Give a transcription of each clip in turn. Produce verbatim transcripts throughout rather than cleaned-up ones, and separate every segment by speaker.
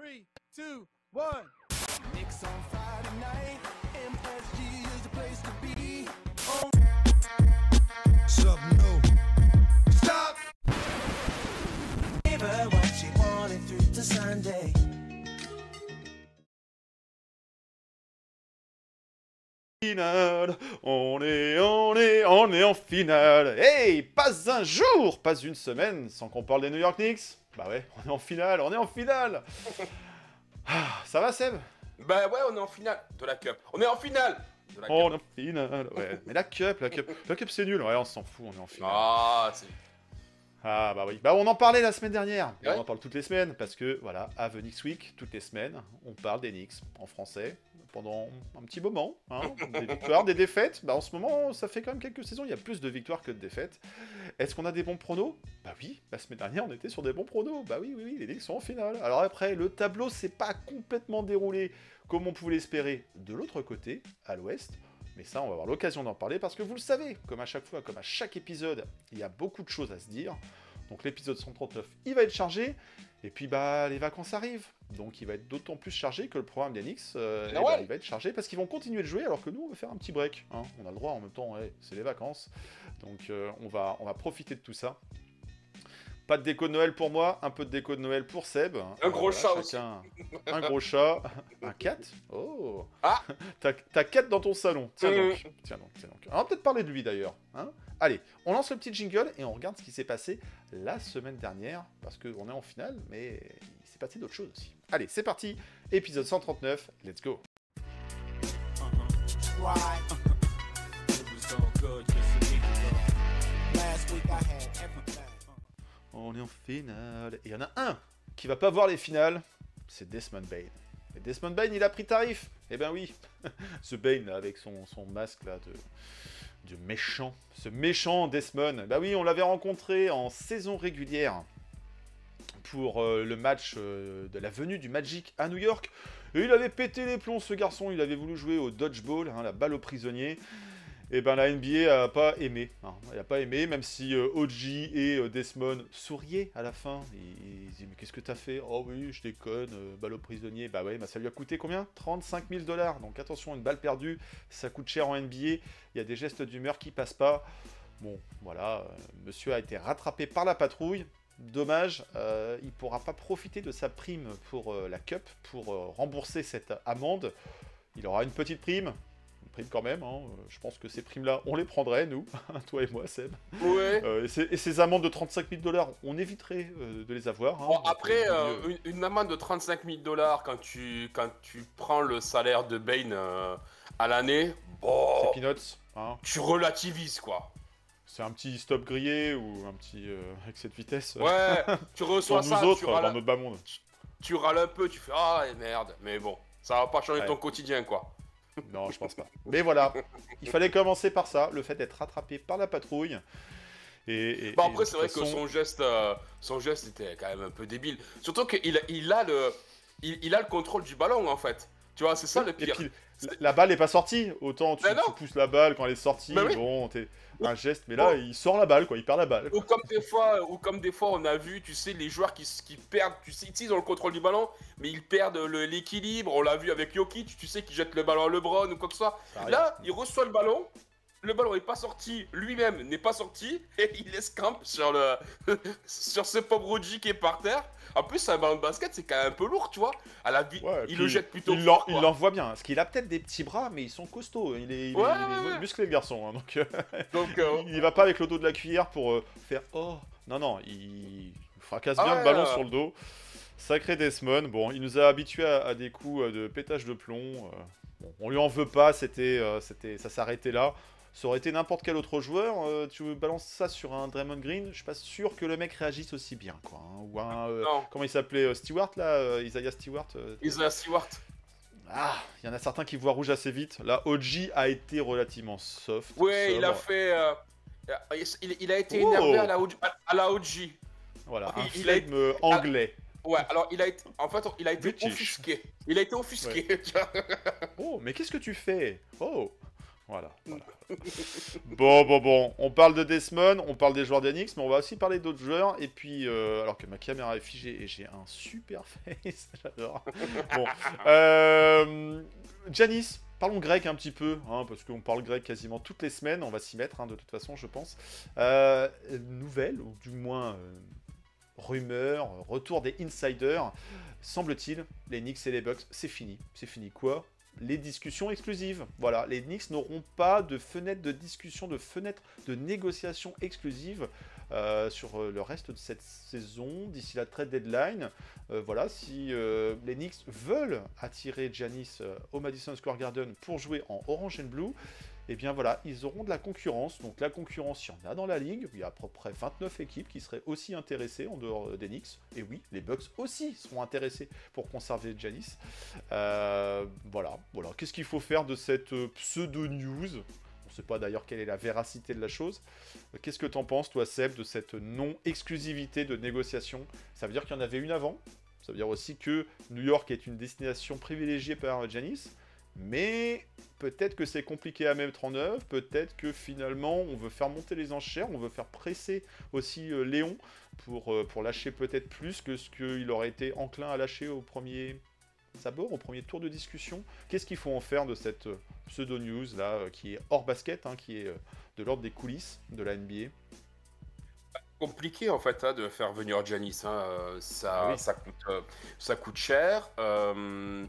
Speaker 1: three, two, one.
Speaker 2: Knicks on Friday night, M S G is the place to be. Oh.
Speaker 3: Something new. Stop!
Speaker 2: Give her what she wanted through to Sunday.
Speaker 4: Finale, on est, on est, on est en finale. Hey, pas un jour, pas une semaine sans qu'on parle des New York Knicks. Bah ouais, on est en finale, on est en finale. Ah, ça va, Seb?
Speaker 5: Bah ouais, on est en finale de la Cup. On est en finale de la
Speaker 4: On
Speaker 5: Cup.
Speaker 4: est en finale, ouais. Mais la Cup, la Cup, la Cup c'est nul. Ouais, on s'en fout, on est en finale.
Speaker 5: Ah, c'est...
Speaker 4: Ah bah oui, bah on en parlait la semaine dernière, et
Speaker 5: Ouais.
Speaker 4: on en parle toutes les semaines, parce que voilà, à The Knicks Week, toutes les semaines, on parle des Knicks en français, pendant un petit moment, hein, des victoires, des défaites, bah en ce moment, ça fait quand même quelques saisons, il y a plus de victoires que de défaites. Est-ce qu'on a des bons pronos? Bah oui, la semaine dernière, on était sur des bons pronos, bah oui, oui, oui, les Knicks sont en finale. Alors après, le tableau s'est pas complètement déroulé comme on pouvait l'espérer de l'autre côté, à l'ouest. Mais ça, on va avoir l'occasion d'en parler parce que vous le savez, comme à chaque fois, comme à chaque épisode, il y a beaucoup de choses à se dire. Donc l'épisode cent trente-neuf, il va être chargé. Et puis bah les vacances arrivent. Donc il va être d'autant plus chargé que le programme des Knicks, euh, eh
Speaker 5: Ah ouais.
Speaker 4: ben, il va être chargé parce qu'ils vont continuer de jouer alors que nous, on va faire un petit break. Hein. On a le droit en même temps, ouais, c'est les vacances. Donc euh, on, va, on va profiter de tout ça. Pas de déco de Noël pour moi, un peu de déco de Noël pour Seb.
Speaker 5: Un gros
Speaker 4: Voilà,
Speaker 5: chat
Speaker 4: chacun... Un gros chat. Un cat. Oh.
Speaker 5: Ah.
Speaker 4: T'as t'as cat dans ton salon. Tiens
Speaker 5: Mmh.
Speaker 4: donc. Tiens donc, tiens donc. On va peut-être parler de lui d'ailleurs. Hein. Allez, on lance le petit jingle et on regarde ce qui s'est passé la semaine dernière. Parce qu'on est en finale, mais il s'est passé d'autres choses aussi. Allez, c'est parti. Épisode cent trente-neuf. Let's go.
Speaker 2: Right.
Speaker 1: It was all good just a week ago.
Speaker 2: Last week I had everything.
Speaker 4: On est en finale. Et il y en a un qui va pas voir les finales. C'est Desmond Bane. Et Desmond Bane, il a pris tarif. Eh ben oui. Ce Bane là, avec son, son masque là de, de méchant. Ce méchant Desmond. Bah oui, on l'avait rencontré en saison régulière pour euh, le match euh, de la venue du Magic à New York. Et il avait pété les plombs, ce garçon. Il avait voulu jouer au dodgeball, hein, la balle aux prisonniers. Et ben la N B A a pas aimé. Hein. Elle a pas aimé, même si euh, O G et euh, Desmond souriaient à la fin. Ils, ils disent mais qu'est-ce que t'as fait? Oh oui, je déconne, euh, balle aux prisonniers. Bah ouais, bah ça lui a coûté combien? trente-cinq mille dollars. Donc attention, une balle perdue, ça coûte cher en N B A. Il y a des gestes d'humeur qui passent pas. Bon, voilà, euh, monsieur a été rattrapé par la patrouille. Dommage, euh, il pourra pas profiter de sa prime pour euh, la Cup, pour euh, rembourser cette amende. Il aura une petite prime. Prime quand même, hein. Je pense que ces primes-là, on les prendrait, nous, toi et moi, Seb.
Speaker 5: Ouais.
Speaker 4: Euh, et, ces, et ces amendes de trente-cinq mille dollars, on éviterait euh, de les avoir. Hein.
Speaker 5: Bon,
Speaker 4: Donc,
Speaker 5: après,
Speaker 4: euh,
Speaker 5: euh,
Speaker 4: mieux-
Speaker 5: une, une amende de trente-cinq mille dollars quand tu, quand tu prends le salaire de Bane euh, à l'année, bon,
Speaker 4: c'est peanuts. Hein.
Speaker 5: tu relativises, quoi.
Speaker 4: C'est un petit stop grillé ou un petit euh, excès de vitesse.
Speaker 5: Ouais, tu
Speaker 4: Pour
Speaker 5: reçois
Speaker 4: nous
Speaker 5: ça,
Speaker 4: autres,
Speaker 5: tu
Speaker 4: dans
Speaker 5: râles,
Speaker 4: notre bas monde.
Speaker 5: tu râles un peu, tu fais « Ah, merde !» Mais bon, ça va pas changer
Speaker 4: Ouais.
Speaker 5: ton quotidien, quoi.
Speaker 4: Non, je pense pas. Mais voilà, il fallait commencer par ça, le fait d'être rattrapé par la patrouille. Et, et-
Speaker 5: Bon,
Speaker 4: et
Speaker 5: après,
Speaker 4: de
Speaker 5: c'est vrai
Speaker 4: toute
Speaker 5: que
Speaker 4: façon-
Speaker 5: son geste, euh, son geste était quand même un peu débile. Surtout qu'il a, il a le, il, il a le contrôle du ballon, en fait. Tu vois, c'est ça le
Speaker 4: Et
Speaker 5: pire.
Speaker 4: puis, la- la balle est pas sortie. Autant tu,
Speaker 5: Ben non.
Speaker 4: tu pousses la balle quand elle est sortie,
Speaker 5: Ben oui.
Speaker 4: bon, t'es un geste, mais là, il sort la balle, quoi, il perd la balle.
Speaker 5: Ou comme des fois, ou comme des fois, on a vu, tu sais, les joueurs qui, s- qui perdent, tu sais, ils ont le contrôle du ballon, mais ils perdent le- l'équilibre. On l'a vu avec Jokic, tu sais, qui jette le ballon à LeBron ou quoi que ce soit.
Speaker 4: Pareil.
Speaker 5: Là, il reçoit le ballon, le ballon n'est pas sorti, lui-même n'est pas sorti, et il laisse camp sur le, sur ce pauvre O G qui est par terre. En plus, un ballon de basket, c'est quand même un peu lourd, tu vois. À la vie,
Speaker 4: Ouais,
Speaker 5: il
Speaker 4: puis
Speaker 5: le jette plutôt
Speaker 4: Il l'en-
Speaker 5: fort,
Speaker 4: il
Speaker 5: quoi.
Speaker 4: l'envoie bien, parce qu'il a peut-être des petits bras, mais ils sont costauds. Il est, il est-
Speaker 5: Ouais,
Speaker 4: il est
Speaker 5: ouais, ouais.
Speaker 4: musclé, le garçon. Hein, donc, euh,
Speaker 5: Donc, euh,
Speaker 4: il va pas avec le dos de la cuillère pour euh, faire oh. Non, non, il fracasse
Speaker 5: Ah
Speaker 4: bien
Speaker 5: ouais,
Speaker 4: le ballon
Speaker 5: euh.
Speaker 4: sur le dos. Sacré Desmond. Bon, il nous a habitués à, à des coups euh, de pétage de plomb. euh. Bon, on lui en veut pas, c'était, euh, c'était, ça s'arrêtait là. Ça aurait été n'importe quel autre joueur. euh, tu balances ça sur un Draymond Green, je suis pas sûr que le mec réagisse aussi bien, quoi. Hein. Ou un, euh,
Speaker 5: non,
Speaker 4: comment il s'appelait, euh, Stewart là, euh, Isaiah Stewart. euh,
Speaker 5: Isaiah Stewart.
Speaker 4: ah, il y en a certains qui voient rouge assez vite. Là, O G a été relativement soft.
Speaker 5: Ouais, il a
Speaker 4: sobre.
Speaker 5: fait. euh, il, il a été
Speaker 4: Oh.
Speaker 5: énervé à la, O G à, à la O G.
Speaker 4: Voilà, un
Speaker 5: il- il a
Speaker 4: flegme euh, anglais.
Speaker 5: Ouais, alors il a été. En fait, il a été
Speaker 4: British.
Speaker 5: offusqué. Il a été offusqué. tu vois.
Speaker 4: Oh, mais qu'est-ce que tu fais? Oh, Voilà. voilà. Bon, bon, bon. On parle de Desmond, on parle des joueurs d'Enix, mais on va aussi parler d'autres joueurs. Et puis, euh, alors que ma caméra est figée et j'ai un super face, j'adore. Bon. Euh, Janice, parlons grec un petit peu, hein, parce qu'on parle grec quasiment toutes les semaines. On va s'y mettre, hein, de toute façon, je pense. Euh, nouvelle, ou du moins euh, rumeur, retour des insiders. Semble-t-il, les Knicks et les Bucks, c'est fini. C'est fini quoi? Les discussions exclusives. Voilà, les Knicks n'auront pas de fenêtre de discussion, de fenêtre de négociation exclusive euh, sur euh, le reste de cette saison, d'ici la trade deadline. Euh, voilà, si euh, les Knicks veulent attirer Giannis euh, au Madison Square Garden pour jouer en orange and blue, eh bien voilà, ils auront de la concurrence. Donc la concurrence, il y en a dans la ligue. Il y a à peu près vingt-neuf équipes qui seraient aussi intéressées en dehors des Knicks. Et oui, les Bucks aussi seront intéressés pour conserver Giannis. Euh, voilà, voilà. Qu'est-ce qu'il faut faire de cette euh, pseudo-news? On ne sait pas d'ailleurs quelle est la véracité de la chose. Euh, Qu'est-ce que t'en penses, toi, Seb, de cette non-exclusivité de négociation? Ça veut dire qu'il y en avait une avant. Ça veut dire aussi que New York est une destination privilégiée par Giannis. Mais peut-être que c'est compliqué à mettre en œuvre, peut-être que finalement on veut faire monter les enchères, on veut faire presser aussi euh, Léon pour, euh, pour lâcher peut-être plus que ce qu'il aurait été enclin à lâcher au premier abord, au premier tour de discussion. Qu'est-ce qu'il faut en faire de cette euh, pseudo-news là, euh, qui est hors basket, hein, qui est euh, de l'ordre des coulisses de la N B A?
Speaker 5: Compliqué en fait, hein, de faire venir Giannis, hein, euh, ça,
Speaker 4: Ah oui.
Speaker 5: ça, coûte, euh, ça coûte cher. euh,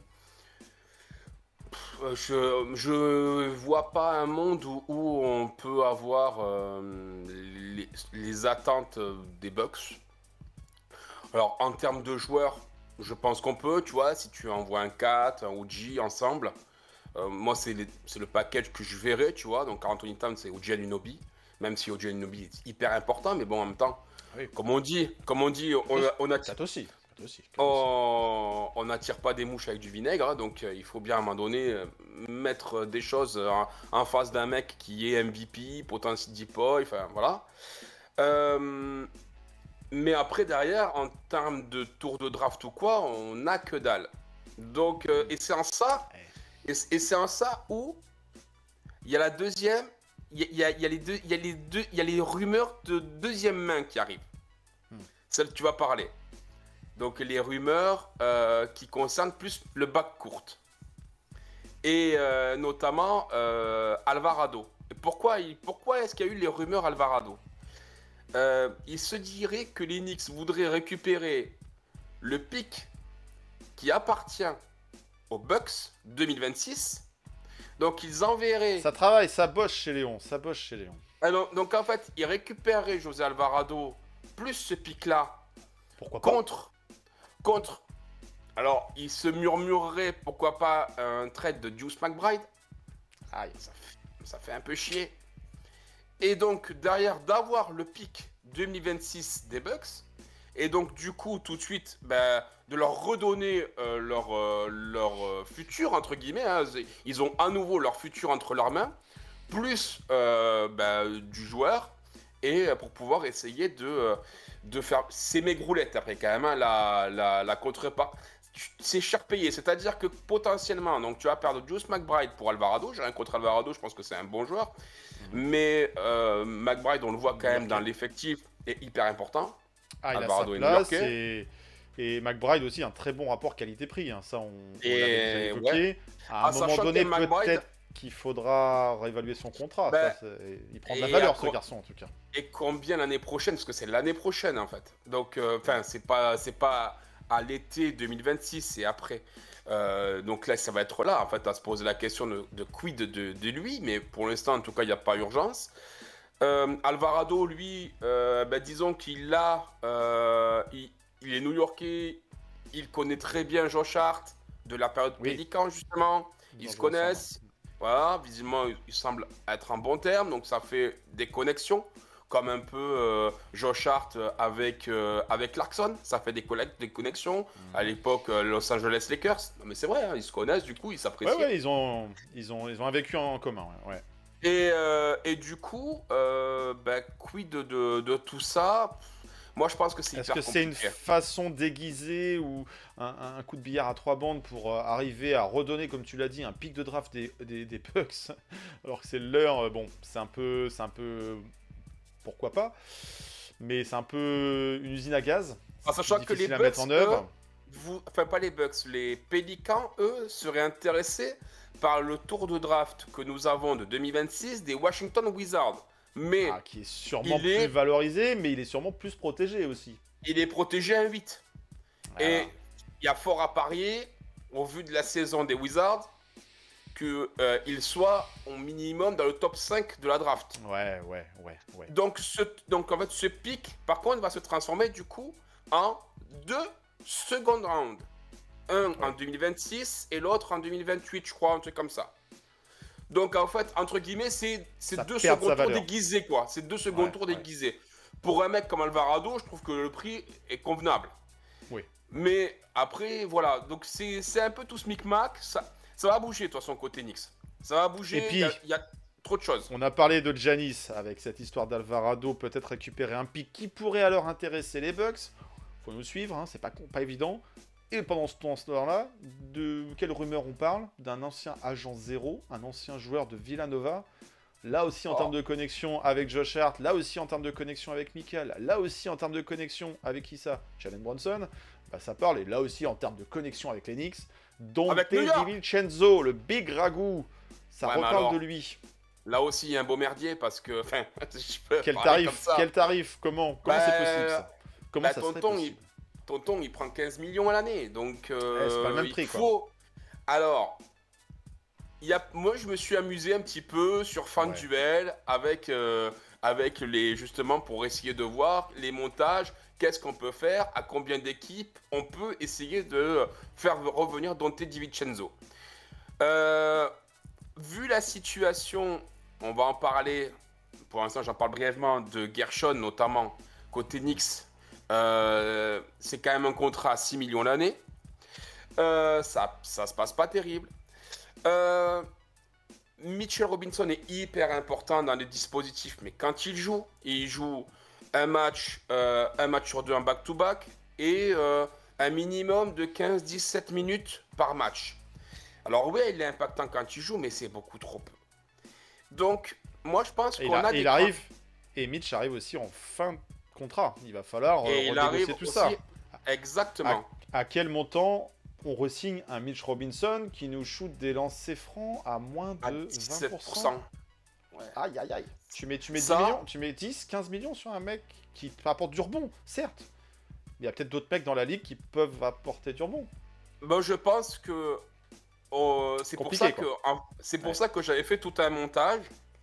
Speaker 5: Euh, Je, je vois pas un monde où, où on peut avoir euh, les, les attentes des Bucks. Alors, en termes de joueurs, je pense qu'on peut, tu vois, si tu envoies un Kat, un O G ensemble. Euh, moi, c'est les- c'est le package que je verrais, tu vois. Donc, Anthony Towns, c'est O G Anunoby. Même si O G Anunoby est hyper important, mais bon, en même temps,
Speaker 4: Ah oui.
Speaker 5: comme on dit, comme on dit, on, a- on attire
Speaker 4: Kat aussi. Kat aussi. Kat aussi.
Speaker 5: on on n'attire pas des mouches avec du vinaigre, hein, donc euh, il faut bien à un moment donné euh, mettre des choses euh, en, en face d'un mec qui est M V P, potentiel Deepoy, enfin voilà. Euh, mais après derrière, en termes de tour de draft ou quoi, on n'a que dalle. Donc, euh, et c'est en ça, et, c- et c'est en ça où il y a la deuxième, il y a, il y a- il y a les deux, il y a les deux, il y a les rumeurs de deuxième main qui arrivent.
Speaker 4: Hmm.
Speaker 5: Celle que tu vas parler. Donc les rumeurs euh, qui concernent plus le bac court. Et euh, notamment euh, Alvarado. Et pourquoi il- pourquoi est-ce qu'il y a eu les rumeurs Alvarado? Euh, Il se dirait que les Knicks voudraient récupérer le pick qui appartient aux Bucks deux mille vingt-six. Donc ils enverraient...
Speaker 4: Ça travaille, ça bosse chez Léon. Ça bosse chez Léon.
Speaker 5: Alors, donc en fait, ils récupéreraient José Alvarado plus ce pick-là
Speaker 4: Pourquoi pas?
Speaker 5: contre... contre... Alors, il se murmurerait, pourquoi pas, un trade de Deuce McBride. Aïe, ça fait, ça fait un peu chier. Et donc, derrière, d'avoir le pick deux mille vingt-six des Bucks, et donc, du coup, tout de suite, ben, de leur redonner euh, leur, euh, leur euh, futur, entre guillemets. Hein. Ils ont à nouveau leur futur entre leurs mains, plus euh, ben, du joueur, et pour pouvoir essayer de, euh, de faire... C'est mes groulettes, après, quand même, hein, la, la, la contrepartie. C'est cher payé, c'est-à-dire que potentiellement, donc tu vas perdre Deuce McBride pour Alvarado. J'ai rien contre Alvarado, je pense que c'est un bon joueur. Mais euh, McBride, on le voit quand même dans l'effectif, est hyper important.
Speaker 4: Ah, il
Speaker 5: Alvarado
Speaker 4: a
Speaker 5: est
Speaker 4: sa place
Speaker 5: new-yorkais.
Speaker 4: et, et McBride aussi, un très bon rapport qualité-prix. Hein. Ça, on, on
Speaker 5: Et
Speaker 4: l'avait déjà évoqué.
Speaker 5: ouais.
Speaker 4: À un
Speaker 5: Ah,
Speaker 4: moment
Speaker 5: sachant
Speaker 4: donné,
Speaker 5: que McBride-
Speaker 4: peut-être qu'il faudra réévaluer son contrat.
Speaker 5: Ben,
Speaker 4: Ça, c'est- il prend de la
Speaker 5: et
Speaker 4: valeur,
Speaker 5: à
Speaker 4: ce
Speaker 5: quoi-
Speaker 4: garçon, en tout cas.
Speaker 5: Et combien l'année prochaine? Parce que c'est l'année prochaine en fait. Donc, enfin, c'est pas, c'est pas à l'été deux mille vingt-six, c'est après. Euh, donc là, ça va être là en fait à se poser la question de, de quid de, de lui, mais pour l'instant, en tout cas, il n'y a pas urgence. Euh, Alvarado, lui, euh, ben, disons qu'il a, euh, il, il est New-Yorkais, il connaît très bien Josh Hart de la période
Speaker 4: Oui.
Speaker 5: Pélican justement. Ils
Speaker 4: Ils
Speaker 5: se
Speaker 4: ont joué
Speaker 5: connaissent. Voilà, visiblement, ils semblent être en bon terme, donc ça fait des connexions, comme un peu euh, Josh Hart avec, euh, avec Clarkson, ça fait des, collect- des connexions.
Speaker 4: Mhm.
Speaker 5: À l'époque, euh, Los Angeles Lakers, non mais c'est vrai, hein, ils se connaissent, du coup, ils
Speaker 4: Ouais,
Speaker 5: s'apprécient.
Speaker 4: ouais, ils ont, ils ont, ils ont un vécu en commun. Ouais. ouais.
Speaker 5: Et, euh, et du coup, euh, bah, quid de, de, de tout ça? Moi, je pense que c'est
Speaker 4: Est-ce
Speaker 5: hyper
Speaker 4: que c'est une
Speaker 5: compliqué.
Speaker 4: façon déguisée ou un, un coup de billard à trois bandes pour euh, arriver à redonner, comme tu l'as dit, un pic de draft des, des, des Bucks alors que c'est leur, euh, bon, c'est un peu, c'est un peu, pourquoi pas, mais c'est un peu une usine à gaz.
Speaker 5: En sachant
Speaker 4: C'est
Speaker 5: que les
Speaker 4: difficile à
Speaker 5: Bucks,
Speaker 4: mettre en œuvre.
Speaker 5: eux, vous... enfin pas les Bucks, les Pélicans, eux, seraient intéressés par le tour de draft que nous avons de deux mille vingt-six des Washington Wizards. Mais
Speaker 4: Ah, qui est sûrement
Speaker 5: il
Speaker 4: plus
Speaker 5: est-
Speaker 4: valorisé, mais il est sûrement plus protégé aussi.
Speaker 5: il est protégé à un huit.
Speaker 4: Voilà.
Speaker 5: Et il y a fort à parier, au vu de la saison des Wizards, qu'il euh, soit au minimum dans le top cinq de la draft.
Speaker 4: Ouais, ouais, ouais, ouais.
Speaker 5: Donc, ce, donc en fait, ce pic, par contre, va se transformer du coup en deux second round. Un en deux mille vingt-six et l'autre en deux mille vingt-huit, je crois, un truc comme ça. Donc en fait, entre guillemets, c'est c'est
Speaker 4: Ça
Speaker 5: deux
Speaker 4: perd
Speaker 5: second
Speaker 4: sa
Speaker 5: tours
Speaker 4: valeur.
Speaker 5: déguisés, quoi. C'est deux second
Speaker 4: Ouais,
Speaker 5: tours
Speaker 4: ouais.
Speaker 5: déguisés. Pour un mec comme Alvarado, je trouve que le prix est convenable.
Speaker 4: Oui.
Speaker 5: Mais après, voilà. Donc c'est c'est un peu tout ce micmac. Ça, ça va bouger, de toute façon, côté Knicks. Ça va bouger.
Speaker 4: Et puis-
Speaker 5: il y a- il y, a trop de choses.
Speaker 4: On a parlé de Giannis avec cette histoire d'Alvarado, peut-être récupérer un pic qui pourrait alors intéresser les Bucks. Faut nous suivre, hein, c'est pas, con- pas évident. Et pendant ce temps-là, de quelle rumeur on parle? D'un ancien agent zéro, un ancien joueur de Villanova. Là aussi en
Speaker 5: Oh.
Speaker 4: termes de connexion avec Josh Hart, là aussi en termes de connexion avec Michael, là aussi en termes de connexion avec qui ça? Jalen Brunson. Bah ça parle, et là aussi en termes de connexion avec les Knicks. Dante
Speaker 5: Avec New York.
Speaker 4: DiVincenzo, le big ragout. Ça
Speaker 5: Ouais, mais
Speaker 4: reparle
Speaker 5: alors,
Speaker 4: de lui.
Speaker 5: Là aussi, il y a un beau merdier parce que, enfin, je peux
Speaker 4: Quel
Speaker 5: parler comme
Speaker 4: tarif?
Speaker 5: ça.
Speaker 4: Quel tarif? Comment? Comment c'est
Speaker 5: Bah,
Speaker 4: possible ça? Comment
Speaker 5: bah,
Speaker 4: ça serait
Speaker 5: tonton,
Speaker 4: possible?
Speaker 5: Tonton, il prend quinze millions à l'année, donc euh,
Speaker 4: Ouais, c'est pas le même
Speaker 5: il
Speaker 4: prix, quoi.
Speaker 5: faut. Alors, il y a... moi, je me suis amusé un petit peu sur FanDuel avec euh, avec les justement pour essayer de voir les montages, qu'est-ce qu'on peut faire, à combien d'équipes on peut essayer de faire revenir Dante DiVincenzo. Euh, vu la situation, on va en parler. Pour l'instant, j'en parle brièvement de Gershon, notamment côté Knicks. Euh, c'est quand même un contrat à six millions l'année. Euh, ça, ça se passe pas terrible. Euh, Mitchell Robinson est hyper important dans les dispositifs, mais quand il joue, il joue un match, euh, un match sur deux en back-to-back et euh, un minimum de quinze à dix-sept minutes par match. Alors oui, il est impactant quand il joue, mais c'est beaucoup trop peu. Donc, moi je pense
Speaker 4: Et il,
Speaker 5: qu'on
Speaker 4: a-
Speaker 5: a
Speaker 4: et
Speaker 5: des
Speaker 4: il arrive, et Mitch arrive aussi en fin de contrat. Il va falloir euh,
Speaker 5: et il arrive
Speaker 4: renégocier tout
Speaker 5: aussi
Speaker 4: ça.
Speaker 5: exactement.
Speaker 4: À quel montant on re-signe un Mitch Robinson qui nous shoot des lancers francs à moins
Speaker 5: À
Speaker 4: de
Speaker 5: dix-sept
Speaker 4: vingt
Speaker 5: pour
Speaker 4: pour
Speaker 5: cent.
Speaker 4: cent? Aïe, aïe, aïe. Tu mets, tu mets
Speaker 5: Ça-
Speaker 4: dix millions, tu mets dix, quinze millions sur un mec qui te rapporte du rebond, certes. Il y a peut-être d'autres mecs dans la ligue qui peuvent apporter du rebond.
Speaker 5: Ben, je pense que euh, c'est pour
Speaker 4: Compliqué,
Speaker 5: ça que en- c'est pour
Speaker 4: Ouais.
Speaker 5: ça que j'avais fait tout un montage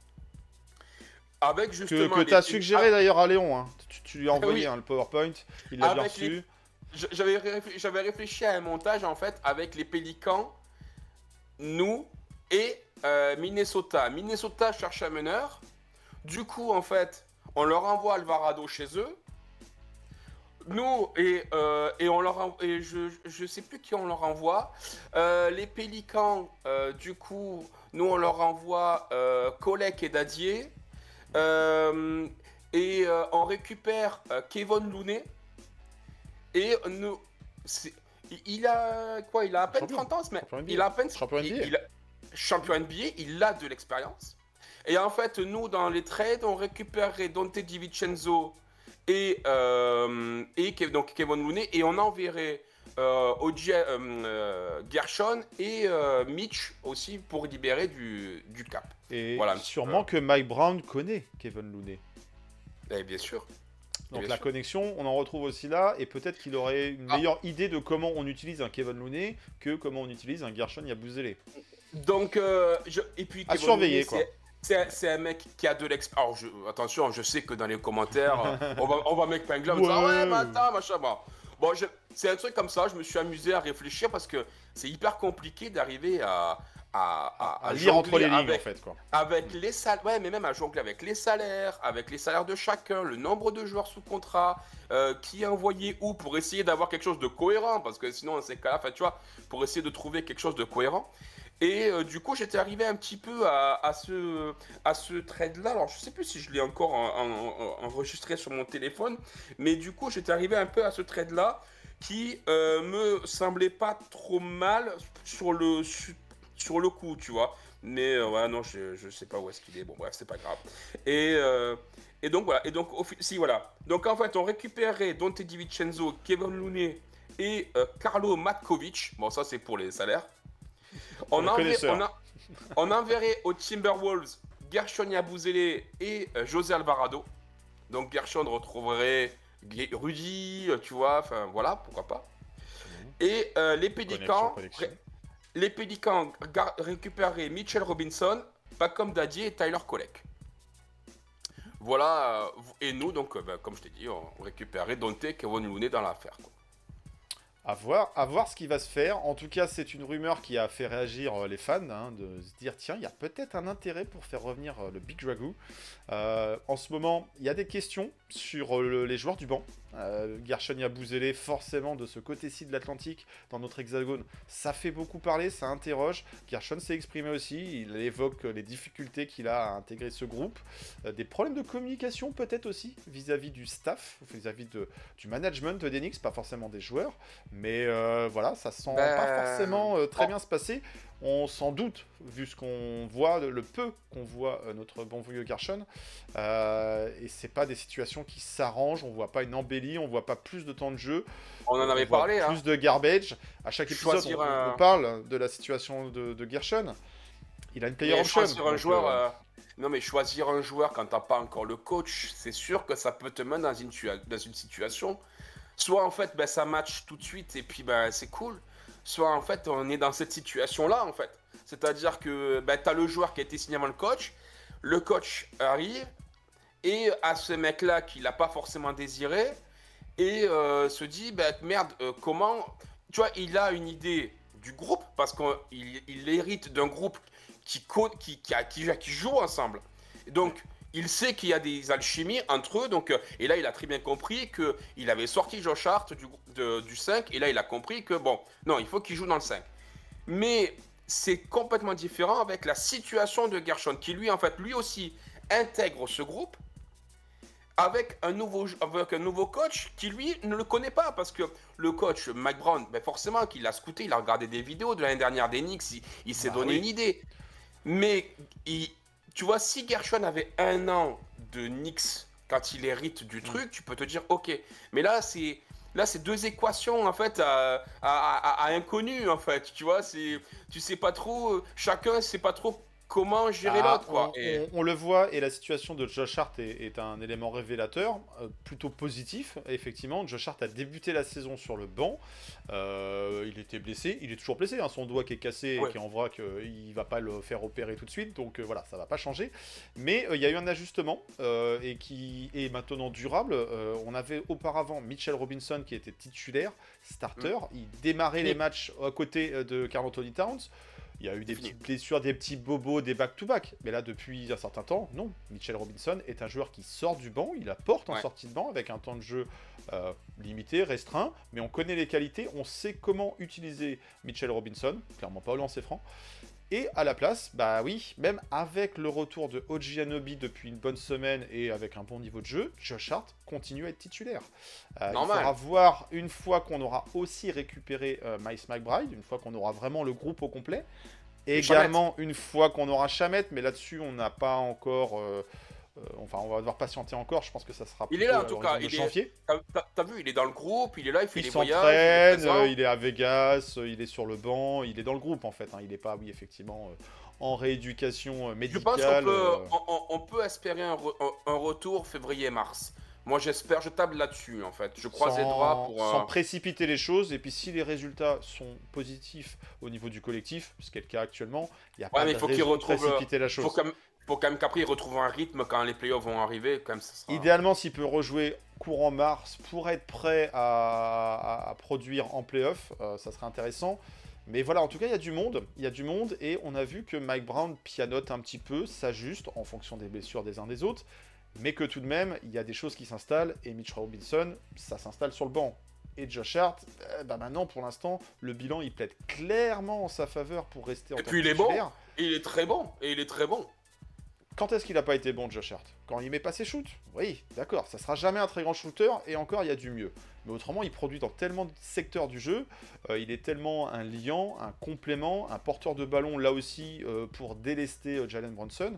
Speaker 5: avec
Speaker 4: Que,
Speaker 5: justement
Speaker 4: que
Speaker 5: les-
Speaker 4: tu as suggéré d'ailleurs à Léon. Hein. Tu, tu lui as envoyé
Speaker 5: Oui.
Speaker 4: hein, le PowerPoint, il l'a bien
Speaker 5: Avec les-
Speaker 4: reçu.
Speaker 5: Je- J'avais réfléchi, j'avais réfléchi à un montage en fait avec les Pélicans, nous et euh, Minnesota. Minnesota cherche un meneur. Du coup, en fait, on leur envoie Alvarado chez eux. Nous et, euh, et on leur en- et je je sais plus qui on leur envoie. Euh, les Pélicans, euh, du coup, nous on leur envoie euh, Kolek et Dadier. Euh, et euh, on récupère euh, Kevon Looney. Et nous, c'est- il- il a quoi? Il a à peine
Speaker 4: Champion.
Speaker 5: trente ans, ce mec.
Speaker 4: Champion N B A.
Speaker 5: Il a à peine
Speaker 4: Champion N B A.
Speaker 5: il- il a- champion N B A, il a de l'expérience. Et en fait, nous, dans les trades, on récupérerait Dante DiVincenzo et, euh, et Kev- donc Kevin Looney et on enverrait euh, O J euh, euh, Gershon et euh, Mitch aussi pour libérer du, du cap.
Speaker 4: Et
Speaker 5: Voilà, un petit
Speaker 4: sûrement que Mike Brown connaît Kevin Looney.
Speaker 5: Et bien sûr.
Speaker 4: Donc
Speaker 5: Bien
Speaker 4: la
Speaker 5: sûr.
Speaker 4: connexion, on en retrouve aussi là, et peut-être qu'il aurait une
Speaker 5: Ah.
Speaker 4: meilleure idée de comment on utilise un Kevin Looney que comment on utilise un Gershon Yabusele.
Speaker 5: Donc, euh, je, et puis
Speaker 4: À
Speaker 5: Kevin
Speaker 4: surveiller,
Speaker 5: Looney,
Speaker 4: quoi.
Speaker 5: c'est- C'est un, c'est un mec qui a de l'expérience. Alors, je- attention, je sais que dans les commentaires, euh, on va, on va m'épingler en me disant,
Speaker 4: Ouais.
Speaker 5: ouais, mais attends, machin. Bon, bon je- c'est un truc comme ça. Je me suis amusé à réfléchir parce que c'est hyper compliqué d'arriver à, à, à,
Speaker 4: À lire entre les
Speaker 5: jongler
Speaker 4: lignes,
Speaker 5: avec,
Speaker 4: en fait, quoi.
Speaker 5: avec les salaires, ouais, mais même à jongler avec les salaires, avec les salaires de chacun, le nombre de joueurs sous contrat, euh, qui est envoyé où pour essayer d'avoir quelque chose de cohérent, parce que sinon, dans ces cas-là, enfin, tu vois, pour essayer de trouver quelque chose de cohérent. Et euh, du coup, j'étais arrivé un petit peu à, à ce, à ce trade-là. Alors, je sais plus si je l'ai encore en- en- en- enregistré sur mon téléphone, mais du coup, j'étais arrivé un peu à ce trade-là qui euh, me semblait pas trop mal sur le, su- sur le coup, tu vois. Mais euh, ouais, non, je, je sais pas où est-ce qu'il est. Bon, bref, c'est pas grave. Et, euh, et donc, voilà. Et donc, au fi- si, voilà. Donc, en fait, on récupérait Dante DiVincenzo, Kevin Looney et euh, Carlo Matkovic. Bon, ça, c'est pour les salaires.
Speaker 4: Pour
Speaker 5: On,
Speaker 4: les
Speaker 5: enver-
Speaker 4: connaisseurs.
Speaker 5: on, a- on enverrait aux Timberwolves Gershon Yabusele et euh, José Alvarado. Donc Gershon retrouverait Gu- Rudy, euh, tu vois, enfin voilà, pourquoi pas. Et euh, les
Speaker 4: Connexion,
Speaker 5: Pélicans,
Speaker 4: connexion.
Speaker 5: ré- les Pélicans gar- récupéreraient Mitchell Robinson, Pacom Dadier et Tyler Kolek. Voilà, euh, et nous, donc, euh, ben, comme je t'ai dit, on récupérerait Dante Kevin Looney dans l'affaire, quoi.
Speaker 4: À voir, à voir ce qui va se faire. En tout cas, c'est une rumeur qui a fait réagir euh, les fans, hein, de se dire, tiens, il y a peut-être un intérêt pour faire revenir euh, le Big Dragoo. Euh, en ce moment, il y a des questions sur euh, le- les joueurs du banc. Euh, Gershon Yabusele, forcément, de ce côté-ci de l'Atlantique, dans notre hexagone, ça fait beaucoup parler, ça interroge. Gershon s'est exprimé aussi, il évoque euh, les difficultés qu'il a à intégrer ce groupe. Euh, des problèmes de communication peut-être aussi, vis-à-vis du staff, vis-à-vis de, du management d'Enix, pas forcément des joueurs. Mais euh, voilà, ça sent
Speaker 5: Ben,
Speaker 4: pas forcément euh, très
Speaker 5: oh.
Speaker 4: bien se passer. On s'en doute, vu ce qu'on voit, le, le peu qu'on voit euh, notre bon vieux Gershon. Euh, et c'est pas des situations qui s'arrangent. On voit pas une embellie, on voit pas plus de temps de jeu.
Speaker 5: On en avait
Speaker 4: voit
Speaker 5: parlé,
Speaker 4: plus
Speaker 5: hein.
Speaker 4: de garbage. À chaque épisode,
Speaker 5: Choisir
Speaker 4: on,
Speaker 5: un-
Speaker 4: on parle de la situation de, de Gershon. Il a une player
Speaker 5: Mais
Speaker 4: option.
Speaker 5: choisir un
Speaker 4: donc,
Speaker 5: joueur,
Speaker 4: euh,
Speaker 5: euh, non mais choisir un joueur quand t'as pas encore le coach, c'est sûr que ça peut te mettre dans une, tua- dans une situation. Soit en fait, ben, ça match tout de suite et puis ben, c'est cool. Soit en fait, on est dans cette situation-là en fait. C'est-à-dire que ben, t'as le joueur qui a été signé avant le coach, le coach arrive et à ce mec-là qui l'a pas forcément désiré et euh, se dit ben, merde, euh, comment. Tu vois, il a une idée du groupe parce qu'il il hérite d'un groupe qui, co- qui, qui, a- qui, qui joue ensemble. Donc, il sait qu'il y a des alchimies entre eux. Donc, euh, et là, il a très bien compris qu'il avait sorti Josh Hart du, de- du cinq. Et là, il a compris que, bon, non, il faut qu'il joue dans le cinq. Mais c'est complètement différent avec la situation de Gershon, qui lui, en fait, lui aussi intègre ce groupe avec un nouveau, avec un nouveau coach qui, lui, ne le connaît pas. Parce que le coach, Mike Brown, ben forcément, qu'il a scouté, il a regardé des vidéos de l'année dernière des Knicks, il, il s'est
Speaker 4: Bah
Speaker 5: donné
Speaker 4: oui.
Speaker 5: une idée. Mais, il, tu vois, si Gershon avait un an de Knicks quand il hérite du truc, tu peux te dire, ok. Mais là, c'est... Là, c'est deux équations, en fait, à, à, à, à inconnues, en fait. Tu vois, c'est... Tu sais pas trop... Chacun sait pas trop comment gérer
Speaker 4: Ah,
Speaker 5: l'autre, quoi.
Speaker 4: on,
Speaker 5: Et-
Speaker 4: on- on le voit, et la situation de Josh Hart est, est un élément révélateur, euh, plutôt positif. Effectivement, Josh Hart a débuté la saison sur le banc. Euh, il était blessé, il est toujours blessé, hein, son doigt qui est cassé
Speaker 5: Ouais.
Speaker 4: et qui est en vrac, euh, il va pas le faire opérer tout de suite, donc euh, voilà, ça va pas changer. Mais euh, il y a eu un ajustement euh, et qui est maintenant durable. Euh, on avait auparavant Mitchell Robinson qui était titulaire, starter, il démarrait
Speaker 5: Fini.
Speaker 4: les matchs à côté euh, de Karl Anthony Towns. Il y a eu des
Speaker 5: Fini.
Speaker 4: petites blessures, des petits bobos, des back-to-back. Mais là, depuis un certain temps, non. Mitchell Robinson est un joueur qui sort du banc, il apporte en
Speaker 5: Ouais.
Speaker 4: sortie de banc avec un temps de jeu euh, limité, restreint. Mais on connaît les qualités, on sait comment utiliser Mitchell Robinson. Clairement pas au lancer franc. Et à la place, bah oui, même avec le retour de O G Anunoby depuis une bonne semaine et avec un bon niveau de jeu, Josh Hart continue à être titulaire. Euh, il
Speaker 5: Normal.
Speaker 4: faudra voir une fois qu'on aura aussi récupéré euh, Miles McBride, une fois qu'on aura vraiment le groupe au complet. Et
Speaker 5: Et
Speaker 4: également une fois qu'on aura Shamet, mais là-dessus on n'a pas encore... euh, euh, enfin, on va devoir patienter encore, je pense que ça sera
Speaker 5: Il
Speaker 4: plutôt
Speaker 5: est là, en
Speaker 4: à
Speaker 5: tout
Speaker 4: l'horizon
Speaker 5: cas,
Speaker 4: de
Speaker 5: il est-
Speaker 4: janvier.
Speaker 5: T'as- T'as t'as vu, il est dans le groupe, il est là, il fait
Speaker 4: Il
Speaker 5: des voyages.
Speaker 4: s'entraîne,
Speaker 5: il est présent.
Speaker 4: euh, il est à Vegas, euh, il est sur le banc, il est dans le groupe en fait. Hein. Il n'est pas, oui, effectivement, euh, en rééducation euh,
Speaker 5: Je
Speaker 4: médicale.
Speaker 5: pense qu'on peut,
Speaker 4: euh,
Speaker 5: on, on- on peut espérer un, re- un- un retour février-mars. Moi, j'espère, je table là-dessus, en fait. Je croise les
Speaker 4: sans,
Speaker 5: doigts pour...
Speaker 4: sans
Speaker 5: un-
Speaker 4: précipiter les choses. Et puis si les résultats sont positifs au niveau du collectif, ce qui est le cas actuellement, il n'y a pas
Speaker 5: mais
Speaker 4: de
Speaker 5: il faut qu'il
Speaker 4: raison de
Speaker 5: retrouve,
Speaker 4: précipiter la chose.
Speaker 5: faut quand même, faut quand même qu'après, il retrouve un rythme quand les playoffs vont arriver. Quand même, ça sera...
Speaker 4: Idéalement, s'il peut rejouer courant mars pour être prêt à, à- à produire en playoff, euh, ça serait intéressant. Mais voilà, en tout cas, il y a du monde, il y a du monde, et on a vu que Mike Brown pianote un petit peu, s'ajuste en fonction des blessures des uns des autres, mais que tout de même, il y a des choses qui s'installent, et Mitch Robinson, ça s'installe sur le banc. Et Josh Hart, euh, bah maintenant, pour l'instant, le bilan, il plaide clairement en sa faveur pour rester en
Speaker 5: Et
Speaker 4: tant
Speaker 5: puis
Speaker 4: que
Speaker 5: il est bon,
Speaker 4: titulaire.
Speaker 5: et il est très bon, et il est très bon.
Speaker 4: Quand est-ce qu'il n'a pas été bon, Josh Hart? Quand il met pas ses shoots? Oui, d'accord, ça sera jamais un très grand shooter, et encore, il y a du mieux. Mais autrement, il produit dans tellement de secteurs du jeu, euh, il est tellement un liant, un complément, un porteur de ballon, là aussi, euh, pour délester euh, Jalen Brunson.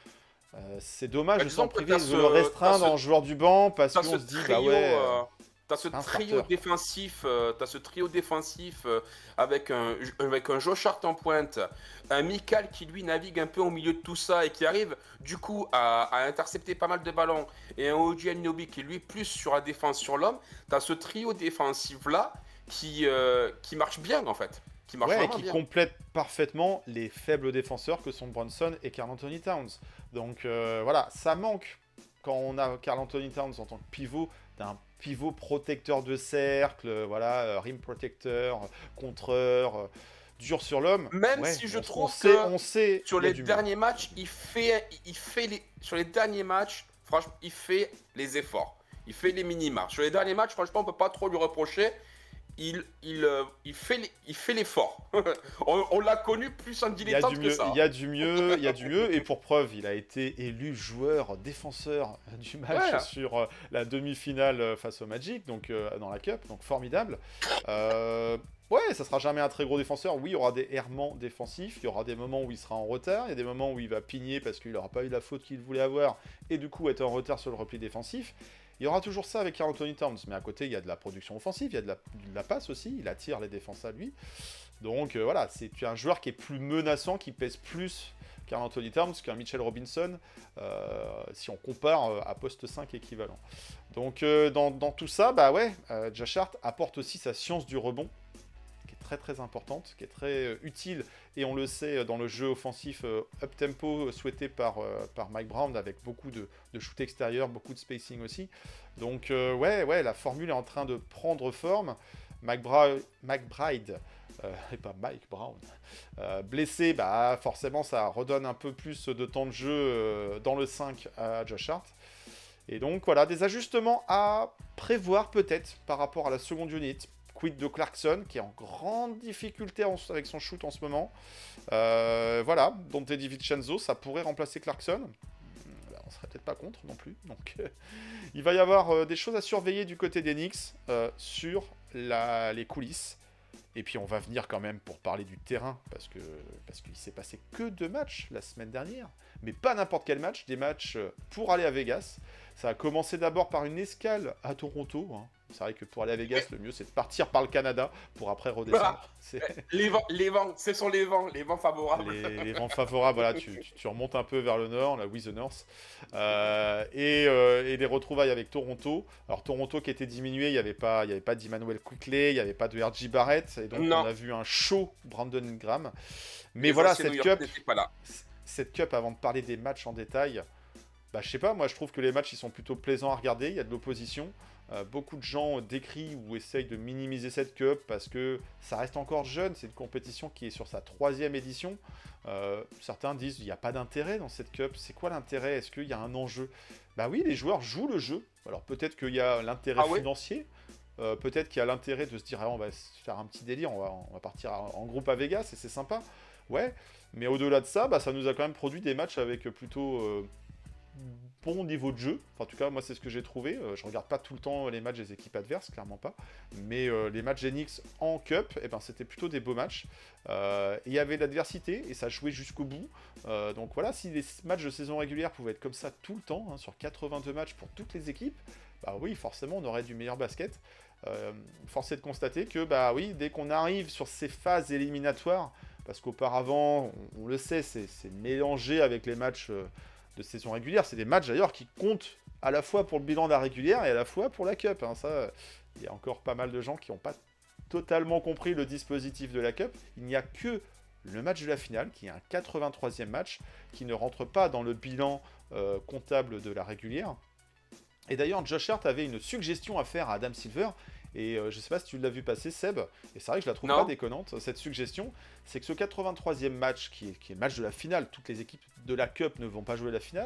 Speaker 4: Euh, c'est dommage
Speaker 5: Bah,
Speaker 4: de
Speaker 5: disons
Speaker 4: s'en
Speaker 5: que
Speaker 4: priver,
Speaker 5: t'as
Speaker 4: de
Speaker 5: ce-
Speaker 4: le restreindre
Speaker 5: t'as ce-
Speaker 4: en joueur du banc, parce
Speaker 5: T'as
Speaker 4: qu'on
Speaker 5: ce
Speaker 4: se dit,
Speaker 5: trio,
Speaker 4: bah ouais...
Speaker 5: euh, t'as ce
Speaker 4: un
Speaker 5: trio
Speaker 4: starter.
Speaker 5: défensif, euh, t'as ce trio défensif euh, avec un avec un Josh Hart en pointe, un Mikal qui lui navigue un peu au milieu de tout ça et qui arrive du coup à, à intercepter pas mal de ballons, et un O G Anunoby qui lui est plus sur la défense sur l'homme. T'as ce trio défensif là qui euh, qui marche bien en fait, qui marche
Speaker 4: Ouais, et
Speaker 5: vraiment
Speaker 4: qui
Speaker 5: bien.
Speaker 4: complète parfaitement les faibles défenseurs que sont Brunson et Karl Anthony Towns. Donc euh, voilà, ça manque quand on a Karl Anthony Towns en tant que pivot, d'un pivot protecteur de cercle, euh, voilà, euh, rim protecteur, euh, contreur, euh, dur sur l'homme.
Speaker 5: Même
Speaker 4: Ouais,
Speaker 5: si je
Speaker 4: on-
Speaker 5: trouve
Speaker 4: on sait,
Speaker 5: que
Speaker 4: on sait,
Speaker 5: Sur
Speaker 4: il y a
Speaker 5: les
Speaker 4: du mieux.
Speaker 5: derniers matchs, il fait, il fait les, sur les derniers matchs, franchement, il fait les efforts. Il fait les minima. Sur les derniers matchs, franchement, on peut pas trop lui reprocher. Il, il, euh, il fait, les- il fait l'effort. on on l'a connu plus un
Speaker 4: Il y a
Speaker 5: dilettante
Speaker 4: du
Speaker 5: que
Speaker 4: mieux,
Speaker 5: ça.
Speaker 4: il y a du mieux, il y a du mieux, et pour preuve, il a été élu joueur défenseur du match
Speaker 5: Ouais.
Speaker 4: sur euh, la demi-finale euh, face au Magic, donc euh, dans la Cup, donc formidable. Euh, ouais, ça sera jamais un très gros défenseur. Oui, il y aura des errements défensifs, il y aura des moments où il sera en retard, il y a des moments où il va pigner parce qu'il n'aura pas eu la faute qu'il voulait avoir, et du coup être en retard sur le repli défensif. Il y aura toujours ça avec Karl Anthony Towns, mais à côté, il y a de la production offensive, il y a de la, de la passe aussi, il attire les défenses à lui. Donc euh, voilà, c'est un joueur qui est plus menaçant, qui pèse plus Karl Anthony Towns qu'un Mitchell Robinson, euh, si on compare euh, à poste cinq équivalent. Donc euh, dans, dans tout ça, bah ouais, euh, Josh Hart apporte aussi sa science du rebond, qui est très très importante, qui est très euh, utile, et on le sait euh, dans le jeu offensif euh, up-tempo euh, souhaité par, euh, par Mike Brown, avec beaucoup de, de shoot extérieur, beaucoup de spacing aussi. Donc euh, ouais, ouais, la formule est en train de prendre forme. McBride, McBride euh, et pas Mike Brown, euh, blessé, bah forcément ça redonne un peu plus de temps de jeu euh, dans le cinq à Josh Hart. Et donc voilà, des ajustements à prévoir peut-être par rapport à la seconde unit. Quid de Clarkson, qui est en grande difficulté en- avec son shoot en ce moment. Euh, voilà, Dante DiVincenzo, ça pourrait remplacer Clarkson. Bah, on serait peut-être pas contre non plus. Donc euh, il va y avoir euh, des choses à surveiller du côté des Knicks euh, sur la- les coulisses. Et puis on va venir quand même pour parler du terrain, parce que parce qu'il s'est passé que deux matchs la semaine dernière, mais pas n'importe quel match, des matchs euh, pour aller à Vegas. Ça a commencé d'abord par une escale à Toronto, hein. C'est vrai que pour aller à Vegas, le mieux c'est de partir par le Canada pour après redescendre. C'est
Speaker 5: Les vents, les vents, ce sont les vents, les vents favorables.
Speaker 4: les, les vents favorables, voilà, tu, tu- tu remontes un peu vers le nord, la with the North. Euh, et, euh, et les retrouvailles avec Toronto. Alors Toronto qui était diminué, il n'y avait pas, il y avait pas d'Emmanuel Quickley, il n'y avait pas de R J Barrett, et donc
Speaker 5: Non.
Speaker 4: on a vu un show Brandon Ingram. Mais
Speaker 5: Les
Speaker 4: voilà,
Speaker 5: anciens
Speaker 4: cette
Speaker 5: New York
Speaker 4: cup,
Speaker 5: n'étaient pas là.
Speaker 4: cette cup, avant de parler des matchs en détail, bah, je sais pas, moi je trouve que les matchs ils sont plutôt plaisants à regarder, il y a de l'opposition. Euh, beaucoup de gens décrient ou essayent de minimiser cette cup parce que ça reste encore jeune, c'est une compétition qui est sur sa troisième édition. Euh, certains disent qu'il n'y a pas d'intérêt dans cette cup, c'est quoi l'intérêt? Est-ce qu'il y a un enjeu? Bah oui, les joueurs jouent le jeu, alors peut-être qu'il y a l'intérêt
Speaker 5: Ah ouais
Speaker 4: financier, euh, peut-être qu'il y a l'intérêt de se dire ah, on va se faire un petit délire, on va, on va partir en groupe à Vegas et c'est sympa, ouais, mais au-delà de ça, bah, ça nous a quand même produit des matchs avec plutôt euh, bon niveau de jeu. Enfin, en tout cas, moi, c'est ce que j'ai trouvé. Euh, je regarde pas tout le temps les matchs des équipes adverses, clairement pas. Mais euh, les matchs des Knicks en Cup, eh ben, c'était plutôt des beaux matchs. Euh, et il y avait de l'adversité et ça jouait jusqu'au bout. Euh, donc voilà, si les matchs de saison régulière pouvaient être comme ça tout le temps, hein, sur quatre-vingt-deux matchs pour toutes les équipes, bah oui, forcément, on aurait du meilleur basket. Euh, force est de constater que, bah oui, dès qu'on arrive sur ces phases éliminatoires, parce qu'auparavant, on, on le sait, c'est c'est mélangé avec les matchs euh, de saison régulière. C'est des matchs d'ailleurs qui comptent à la fois pour le bilan de la régulière et à la fois pour la Cup. Hein. Ça, il y a encore pas mal de gens qui n'ont pas totalement compris le dispositif de la Cup. Il n'y a que le match de la finale, qui est un quatre-vingt-troisième match, qui ne rentre pas dans le bilan euh, comptable de la régulière. Et d'ailleurs, Josh Hart avait une suggestion à faire à Adam Silver, et euh, je ne sais pas si tu l'as vu passer, Seb, et c'est vrai que je la trouve
Speaker 5: Non.
Speaker 4: pas déconnante, cette suggestion, c'est que ce quatre-vingt-troisième match, qui est, qui est le match de la finale, toutes les équipes de la Cup ne vont pas jouer la finale,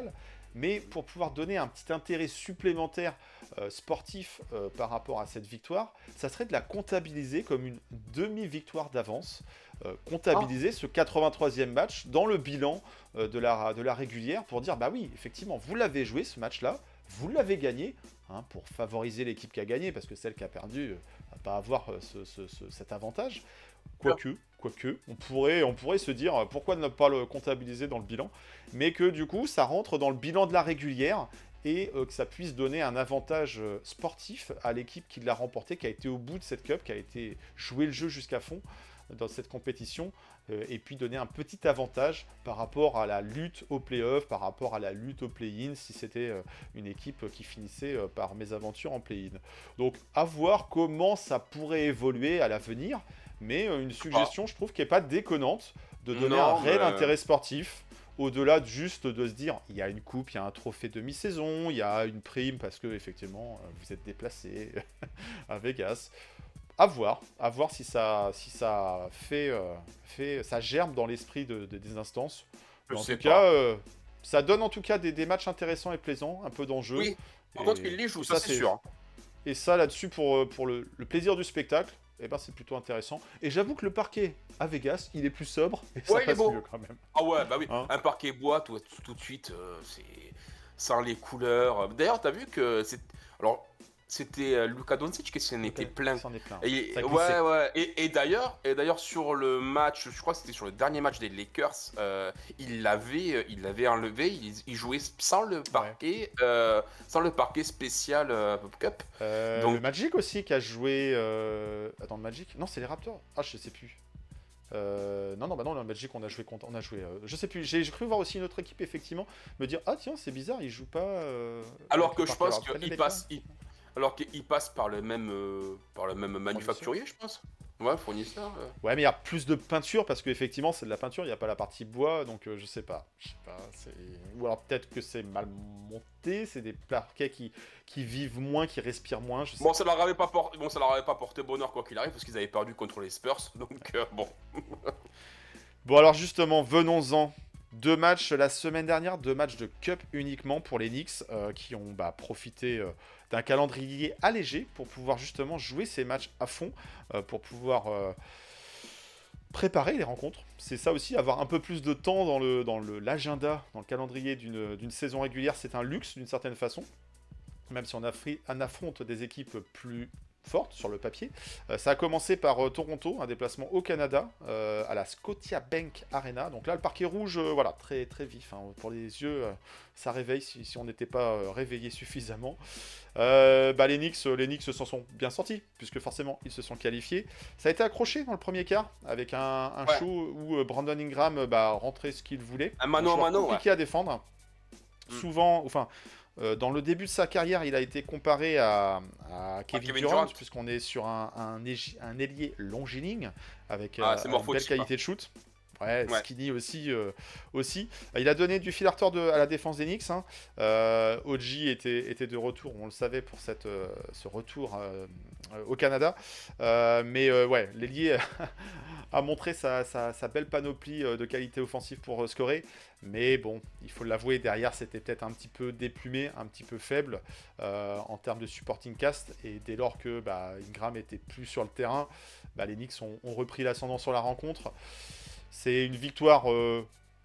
Speaker 4: mais pour pouvoir donner un petit intérêt supplémentaire euh, sportif euh, par rapport à cette victoire, ça serait de la comptabiliser comme une demi-victoire d'avance, euh, comptabiliser ce quatre-vingt-troisième match dans le bilan euh, de, la, de la régulière pour dire, bah oui, effectivement, vous l'avez joué ce match-là, vous l'avez gagné, hein, pour favoriser l'équipe qui a gagné, parce que celle qui a perdu euh, va pas avoir euh, ce, ce, ce, cet avantage. Quoique, quoique, on pourrait, on pourrait se dire, euh, pourquoi ne pas le comptabiliser dans le bilan, mais que du coup, ça rentre dans le bilan de la régulière, et euh, que ça puisse donner un avantage euh, sportif à l'équipe qui l'a remporté, qui a été au bout de cette cup, qui a été joué le jeu jusqu'à fond dans cette compétition, euh, et puis donner un petit avantage par rapport à la lutte au play-off, par rapport à la lutte au play-in, si c'était euh, une équipe qui finissait euh, par mésaventure en play-in. Donc, à voir comment ça pourrait évoluer à l'avenir, mais euh, une suggestion, je trouve, qui n'est pas déconnante, de donner
Speaker 5: Non,
Speaker 4: un réel
Speaker 5: mais-
Speaker 4: intérêt sportif, au-delà de juste de se dire, il y a une coupe, il y a un trophée demi-saison, il y a une prime, parce que effectivement, euh, vous êtes déplacé à Vegas. À voir, à voir si ça, si ça fait, euh, fait, ça germe dans l'esprit de, de- des instances.
Speaker 5: Je
Speaker 4: Mais en
Speaker 5: sais
Speaker 4: tout
Speaker 5: pas.
Speaker 4: cas, euh, ça donne en tout cas des, des matchs intéressants et plaisants, un peu d'enjeu.
Speaker 5: Oui, par
Speaker 4: Et-
Speaker 5: contre, il les joue, ça,
Speaker 4: ça,
Speaker 5: c'est
Speaker 4: c'est-
Speaker 5: sûr.
Speaker 4: Et ça, là-dessus, pour, euh, pour le, le plaisir du spectacle, eh ben, c'est plutôt intéressant. Et j'avoue que le parquet à Vegas, il est plus sobre, et ça
Speaker 5: Ouais, il est
Speaker 4: passe
Speaker 5: beau.
Speaker 4: mieux quand même.
Speaker 5: Ah ouais, bah oui,
Speaker 4: Hein.
Speaker 5: un parquet bois, tout, tout de suite, euh, c'est sans les couleurs. D'ailleurs, t'as vu que c'est... Alors, c'était euh, Luka Doncic qui s'en était plein.
Speaker 4: C'en est plein.
Speaker 5: Et,
Speaker 4: Ça glissait.
Speaker 5: ouais, ouais. Et, et d'ailleurs, et d'ailleurs sur le match, je crois que c'était sur le dernier match des Lakers, euh, il l'avait, euh, il l'avait enlevé. Il, il jouait sans le parquet, euh, sans le parquet spécial euh, Pop Cup.
Speaker 4: Euh,
Speaker 5: Donc-
Speaker 4: Le Magic aussi qui a joué. Euh... Attends, le Magic? Non, c'est les Raptors. Ah, je sais plus. Euh, non, non, bah non, le Magic, on a joué contre. On a joué. euh, Je sais plus. J'ai j'ai cru voir aussi une autre équipe, effectivement, me dire, ah tiens, c'est bizarre, ils jouent pas. euh,
Speaker 5: Alors
Speaker 4: avec
Speaker 5: que
Speaker 4: le
Speaker 5: je
Speaker 4: parquet.
Speaker 5: pense
Speaker 4: Alors, peut-être
Speaker 5: qu'il
Speaker 4: les
Speaker 5: passe, il- alors qu'il passe par le même, euh, par le même manufacturier, je pense. Ouais, fournisseur. euh.
Speaker 4: Ouais, mais il y a plus de peinture parce qu'effectivement, c'est de la peinture, il n'y a pas la partie bois, donc euh, je sais pas. Je sais pas, c'est... Ou alors peut-être que c'est mal monté, c'est des parquets qui, qui vivent moins, qui respirent moins, je sais
Speaker 5: Bon, ça leur avait pas porté, bon, ça leur avait pas porté bonheur quoi qu'il arrive parce qu'ils avaient perdu contre les Spurs. Donc euh, bon.
Speaker 4: Bon, alors justement, venons-en. Deux matchs la semaine dernière, deux matchs de Cup uniquement pour les Knicks euh, qui ont bah, profité euh, d'un calendrier allégé pour pouvoir justement jouer ces matchs à fond, euh, pour pouvoir euh, préparer les rencontres. C'est ça aussi, avoir un peu plus de temps dans le dans le, l'agenda, dans le calendrier d'une d'une saison régulière, c'est un luxe d'une certaine façon. Même si on, affri- on affronte des équipes plus fortes sur le papier. Euh, ça a commencé par euh, Toronto, un déplacement au Canada, euh, à la Scotiabank Arena. Donc là, le parquet rouge, euh, voilà, très très vif. Hein. Pour les yeux, euh, ça réveille si, si on n'était pas euh, réveillé suffisamment. Euh, bah, les Knicks, les Knicks s'en sont bien sortis, puisque forcément, ils se sont qualifiés. Ça a été accroché dans le premier quart, avec un, un
Speaker 5: Ouais.
Speaker 4: show où euh, Brandon Ingram euh, bah, rentrait ce qu'il voulait.
Speaker 5: Un mano à
Speaker 4: joueur
Speaker 5: mano,
Speaker 4: compliqué à défendre.
Speaker 5: Mm.
Speaker 4: Souvent, enfin, euh, dans le début de sa carrière, il a été comparé à, à Kevin,
Speaker 5: Kevin
Speaker 4: Durant,
Speaker 5: Durant.
Speaker 4: puisqu'on est sur un, un, égi- un ailier longiligne, avec
Speaker 5: Ah,
Speaker 4: euh,
Speaker 5: c'est
Speaker 4: une
Speaker 5: morpho
Speaker 4: belle
Speaker 5: aussi, quoi.
Speaker 4: qualité de shoot. Ouais,
Speaker 5: Ouais.
Speaker 4: skinny aussi, euh, aussi. Il a donné du fil à retordre de- à la défense des Knicks. Hein. Euh, O G était, était de retour, on le savait pour cette, euh, ce retour euh, euh, au Canada. Euh, mais euh, ouais, l'ailier a montré sa, sa- sa belle panoplie euh, de qualité offensive pour euh, scorer. Mais bon, il faut l'avouer, derrière c'était peut-être un petit peu déplumé, un petit peu faible euh, en termes de supporting cast. Et dès lors que bah, Ingram était plus sur le terrain, bah, les Knicks ont, ont repris l'ascendant sur la rencontre. C'est une victoire euh,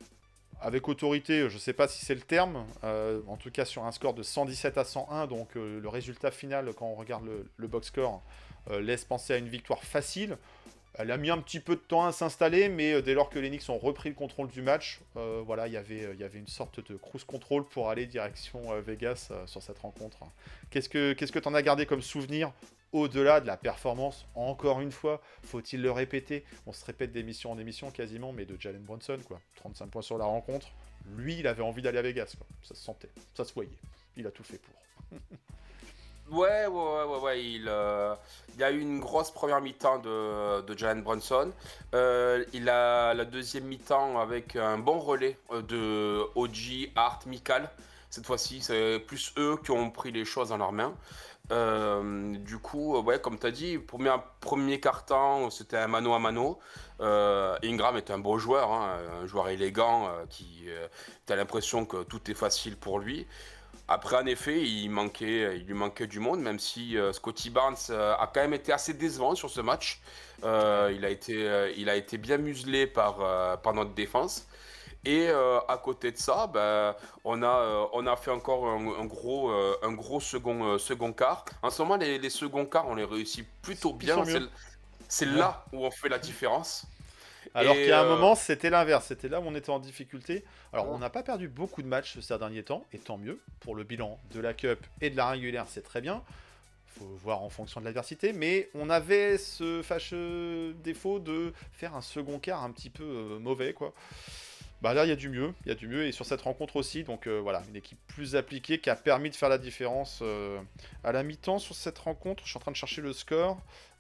Speaker 4: avec autorité, je ne sais pas si c'est le terme, euh, en tout cas sur un score de cent dix-sept à cent un, donc euh, le résultat final, quand on regarde le, le box score, euh, laisse penser à une victoire facile. Elle a mis un petit peu de temps à s'installer, mais euh, dès lors que les Knicks ont repris le contrôle du match, euh, voilà, y avait, euh, y avait une sorte de cruise control pour aller direction euh, Vegas euh, sur cette rencontre. Qu'est-ce que qu'est-ce que t'en as gardé comme souvenir au-delà de la performance? Encore une fois, faut-il le répéter? On se répète d'émission en émission quasiment, mais de Jalen Brunson, quoi. trente-cinq points sur la rencontre. Lui, il avait envie d'aller à Vegas, quoi. Ça se sentait, ça se voyait. Il a tout fait pour.
Speaker 5: Ouais, ouais, ouais, ouais, ouais, il, euh, il y a eu une grosse première mi-temps de, de Jalen Brunson. Euh, il a la deuxième mi-temps avec un bon relais euh, de O G, Hart, Mikal. Cette fois-ci, c'est plus eux qui ont pris les choses dans leurs mains. Euh, du coup, euh, ouais, comme tu as dit, premier, premier quart-temps, c'était un mano à mano. Euh, Ingram est un beau joueur, hein, un joueur élégant euh, qui, euh, tu as l'impression que tout est facile pour lui. Après, en effet, il manquait, il lui manquait du monde, même si euh, Scotty Barnes euh, a quand même été assez décevant sur ce match. Euh, il a été, euh, il a été bien muselé par, euh, par notre défense. Et euh, à côté de ça, ben, on, a, euh, on a fait encore un, un gros, euh, un gros second, euh, second quart. En ce moment, les, les seconds quarts, on les réussit plutôt
Speaker 4: Ils
Speaker 5: bien.
Speaker 4: sont
Speaker 5: C'est
Speaker 4: mieux.
Speaker 5: c'est là où on fait la différence.
Speaker 4: Alors
Speaker 5: Et,
Speaker 4: qu'il y a un
Speaker 5: euh,
Speaker 4: moment, c'était l'inverse. C'était là où on était en difficulté. Alors,
Speaker 5: Ouais.
Speaker 4: on n'a pas perdu beaucoup de matchs ces derniers temps, et tant mieux. Pour le bilan de la Cup et de la régulière, c'est très bien. Faut voir en fonction de l'adversité. Mais on avait ce fâcheux défaut de faire un second quart un petit peu euh, mauvais, quoi. Bah là, il y a du mieux, il y a du mieux, et sur cette rencontre aussi, donc euh, voilà, une équipe plus appliquée qui a permis de faire la différence euh, à la mi-temps sur cette rencontre. Je suis en train de chercher le score.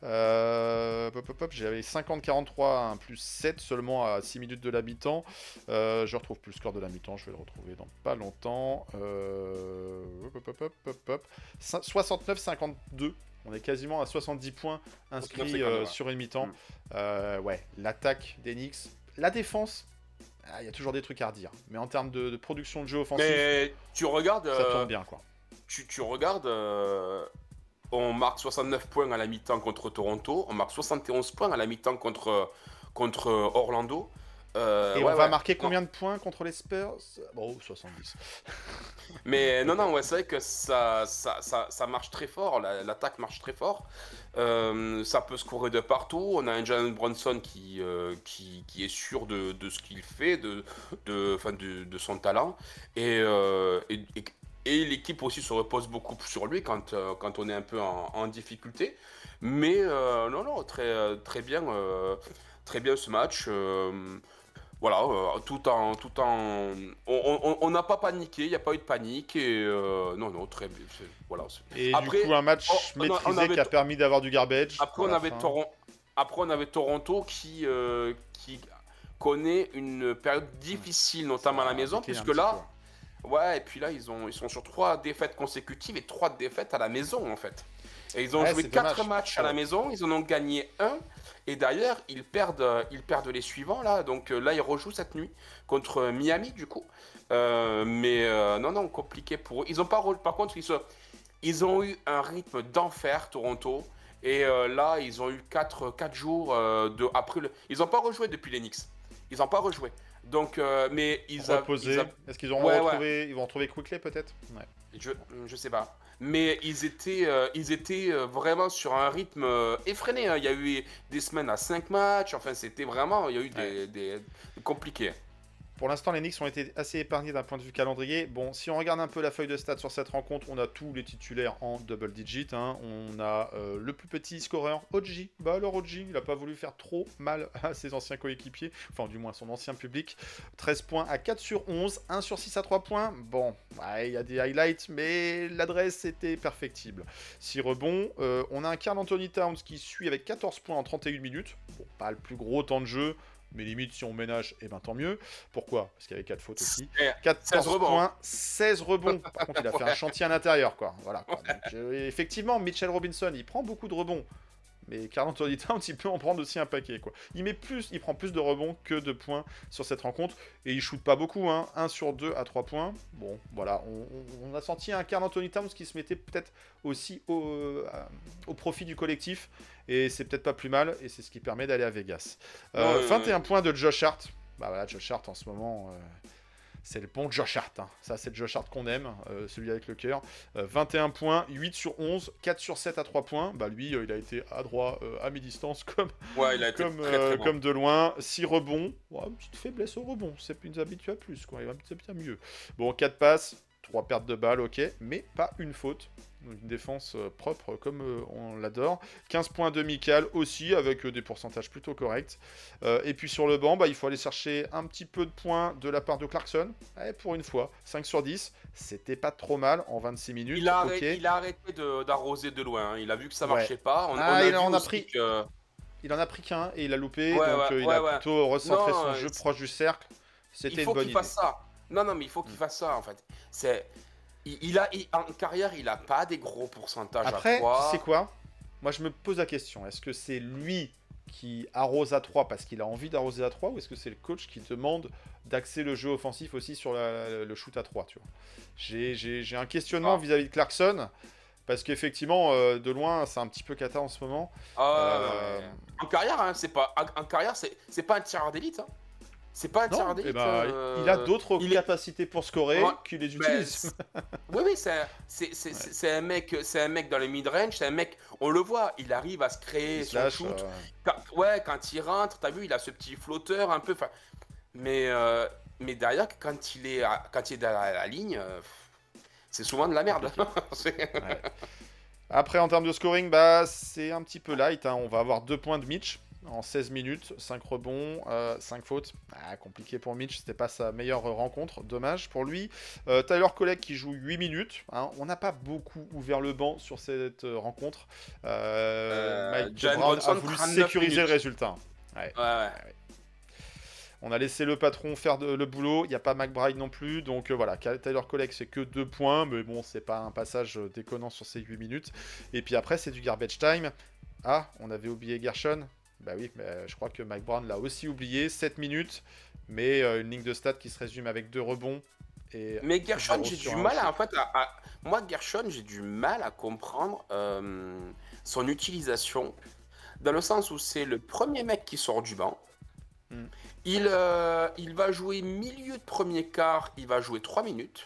Speaker 4: Euh, hop, hop, hop, j'avais cinquante quarante-trois, un plus sept seulement à six minutes de la mi-temps. Euh, je retrouve plus le score de la mi-temps, je vais le retrouver dans pas longtemps. Euh, hop, hop, hop, hop, hop. soixante-neuf cinquante-deux. On est quasiment à soixante-dix points inscrits
Speaker 5: soixante-neuf cinquante-deux,
Speaker 4: euh,
Speaker 5: ouais.
Speaker 4: sur une mi-temps.
Speaker 5: Mm.
Speaker 4: Euh, ouais, l'attaque des Knicks. La défense, ah, il y a toujours des trucs à redire. Mais en termes de, de production de jeu offensif,
Speaker 5: Mais tu regardes,
Speaker 4: ça
Speaker 5: euh,
Speaker 4: tourne bien, quoi.
Speaker 5: tu, tu regardes, euh, on marque soixante-neuf points à la mi-temps contre Toronto, on marque soixante et onze points à la mi-temps contre, contre Orlando. Euh,
Speaker 4: Et
Speaker 5: ouais,
Speaker 4: on va
Speaker 5: ouais.
Speaker 4: marquer
Speaker 5: Non.
Speaker 4: combien de points contre les Spurs? Bon, soixante-dix.
Speaker 5: Mais non, non, ouais, c'est vrai que ça, ça, ça, ça marche très fort, la- l'attaque marche très fort. Euh, ça peut scorer de partout. On a un Jalen Brunson qui, euh, qui, qui est sûr de, de ce qu'il fait, de, de, enfin, de, de son talent. Et, euh, et, et- et l'équipe aussi se repose beaucoup sur lui quand, euh, quand on est un peu en, en difficulté. Mais euh, non, non, très, très bien, euh, très bien ce match. euh, Voilà, euh, tout en, tout en, on on- on n'a pas paniqué, il n'y a pas eu de panique et euh, non, non, très bien. c'est- Voilà. c'est-
Speaker 4: Et
Speaker 5: Après,
Speaker 4: du coup, un match
Speaker 5: on- on a-
Speaker 4: maîtrisé
Speaker 5: on avait
Speaker 4: qui a
Speaker 5: to-
Speaker 4: permis d'avoir du garbage.
Speaker 5: Après,
Speaker 4: à
Speaker 5: on
Speaker 4: la
Speaker 5: avait
Speaker 4: fin.
Speaker 5: Toron- Après, on avait Toronto qui, euh, qui connaît une période difficile, notamment à la
Speaker 4: Ça a
Speaker 5: maison,
Speaker 4: décliné un
Speaker 5: puisque
Speaker 4: petit
Speaker 5: là, ouais, et puis là, ils, ont, ils sont sur trois défaites consécutives et trois défaites à la maison, en fait. Et ils ont
Speaker 4: Ouais,
Speaker 5: joué
Speaker 4: c'est
Speaker 5: quatre
Speaker 4: dommage.
Speaker 5: matchs à la
Speaker 4: Ouais.
Speaker 5: maison, ils en ont gagné un. Et d'ailleurs, ils perdent, euh, ils perdent les suivants, là. Donc euh, là, ils rejouent cette nuit contre Miami, du coup. Euh, mais euh, non, non, compliqué pour eux. Ils ont pas, re- par contre, ils, se- ils ont eu un rythme d'enfer, Toronto. Et euh, là, ils ont eu quatre jours euh, de, après le... Ils n'ont pas rejoué depuis les Knicks. Ils n'ont pas rejoué. Donc, euh, mais ils a-
Speaker 4: Reposé.
Speaker 5: ils a-
Speaker 4: Est-ce qu'ils ont
Speaker 5: Ouais, ouais.
Speaker 4: retrouvé, ils vont retrouver Quickly peut-être? Ouais.
Speaker 5: Je, je sais pas. Mais ils étaient, euh, ils étaient euh, vraiment sur un rythme euh, effréné, hein. Il y a eu des semaines à cinq matchs. Enfin, c'était vraiment... Il y a eu des,
Speaker 4: Ouais.
Speaker 5: des, des compliqués.
Speaker 4: Pour l'instant, les Knicks ont été assez épargnés d'un point de vue calendrier. Bon, si on regarde un peu la feuille de stats sur cette rencontre, on a tous les titulaires en double digit. Hein. On a euh, le plus petit scoreur, O G. Bah alors O G, il n'a pas voulu faire trop mal à ses anciens coéquipiers, enfin du moins son ancien public. treize points à quatre sur onze, un sur six à trois points. Bon, ouais, il y a des highlights, mais l'adresse était perfectible. six rebonds. Euh, on a un Karl Anthony Towns qui suit avec quatorze points en trente et une minutes. Bon, pas le plus gros temps de jeu. Mais limite, si on ménage, eh ben tant mieux. Pourquoi? Parce qu'il y avait quatre fautes aussi.
Speaker 5: Et
Speaker 4: quatorze
Speaker 5: seize rebonds.
Speaker 4: points, seize rebonds. Par contre, il a fait un chantier à l'intérieur, quoi. Voilà. Quoi. Donc, euh, effectivement, Mitchell Robinson, il prend beaucoup de rebonds. Mais Karl Anthony Towns, il peut en prendre aussi un paquet, quoi. Il met plus, il prend plus de rebonds que de points sur cette rencontre. Et il shoot pas beaucoup, hein. un sur deux à trois points. Bon, voilà. On, on- on a senti un Karl Anthony Towns qui se mettait peut-être aussi au, euh, au profit du collectif. Et c'est peut-être pas plus mal. Et c'est ce qui permet d'aller à Vegas. Euh,
Speaker 5: Ouais,
Speaker 4: vingt et un points de Josh Hart. Bah voilà, Josh Hart en ce moment... euh, c'est le bon Josh Hart, hein. Ça c'est le Josh Hart qu'on aime, euh, celui avec le cœur. Euh, vingt et un points, huit sur onze, quatre sur sept à trois points. Bah lui, euh, il a été à droit, euh, à mi-distance, comme,
Speaker 5: Ouais, il a été
Speaker 4: comme,
Speaker 5: très
Speaker 4: euh,
Speaker 5: très bon.
Speaker 4: comme de loin. six rebonds, ouais, une petite faiblesse au rebond, c'est une habitude à plus, quoi. Il va peut-être bien mieux. Bon, quatre passes, trois pertes de balles, ok, mais pas une faute. Donc, une défense euh, propre comme euh, on l'adore. quinze points de Michael aussi, avec euh, des pourcentages plutôt corrects. Euh, et puis sur le banc, bah, il faut aller chercher un petit peu de points de la part de Clarkson. Ouais, pour une fois, cinq sur dix. C'était pas trop mal en vingt-six minutes.
Speaker 5: Il a,
Speaker 4: ok.
Speaker 5: arrêté, il a arrêté de- d'arroser de, loin. Hein. Il a vu que ça
Speaker 4: Ouais.
Speaker 5: marchait pas. On,
Speaker 4: Ah,
Speaker 5: on a
Speaker 4: il
Speaker 5: vu
Speaker 4: en a
Speaker 5: aussi
Speaker 4: pris.
Speaker 5: que-
Speaker 4: Il en a pris qu'un et il a loupé.
Speaker 5: Ouais,
Speaker 4: donc
Speaker 5: ouais,
Speaker 4: euh, il
Speaker 5: ouais,
Speaker 4: a
Speaker 5: ouais.
Speaker 4: plutôt recentré
Speaker 5: Non,
Speaker 4: son
Speaker 5: euh,
Speaker 4: jeu
Speaker 5: c'est-
Speaker 4: proche du cercle.
Speaker 5: Il
Speaker 4: C'était une
Speaker 5: faut
Speaker 4: bonne
Speaker 5: qu'il
Speaker 4: idée.
Speaker 5: fasse ça. Non, non, mais il faut qu'il
Speaker 4: Mm.
Speaker 5: fasse ça en fait. C'est il, il a, il- en carrière, il a pas des gros pourcentages
Speaker 4: Après,
Speaker 5: à trois.
Speaker 4: tu sais quoi? Moi, je me pose la question. Est-ce que c'est lui qui arrose à trois parce qu'il a envie d'arroser à trois, ou est-ce que c'est le coach qui demande d'axer le jeu offensif aussi sur la- le shoot à trois, tu vois? J'ai j'ai- j'ai un questionnement
Speaker 5: Ah.
Speaker 4: vis-à-vis de Clarkson, parce qu'effectivement, euh, de loin, c'est un petit peu cata en ce moment.
Speaker 5: Ah,
Speaker 4: Euh,
Speaker 5: ouais. En carrière, hein, c'est pas, en, en carrière, c'est, c'est pas un tireur d'élite. Hein. C'est pas un
Speaker 4: Non,
Speaker 5: tireur
Speaker 4: eh
Speaker 5: d'élite.
Speaker 4: ben,
Speaker 5: euh,
Speaker 4: il a d'autres
Speaker 5: il est-
Speaker 4: capacités pour scorer
Speaker 5: Ouais,
Speaker 4: qu'il les
Speaker 5: ben,
Speaker 4: utilise.
Speaker 5: c'est- oui, oui, c'est un, c'est, c'est, c'est- c'est un mec, c'est un mec dans le mid-range, c'est un mec, on le voit, il arrive à se créer
Speaker 4: Il
Speaker 5: son
Speaker 4: slash,
Speaker 5: shoot.
Speaker 4: euh,
Speaker 5: Quand- ouais, quand il rentre, t'as vu, il a ce petit flotteur un peu. 'fin, Mais, euh, mais derrière, quand il est, à- quand il est derrière la ligne, euh, c'est souvent de la merde. C'est-
Speaker 4: ouais. Après, en termes de scoring, bah, c'est un petit peu light, hein. On va avoir deux points de Mitch en seize minutes, cinq rebonds, euh, cinq fautes. Ah, compliqué pour Mitch, c'était pas sa meilleure rencontre, dommage pour lui. Euh, Tyler Collect qui joue huit minutes, hein. On n'a pas beaucoup ouvert le banc sur cette euh, rencontre. Euh,
Speaker 5: Euh,
Speaker 4: Mike
Speaker 5: Jalen
Speaker 4: Brown a
Speaker 5: Brunson,
Speaker 4: voulu
Speaker 5: trente-neuf
Speaker 4: sécuriser
Speaker 5: minutes.
Speaker 4: le résultat. Ouais.
Speaker 5: Ouais, ouais.
Speaker 4: On a laissé le patron faire de- le boulot. Il n'y a pas McBride non plus. Donc euh, voilà, Tyler Collect, c'est que deux points. Mais bon, c'est pas un passage euh, déconnant sur ces huit minutes. Et puis après, c'est du garbage time. Ah, on avait oublié Gershon. Bah oui, mais euh, je crois que Mike Brown l'a aussi oublié. sept minutes. Mais euh, une ligne de stats qui se résume avec deux rebonds. Et
Speaker 5: Mais Gershon,
Speaker 4: zéro
Speaker 5: j'ai
Speaker 4: sur
Speaker 5: du
Speaker 4: un
Speaker 5: mal à,
Speaker 4: shoot.
Speaker 5: en fait, à, à- moi Gershon, j'ai du mal à comprendre euh, son utilisation, dans le sens où c'est le premier mec qui sort du banc.
Speaker 4: Mm.
Speaker 5: Il, euh, il va jouer milieu de premier quart, il va jouer trois minutes.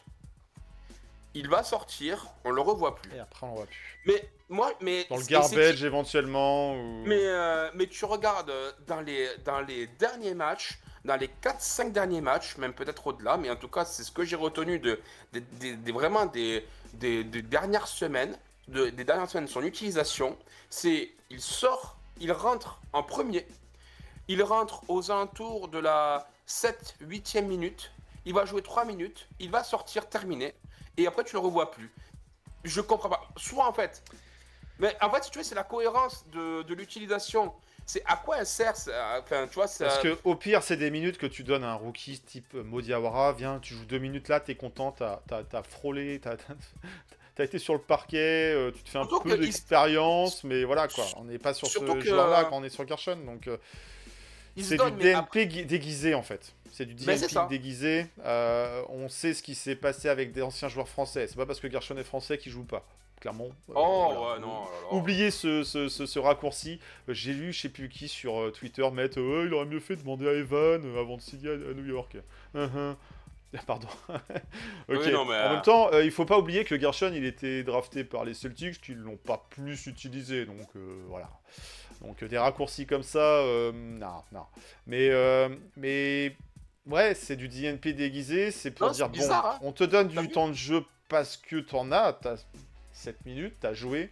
Speaker 5: Il va sortir, on le revoit plus.
Speaker 4: Et après, on ne voit plus.
Speaker 5: Mais moi, mais
Speaker 4: Dans le
Speaker 5: et c'est-
Speaker 4: garbage éventuellement. Ou...
Speaker 5: Mais, euh, mais tu regardes euh, dans les, dans les derniers matchs, dans les quatre cinq derniers matchs, même peut-être au-delà, mais en tout cas, c'est ce que j'ai retenu de, de- de- de- vraiment des, des, des dernières semaines, de- des dernières semaines de son utilisation, c'est il sort, il rentre en premier, il rentre aux alentours de la sept huitième minute, il va jouer trois minutes, il va sortir, terminé, et après tu le revois plus. Je comprends pas. Soit en fait, mais en fait, si tu veux, c'est la cohérence de, de l'utilisation. C'est à quoi elle sert ça. Enfin, tu vois, ça...
Speaker 4: Parce que au pire, c'est des minutes que tu donnes à un rookie type Modiawara. Viens, tu joues deux minutes là, t'es content, t'as t'as- t'as frôlé, t'as t'as- t'as été sur le parquet, euh, tu te fais un
Speaker 5: Surtout
Speaker 4: peu
Speaker 5: que il-
Speaker 4: d'expérience, mais voilà quoi. On n'est pas sur
Speaker 5: Surtout
Speaker 4: ce
Speaker 5: que,
Speaker 4: genre-là
Speaker 5: euh,
Speaker 4: quand on est sur Gershon, donc euh,
Speaker 5: il se
Speaker 4: c'est du
Speaker 5: donne, mais
Speaker 4: D N P
Speaker 5: après-
Speaker 4: gui- déguisé en fait. C'est du
Speaker 5: Ben, c'est
Speaker 4: D N P
Speaker 5: ça.
Speaker 4: déguisé. Euh, on sait ce qui s'est passé avec des anciens joueurs français. C'est pas parce que Gershon est français qu'il joue pas. Clairement. Euh,
Speaker 5: Oh,
Speaker 4: voilà.
Speaker 5: ouais, non. là, là.
Speaker 4: Oubliez ce, ce, ce- ce raccourci. Euh, J'ai lu, je sais plus qui, sur euh, Twitter mettre euh, il aurait mieux fait de demander à Evan euh, avant de signer à, à New York. Uh-huh. Ah, pardon. Ok.
Speaker 5: Oui, non, mais,
Speaker 4: En
Speaker 5: euh,
Speaker 4: même temps, euh, il faut pas oublier que Gershon, il était drafté par les Celtics, qui l'ont pas plus utilisé. Donc euh, voilà. Donc euh, des raccourcis comme ça, euh, non, non. Mais, euh, mais ouais, c'est du D N P déguisé. C'est pour
Speaker 5: Non, c'est
Speaker 4: dire
Speaker 5: bizarre,
Speaker 4: bon,
Speaker 5: hein.
Speaker 4: on te donne
Speaker 5: T'as
Speaker 4: du
Speaker 5: vu
Speaker 4: temps de jeu parce que t'en as. T'as sept minutes, t'as joué.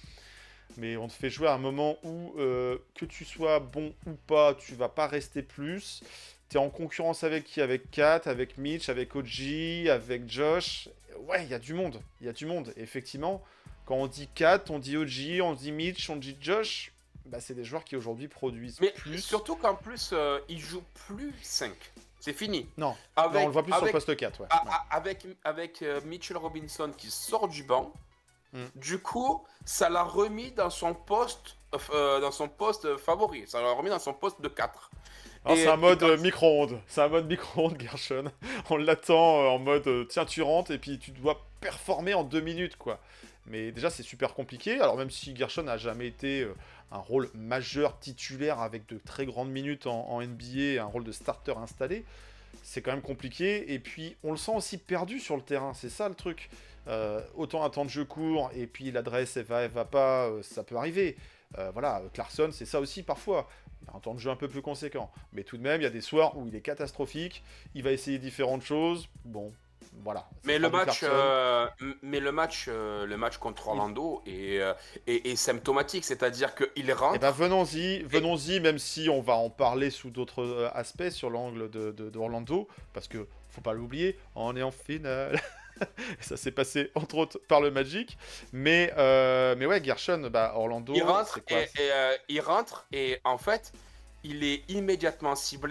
Speaker 4: Mais on te fait jouer à un moment où, euh, que tu sois bon ou pas, tu vas pas rester plus. T'es en concurrence avec qui? Avec Kat, avec Mitch, avec O G, avec Josh. Ouais, il y a du monde. Il y a du monde. Et effectivement, quand on dit Kat, on dit O G, on dit Mitch, on dit Josh, bah, c'est des joueurs qui aujourd'hui produisent
Speaker 5: Mais
Speaker 4: plus.
Speaker 5: surtout qu'en plus, euh, il joue plus cinq. C'est fini.
Speaker 4: Non,
Speaker 5: Avec,
Speaker 4: non, on le voit plus
Speaker 5: avec,
Speaker 4: sur le poste quatre. Ouais.
Speaker 5: a-
Speaker 4: Ouais.
Speaker 5: a- avec, avec euh, Mitchell Robinson qui sort du banc,
Speaker 4: Mm.
Speaker 5: du coup, ça l'a remis dans son poste, euh, dans son poste favori. Ça l'a remis dans son poste de quatre.
Speaker 4: Alors,
Speaker 5: Et-
Speaker 4: c'est un mode
Speaker 5: et quand-
Speaker 4: euh, micro-ondes. C'est un mode micro-ondes, Gershon. On l'attend euh, en mode euh, tiens, tu rentres et puis tu dois performer en deux minutes, quoi. Mais déjà, c'est super compliqué. Alors, même si Gershon n'a jamais été euh, un rôle majeur titulaire avec de très grandes minutes en, en N B A, un rôle de starter installé, c'est quand même compliqué. Et puis, on le sent aussi perdu sur le terrain. C'est ça le truc. Euh, autant un temps de jeu court et puis l'adresse, elle va, elle va pas, euh, ça peut arriver. Euh, voilà, Clarkson, c'est ça aussi parfois. Il a un temps de jeu un peu plus conséquent. Mais tout de même, il y a des soirs où il est catastrophique. Il va essayer différentes choses. Bon, voilà.
Speaker 5: Mais
Speaker 4: C'est
Speaker 5: le
Speaker 4: pas du
Speaker 5: match,
Speaker 4: Clarkson.
Speaker 5: euh, m- mais le match, euh, le match contre Orlando est, euh, est, est symptomatique, c'est-à-dire qu'il rentre.
Speaker 4: Eh ben, venons-y, venons-y, même si on va en parler sous d'autres euh, aspects sur l'angle de, de- d'Orlando, parce que faut pas l'oublier, on est en finale. Ça s'est passé entre autres par le Magic, mais euh, mais ouais, Gershon, bah Orlando,
Speaker 5: il rentre
Speaker 4: c'est quoi
Speaker 5: et, et, euh, il rentre et en fait, il est immédiatement ciblé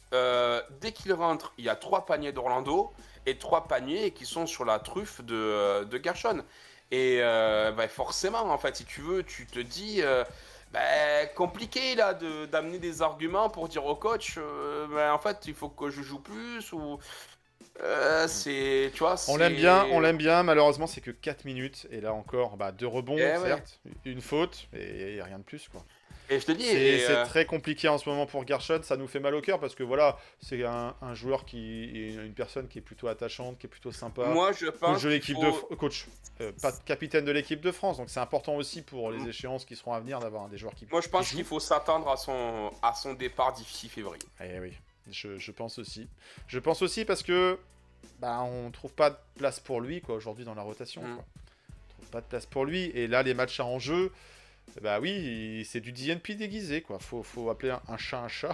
Speaker 5: euh, dès qu'il rentre, il y a trois paniers d'Orlando et trois paniers qui sont sur la truffe de, de Gershon. Et euh, bah, forcément, en fait, si tu veux, tu te dis, euh, bah, compliqué là de- d'amener des arguments pour dire au coach, euh, bah, en fait, il faut que je joue plus ou euh, c'est, tu vois,
Speaker 4: On
Speaker 5: c'est-
Speaker 4: l'aime bien, on l'aime bien. Malheureusement, c'est que quatre minutes. Et là encore, bah, deux rebonds,
Speaker 5: Eh ouais.
Speaker 4: certes. Une faute, et, et rien de plus, quoi.
Speaker 5: Et je te dis,
Speaker 4: C'est
Speaker 5: et,
Speaker 4: c'est
Speaker 5: euh,
Speaker 4: très compliqué en ce moment pour Gershon, ça nous fait mal au cœur parce que voilà, c'est un, un joueur qui est une personne qui est plutôt attachante, qui est plutôt sympa.
Speaker 5: moi, je
Speaker 4: Coach
Speaker 5: pense
Speaker 4: de
Speaker 5: qu'il
Speaker 4: l'équipe
Speaker 5: faut-
Speaker 4: de Fr- coach, euh, pas capitaine de l'équipe de France, donc c'est important aussi pour les
Speaker 5: Mm.
Speaker 4: échéances qui seront à venir d'avoir des joueurs qui.
Speaker 5: Moi, je pense
Speaker 4: qui
Speaker 5: qu'il
Speaker 4: jouent.
Speaker 5: faut s'attendre à son, à son départ d'ici février.
Speaker 4: Eh oui, je, je pense aussi. Je pense aussi parce que bah on trouve pas de place pour lui quoi aujourd'hui dans la rotation.
Speaker 5: Mm.
Speaker 4: Quoi. On trouve pas de place pour lui et là les matchs à enjeu. Bah oui, c'est du D N P déguisé, quoi. Faut, faut appeler un, un chat un chat.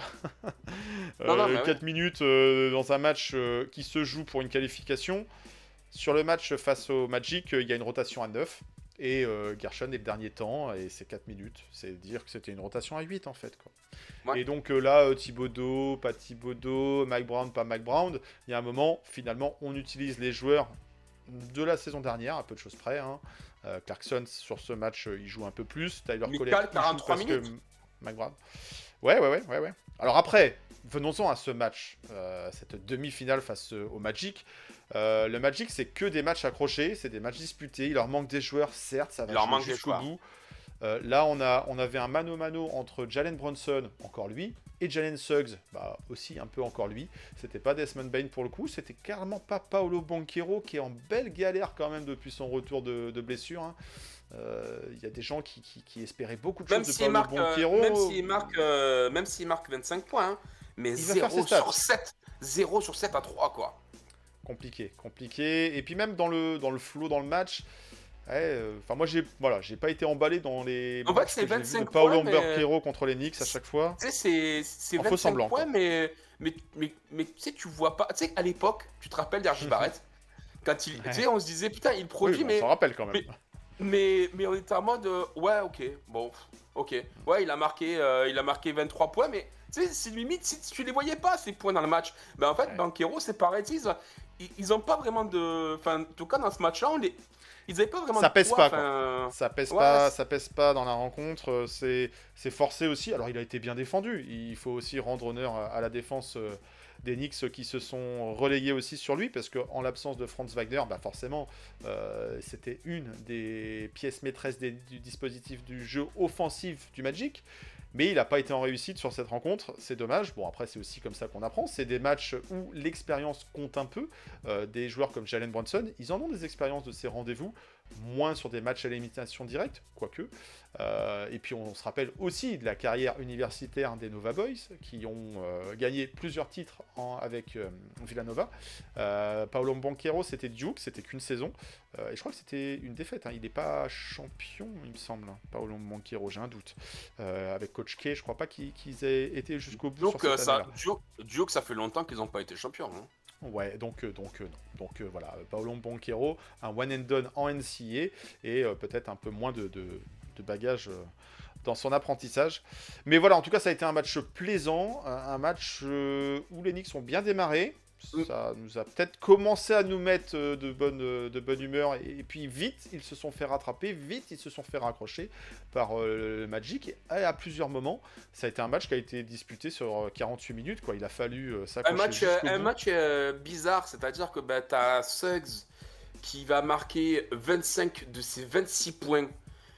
Speaker 5: Non, non, mais
Speaker 4: quatre minutes euh, dans un match euh, qui se joue pour une qualification. Sur le match face au Magic, euh, il y a une rotation à neuf. Et euh, Gershon est le dernier temps, et c'est quatre minutes. C'est dire que c'était une rotation à huit, en fait, quoi.
Speaker 5: Ouais.
Speaker 4: Et donc euh, là, euh, Thibodeau, pas Thibodeau, Mike Brown, pas Mike Brown. Il y a un moment, finalement, on utilise les joueurs de la saison dernière, à peu de choses près, hein. Euh, Clarkson, sur ce match, euh, il joue un peu plus. Tyler
Speaker 5: Mikal,
Speaker 4: Collet, il joue
Speaker 5: quarante-trois
Speaker 4: parce
Speaker 5: minutes.
Speaker 4: que Mike Brown. Ouais, ouais, ouais, ouais, ouais. Alors après, venons-en à ce match, euh, cette demi-finale face euh, au Magic. Euh, le Magic, c'est que des matchs accrochés, c'est des matchs disputés. Il leur manque des joueurs, certes, ça va
Speaker 5: Il leur
Speaker 4: jouer
Speaker 5: manque des
Speaker 4: jusqu'au
Speaker 5: joueurs.
Speaker 4: bout. Euh, là, on, a, on avait un mano-mano entre Jalen Brunson, encore lui, et Jalen Suggs, bah, aussi un peu encore lui. C'était pas Desmond Bane pour le coup, c'était carrément pas Paolo Banchero qui est en belle galère quand même depuis son retour de, de blessure. hein. Euh, Il y a des gens qui, qui- qui espéraient beaucoup de
Speaker 5: Même
Speaker 4: choses de
Speaker 5: s'il
Speaker 4: Paolo
Speaker 5: marque, euh,
Speaker 4: Banchero.
Speaker 5: même s'il marque, euh, même s'il marque vingt-cinq points, hein, mais
Speaker 4: Il va faire ses
Speaker 5: zéro
Speaker 4: stats.
Speaker 5: sur sept. zéro sur sept à trois, quoi.
Speaker 4: Compliqué, compliqué. Et puis même dans le, dans le flow, dans le match, ouais, euh, enfin moi j'ai voilà, j'ai pas été emballé dans les
Speaker 5: En fait,
Speaker 4: matchs
Speaker 5: c'est
Speaker 4: que j'ai vus
Speaker 5: vingt-cinq
Speaker 4: de Paolo
Speaker 5: points, mais-
Speaker 4: Banchero contre les Knicks à chaque fois.
Speaker 5: Tu sais, c'est- c'est
Speaker 4: En faux
Speaker 5: vingt-cinq
Speaker 4: semblant,
Speaker 5: points,
Speaker 4: quoi.
Speaker 5: mais, mais, mais, mais tu sais, tu vois pas. Tu sais, à l'époque, tu te rappelles d'R J Barrett quand il,
Speaker 4: Ouais.
Speaker 5: tu sais, on se disait, putain, il produit,
Speaker 4: Oui, on
Speaker 5: mais,
Speaker 4: s'en rappelle quand même.
Speaker 5: mais- mais, mais on était en mode, euh, ouais, ok, bon, pff, ok. Ouais, il a marqué, euh, il a marqué vingt-trois points, mais tu sais, c'est limite, si tu les voyais pas, ces points dans le match. Ben en fait,
Speaker 4: Ouais.
Speaker 5: Banchero, c'est pareil, tu sais, ils, ils ont pas vraiment de. Enfin, en tout cas, dans ce match-là, on les. Ils avaient pas vraiment
Speaker 4: Ça
Speaker 5: de
Speaker 4: pèse
Speaker 5: poids,
Speaker 4: pas, quoi.
Speaker 5: enfin,
Speaker 4: Ça pèse
Speaker 5: Ouais,
Speaker 4: pas,
Speaker 5: c'est-
Speaker 4: ça pèse pas dans la rencontre. euh, C'est c'est forcé aussi. Alors il a été bien défendu. Il faut aussi rendre honneur à, à la défense euh, des Knicks qui se sont relayés aussi sur lui parce que en l'absence de Franz Wagner, bah forcément, euh, c'était une des pièces maîtresses des- du dispositif du jeu offensif du Magic. Mais il n'a pas été en réussite sur cette rencontre, c'est dommage. Bon, après, c'est aussi comme ça qu'on apprend. C'est des matchs où l'expérience compte un peu. Euh, des joueurs comme Jalen Brunson, ils en ont des expériences de ces rendez-vous, moins sur des matchs à l'élimination directe, quoique. Euh, et puis, on se rappelle aussi de la carrière universitaire des Nova Boys, qui ont euh, gagné plusieurs titres en- avec euh, Villanova. Euh, Paolo Banchero, c'était Duke, c'était qu'une saison. Euh, et je crois que c'était une défaite. hein. Il n'est pas champion, il me semble. hein, Paolo Banchero, j'ai un doute. Euh, avec Coach K, je crois pas qu'ils qu'ils aient été jusqu'au bout
Speaker 5: Donc,
Speaker 4: sur
Speaker 5: euh,
Speaker 4: cette
Speaker 5: ça,
Speaker 4: année-là.
Speaker 5: Duke, Duke, ça fait longtemps qu'ils n'ont pas été champions. hein.
Speaker 4: Ouais, donc, euh, donc euh, non. Donc euh, voilà, Paolo Banchero, un one and done en N C A A et euh, peut-être un peu moins de, de, de bagages euh, dans son apprentissage. Mais voilà, en tout cas, ça a été un match plaisant, un, un match euh, où les Knicks ont bien démarré. Ça nous a peut-être commencé à nous mettre euh, de bonne, euh, de bonne humeur. Et, et puis vite, ils se sont fait rattraper, vite, ils se sont fait raccrocher par euh, le Magic. Et à plusieurs moments, ça a été un match qui a été disputé sur euh, quarante-huit minutes. Quoi. Il a fallu euh,
Speaker 5: Un
Speaker 4: s'accrocher
Speaker 5: match, euh,
Speaker 4: jusqu'au
Speaker 5: un
Speaker 4: bout.
Speaker 5: match euh, bizarre, c'est-à-dire que bah, tu as Suggs qui va marquer vingt-cinq de ses vingt-six points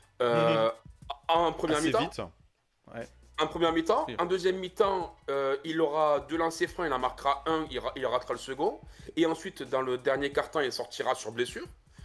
Speaker 5: euh, en première
Speaker 4: Assez
Speaker 5: mi-temps.
Speaker 4: vite.
Speaker 5: En première mi-temps.
Speaker 4: Oui.
Speaker 5: En deuxième mi-temps, euh, il aura deux lancers francs, il en marquera un, il, ra- il ratera le second. Et ensuite, dans le dernier quart-temps, il sortira sur blessure.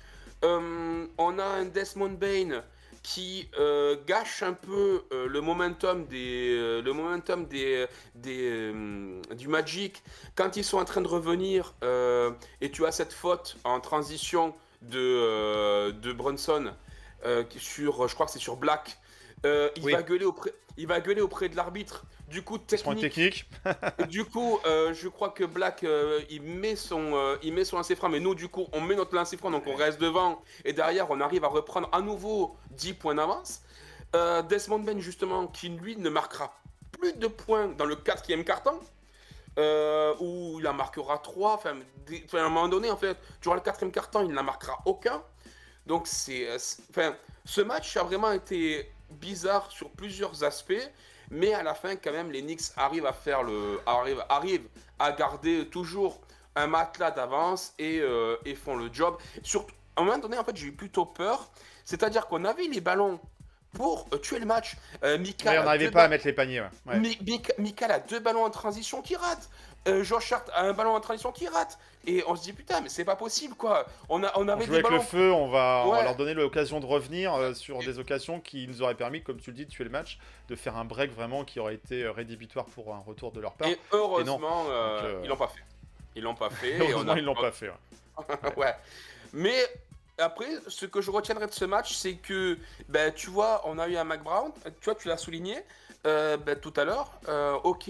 Speaker 5: Euh, on a un Desmond Bane qui euh, gâche un peu euh, le momentum des, euh, le momentum des, des, euh, du Magic quand ils sont en train de revenir euh, et tu as cette faute en transition de, euh, de Brunson euh, sur, je crois que c'est sur Black. Euh, il,
Speaker 4: Oui.
Speaker 5: va gueuler auprès, il va gueuler auprès de l'arbitre. Du coup,
Speaker 4: Ils seront une
Speaker 5: technique.
Speaker 4: technique.
Speaker 5: Du coup, euh, je crois que Black, euh, il met son, euh, il met son lancer franc, mais nous, du coup, on met notre lancer franc, donc on reste devant, et derrière, on arrive à reprendre à nouveau dix points d'avance. Euh, Desmond Bane, justement, qui lui ne marquera plus de points dans le quatrième carton. euh, où il en marquera trois. Enfin, des- enfin, à un moment donné, en fait, durant le quatrième quart-temps, il n'en marquera aucun. Donc, c'est, euh, c'est- enfin, ce match a vraiment été bizarre sur plusieurs aspects. Mais à la fin, quand même, les Knicks arrivent à faire le, arrivent, arrivent à garder toujours un matelas d'avance et, euh, et font le job. Surtout, à un moment donné, en fait, j'ai eu plutôt peur. C'est-à-dire qu'on avait les ballons pour euh, tuer le match. Euh, Mika
Speaker 4: Ouais, on
Speaker 5: a
Speaker 4: n'arrivait
Speaker 5: deux
Speaker 4: pas à
Speaker 5: ba-
Speaker 4: mettre les paniers. Ouais. Ouais.
Speaker 5: Mi- Mika, Mika a deux ballons en transition qui ratent. Euh, Josh Hart a un ballon en transition qui rate. Et on se dit, putain, mais c'est pas possible, quoi. On, a, on
Speaker 4: On
Speaker 5: avait
Speaker 4: joue
Speaker 5: des
Speaker 4: avec le
Speaker 5: ballons.
Speaker 4: feu, on va, on va
Speaker 5: Ouais.
Speaker 4: leur donner l'occasion de revenir euh, sur des occasions qui nous auraient permis, comme tu le dis, de tuer le match, de faire un break vraiment qui aurait été euh, rédhibitoire pour un retour de leur part.
Speaker 5: Et heureusement, euh,
Speaker 4: Donc, euh,
Speaker 5: ils l'ont pas fait. Ils l'ont pas fait. et on
Speaker 4: Heureusement,
Speaker 5: a-
Speaker 4: ils l'ont pas fait. Ouais.
Speaker 5: ouais. Mais après, ce que je retiendrai de ce match, c'est que, ben, tu vois, on a eu un Mac Brown, tu vois, tu l'as souligné euh, ben, tout à l'heure. Euh, ok,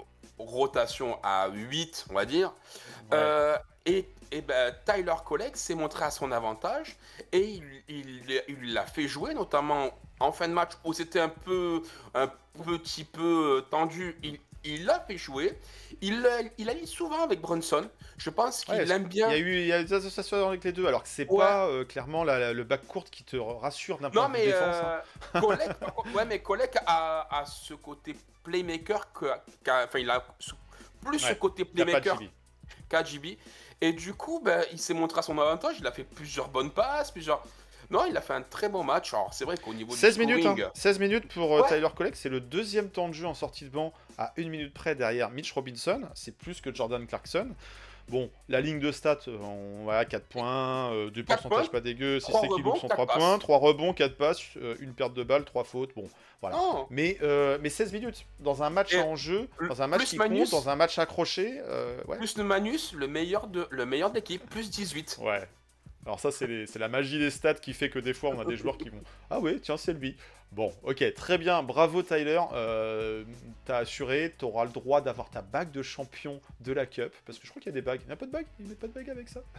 Speaker 5: rotation à huit, on va dire.
Speaker 4: Ouais.
Speaker 5: Euh, et et ben, Tyler Collect s'est montré à son avantage et il il- il l'a fait jouer, notamment en fin de match où c'était un peu, un petit peu tendu. Il il l'a fait jouer. Il, il allie souvent avec Brunson. Je pense qu'il
Speaker 4: Ouais,
Speaker 5: aime bien.
Speaker 4: Il y a eu il y a des associations avec les deux, alors que c'est
Speaker 5: Ouais.
Speaker 4: pas euh, clairement la- la- le back court qui te rassure d'un point
Speaker 5: Non,
Speaker 4: de vue
Speaker 5: mais
Speaker 4: défense. hein.
Speaker 5: euh, Kolek, par contre- ouais, mais Kolek a, a ce côté playmaker que, qu'a- enfin, il a ce- plus ce
Speaker 4: Ouais,
Speaker 5: côté
Speaker 4: Il y a pas de
Speaker 5: playmaker
Speaker 4: J B.
Speaker 5: qu'A J B. Et du coup, ben, il s'est montré à son avantage. Il a fait plusieurs bonnes passes, plusieurs. Non, il a fait un très bon match. Alors, c'est vrai qu'au niveau
Speaker 4: seize
Speaker 5: du
Speaker 4: minutes,
Speaker 5: scoring,
Speaker 4: hein. seize minutes pour euh,
Speaker 5: Ouais.
Speaker 4: Tyler Collect, c'est le deuxième temps de jeu en sortie de banc à une minute près derrière Mitch Robinson, c'est plus que Jordan Clarkson. Bon, la ligne de stats, euh, on va à quatre points, euh, deux
Speaker 5: quatre
Speaker 4: pourcentages
Speaker 5: points,
Speaker 4: pas dégueu, si
Speaker 5: trois
Speaker 4: c'est qui
Speaker 5: rebonds,
Speaker 4: loupe son
Speaker 5: quatre
Speaker 4: trois
Speaker 5: passes.
Speaker 4: points, trois rebonds, quatre passes, euh, une perte de balle, trois fautes, bon, voilà.
Speaker 5: non,
Speaker 4: Mais, euh, mais seize minutes, dans un match
Speaker 5: Et
Speaker 4: en jeu,
Speaker 5: le-
Speaker 4: dans un match
Speaker 5: plus
Speaker 4: qui
Speaker 5: Manus.
Speaker 4: compte, dans un match accroché, euh, ouais.
Speaker 5: plus le Manus, le meilleur de, le meilleur de l'équipe, plus dix-huit.
Speaker 4: Ouais. Alors ça, c'est les- c'est la magie des stats qui fait que des fois, on a des joueurs qui vont... Ah ouais, tiens, c'est lui. Bon, ok, très bien. Bravo, Tyler. Euh, T'as assuré, t'auras le droit d'avoir ta bague de champion de la Cup. Parce que je crois qu'il y a des bagues. Il n'y a pas de bague Il n'y a pas de bague avec ça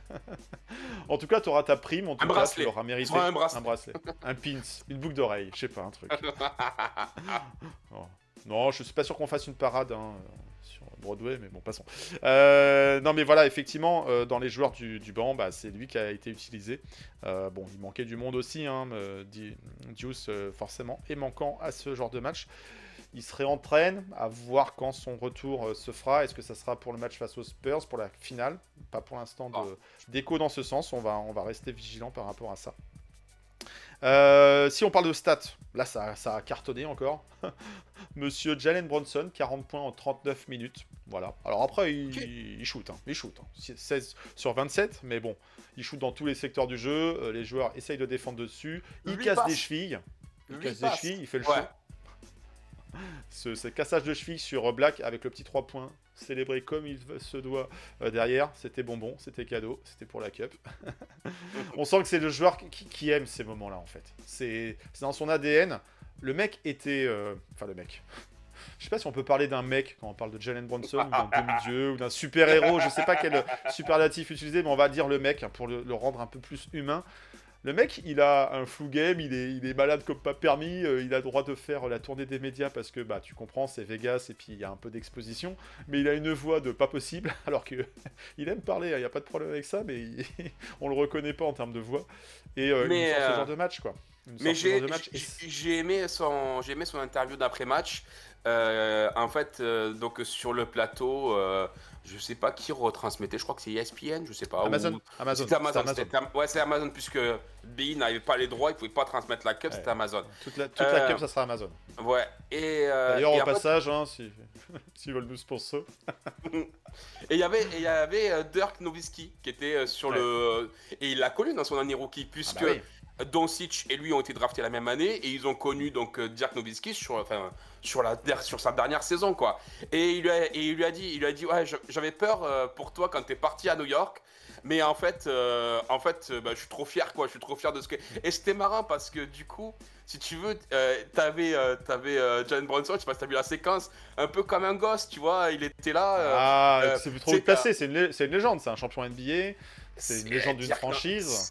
Speaker 4: En tout cas, t'auras ta prime. En tout
Speaker 5: Un
Speaker 4: cas,
Speaker 5: bracelet.
Speaker 4: tu l'auras mérité.
Speaker 5: T'auras un bracelet.
Speaker 4: Un bracelet. Un pins. Une boucle d'oreille. Je sais pas, un truc. Oh. Non, je suis pas sûr qu'on fasse une parade hein, sur Broadway, mais bon, passons. Euh, non, mais voilà, effectivement, euh, dans les joueurs du, du banc, bah, c'est lui qui a été utilisé. Euh, bon, il manquait du monde aussi, hein, euh, Di- Deuce, euh, forcément, et manquant à ce genre de match. Il se réentraîne, à voir quand son retour euh, se fera. Est-ce que ça sera pour le match face aux Spurs, pour la finale? Pas pour l'instant de-
Speaker 5: Oh.
Speaker 4: d'écho dans ce sens, on va, on va rester vigilant par rapport à ça. Euh, si on parle de stats, là ça, ça a cartonné encore. Monsieur Jalen Brunson, quarante points en trente-neuf minutes. Voilà. Alors après, il,
Speaker 5: Ok.
Speaker 4: il shoot. Hein. Il shoot. Hein. seize sur vingt-sept, mais bon, il shoot dans tous les secteurs du jeu. euh, les joueurs essayent de défendre dessus. Il
Speaker 5: Huit
Speaker 4: casse
Speaker 5: passes.
Speaker 4: des chevilles. Il
Speaker 5: Huit
Speaker 4: casse des
Speaker 5: passes.
Speaker 4: chevilles, il fait le
Speaker 5: Ouais.
Speaker 4: show. Ce, ce cassage de cheville sur euh, Black avec le petit trois points célébré comme il se doit euh, derrière, c'était bonbon, c'était cadeau, c'était pour la cup. On sent que c'est le joueur qui, qui aime ces moments-là en fait. C'est c'est dans son A D N. Le mec était... euh, Enfin le mec... Je sais pas si on peut parler d'un mec quand on parle de Jalen Brunson ou d'un demi-dieu ou d'un super-héros, je sais pas quel superlatif utiliser, mais on va dire le mec hein, pour le, le rendre un peu plus humain. Le mec, il a un flou game, il est, il est malade comme pas permis, euh, il a le droit de faire la tournée des médias parce que, bah, tu comprends, c'est Vegas et puis il y a un peu d'exposition, mais il a une voix de pas possible, alors que il aime parler, il n'y a pas de problème avec ça, mais il- on le reconnaît pas en termes de voix. Et euh,
Speaker 5: Mais,
Speaker 4: il nous sort ce
Speaker 5: euh,
Speaker 4: genre de match, quoi. Il nous
Speaker 5: Mais
Speaker 4: sort ce
Speaker 5: j'ai
Speaker 4: genre de match. Et
Speaker 5: j'ai- j'ai aimé son j'ai aimé son interview d'après-match. Euh, en fait, euh, donc sur le plateau, euh, je sais pas qui retransmettait. Je crois que c'est E S P N, je sais pas.
Speaker 4: Amazon,
Speaker 5: ou-
Speaker 4: Amazon,
Speaker 5: C'était Amazon.
Speaker 4: c'était Amazon.
Speaker 5: c'était Am- Ouais, c'est Amazon puisque Bein n'avait pas les droits, il pouvait pas transmettre la cup,
Speaker 4: Ouais.
Speaker 5: c'était Amazon.
Speaker 4: Toute la, toute la
Speaker 5: Euh,
Speaker 4: cup, ça sera Amazon.
Speaker 5: Ouais. Et euh,
Speaker 4: D'ailleurs,
Speaker 5: et
Speaker 4: au
Speaker 5: en fait-
Speaker 4: passage, hein, si, s'ils veulent nous sponsor.
Speaker 5: et il y avait et il y avait euh, Dirk Nowitzki qui était euh, sur
Speaker 4: Ouais.
Speaker 5: le et il l'a connu dans son année rookie
Speaker 4: Ah
Speaker 5: puisque
Speaker 4: bah oui.
Speaker 5: Doncic et lui ont été draftés la même année et ils ont connu donc euh, Dirk Nowitzki sur enfin sur la der- sur sa dernière saison quoi. Et il lui a, et il lui a dit il lui a dit ouais je- j'avais peur euh, pour toi quand t'es parti à New York. Mais en fait, euh, en fait, euh, bah, je suis trop fier, quoi. Je suis trop fier de ce que. Et c'était marrant parce que du coup, si tu veux, euh, t'avais, euh, t'avais euh, Jalen Brunson. Je sais pas si t'as vu la séquence, un peu comme un gosse, tu vois. Il était là. euh,
Speaker 4: Ah,
Speaker 5: euh,
Speaker 4: c'est trop
Speaker 5: c'est
Speaker 4: vite placé, c'est une, lé- c'est une légende, c'est un champion N B A, c'est une
Speaker 5: c'est
Speaker 4: légende d'une
Speaker 5: Dirk-
Speaker 4: franchise.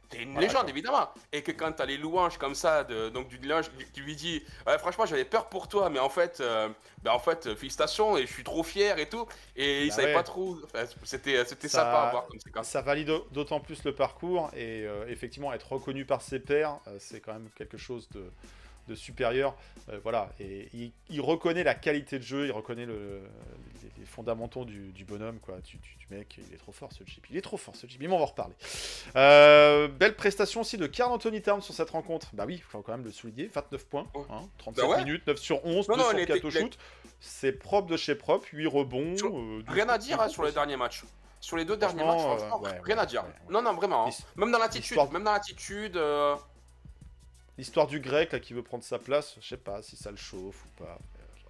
Speaker 5: T'es une
Speaker 4: Voilà,
Speaker 5: légende,
Speaker 4: quoi.
Speaker 5: évidemment. Et que quand t'as les louanges comme ça, de, donc du linge, tu lui dis, ouais, franchement, j'avais peur pour toi, mais en fait, euh, bah, en fait, euh, félicitations, et je suis trop fier et tout. Et il
Speaker 4: Bah
Speaker 5: savait
Speaker 4: ouais.
Speaker 5: pas trop. Enfin, c'était, c'était
Speaker 4: Ça-
Speaker 5: sympa à voir comme séquence.
Speaker 4: Ça valide d'autant plus le parcours et euh, effectivement être reconnu par ses pairs, euh, c'est quand même quelque chose de, de supérieur. Euh, voilà, et il, il reconnaît la qualité de jeu, il reconnaît le, les, les fondamentaux du, du bonhomme, quoi. Du, du- du mec, il est trop fort ce Chip. Il est trop fort ce Chip, mais on va en reparler. Euh, belle prestation aussi de Karl Anthony Towns sur cette rencontre. Bah oui, il faut quand même le souligner, vingt-neuf points, hein, trente-sept
Speaker 5: Bah ouais.
Speaker 4: minutes, neuf sur onze,
Speaker 5: Non,
Speaker 4: deux
Speaker 5: non,
Speaker 4: sur
Speaker 5: il
Speaker 4: quatre
Speaker 5: était-
Speaker 4: au
Speaker 5: il a-
Speaker 4: shoot. C'est propre de chez propre, huit rebonds.
Speaker 5: Sur-
Speaker 4: euh, du-
Speaker 5: Rien à
Speaker 4: du
Speaker 5: dire
Speaker 4: coup,
Speaker 5: hein, sur les
Speaker 4: aussi.
Speaker 5: derniers matchs. Sur les deux derniers matchs,
Speaker 4: Franchement,
Speaker 5: franchement,
Speaker 4: euh, ouais,
Speaker 5: rien
Speaker 4: ouais,
Speaker 5: à dire.
Speaker 4: ouais, ouais.
Speaker 5: Non, non, vraiment. hein.
Speaker 4: L'his-
Speaker 5: Même dans l'attitude,
Speaker 4: l'histoire-
Speaker 5: même dans l'attitude. euh,
Speaker 4: L'histoire du grec là qui veut prendre sa place, je sais pas si ça le chauffe ou pas.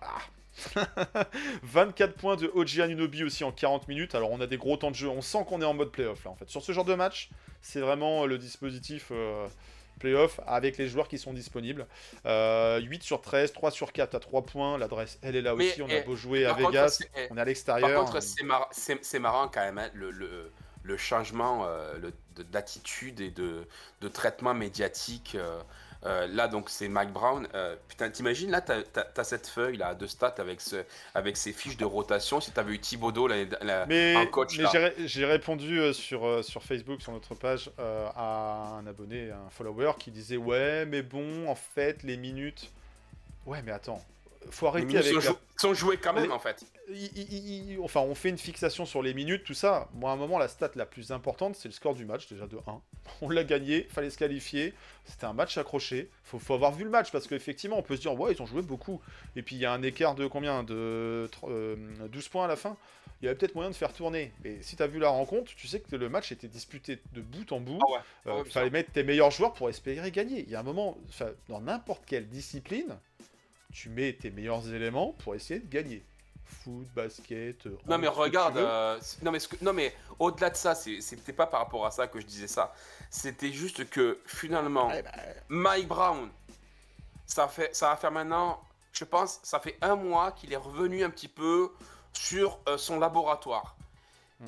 Speaker 4: Ah. vingt-quatre points de O G Anunoby aussi en quarante minutes. Alors on a des gros temps de jeu, on sent qu'on est en mode playoff là en fait. Sur ce genre de match, c'est vraiment le dispositif euh, playoff avec les joueurs qui sont disponibles. Euh, huit sur treize, trois sur quatre à trois points. L'adresse elle est là
Speaker 5: Mais,
Speaker 4: aussi. On
Speaker 5: eh,
Speaker 4: a beau jouer à
Speaker 5: par contre,
Speaker 4: Vegas,
Speaker 5: c'est- eh,
Speaker 4: on est à
Speaker 5: Par
Speaker 4: l'extérieur.
Speaker 5: contre, c'est mar- c'est- c'est marrant quand même, hein, le, le- le changement euh, le- de- d'attitude et de, de traitement médiatique. euh, euh, là, donc, c'est Mike Brown. euh, putain, t'imagines, là, t'as as, cette feuille là, de stats avec, ce, avec ces fiches de rotation. Si t'avais eu Thibodeau, là, là,
Speaker 4: Mais,
Speaker 5: un coach
Speaker 4: mais
Speaker 5: là.
Speaker 4: j'ai ré- j'ai répondu euh, sur, euh, sur Facebook, sur notre page, euh, à un abonné, un follower qui disait ouais, mais bon, en fait, les minutes. Ouais, mais attends, faut
Speaker 5: Les
Speaker 4: arrêter
Speaker 5: minutes
Speaker 4: avec.
Speaker 5: sont,
Speaker 4: la-
Speaker 5: jou- sont jouées quand même,
Speaker 4: Les-
Speaker 5: en fait.
Speaker 4: Il- il- il- Enfin, on fait une fixation sur les minutes, tout ça. Moi, à un moment, la stat la plus importante, c'est le score du match, déjà de un. On l'a gagné, fallait se qualifier. C'était un match accroché. Faut, faut avoir vu le match, parce qu'effectivement, on peut se dire, ouais, ils ont joué beaucoup. Et puis, il y a un écart de combien De tr- euh, douze points à la fin. Il y avait peut-être moyen de faire tourner. Mais si tu as vu la rencontre, tu sais que le match était disputé de bout en bout.
Speaker 5: Ah ouais.
Speaker 4: Euh,
Speaker 5: Ah ouais,
Speaker 4: il
Speaker 5: putain.
Speaker 4: fallait mettre tes meilleurs joueurs pour espérer gagner. Il y a un moment, enfin, dans n'importe quelle discipline, tu mets tes meilleurs éléments pour essayer de gagner. Foot, basket. euh,
Speaker 5: Non
Speaker 4: hand,
Speaker 5: mais
Speaker 4: ce que tu
Speaker 5: regarde,
Speaker 4: veux.
Speaker 5: euh, c'est- non mais, ce que- non mais au-delà de ça, c'est- c'était pas par rapport à ça que je disais ça. C'était juste que finalement,
Speaker 4: Ouais, bah,
Speaker 5: Mike Brown, ça fait, ça va faire maintenant, je pense, ça fait un mois qu'il est revenu un petit peu sur euh, son laboratoire.
Speaker 4: Hmm.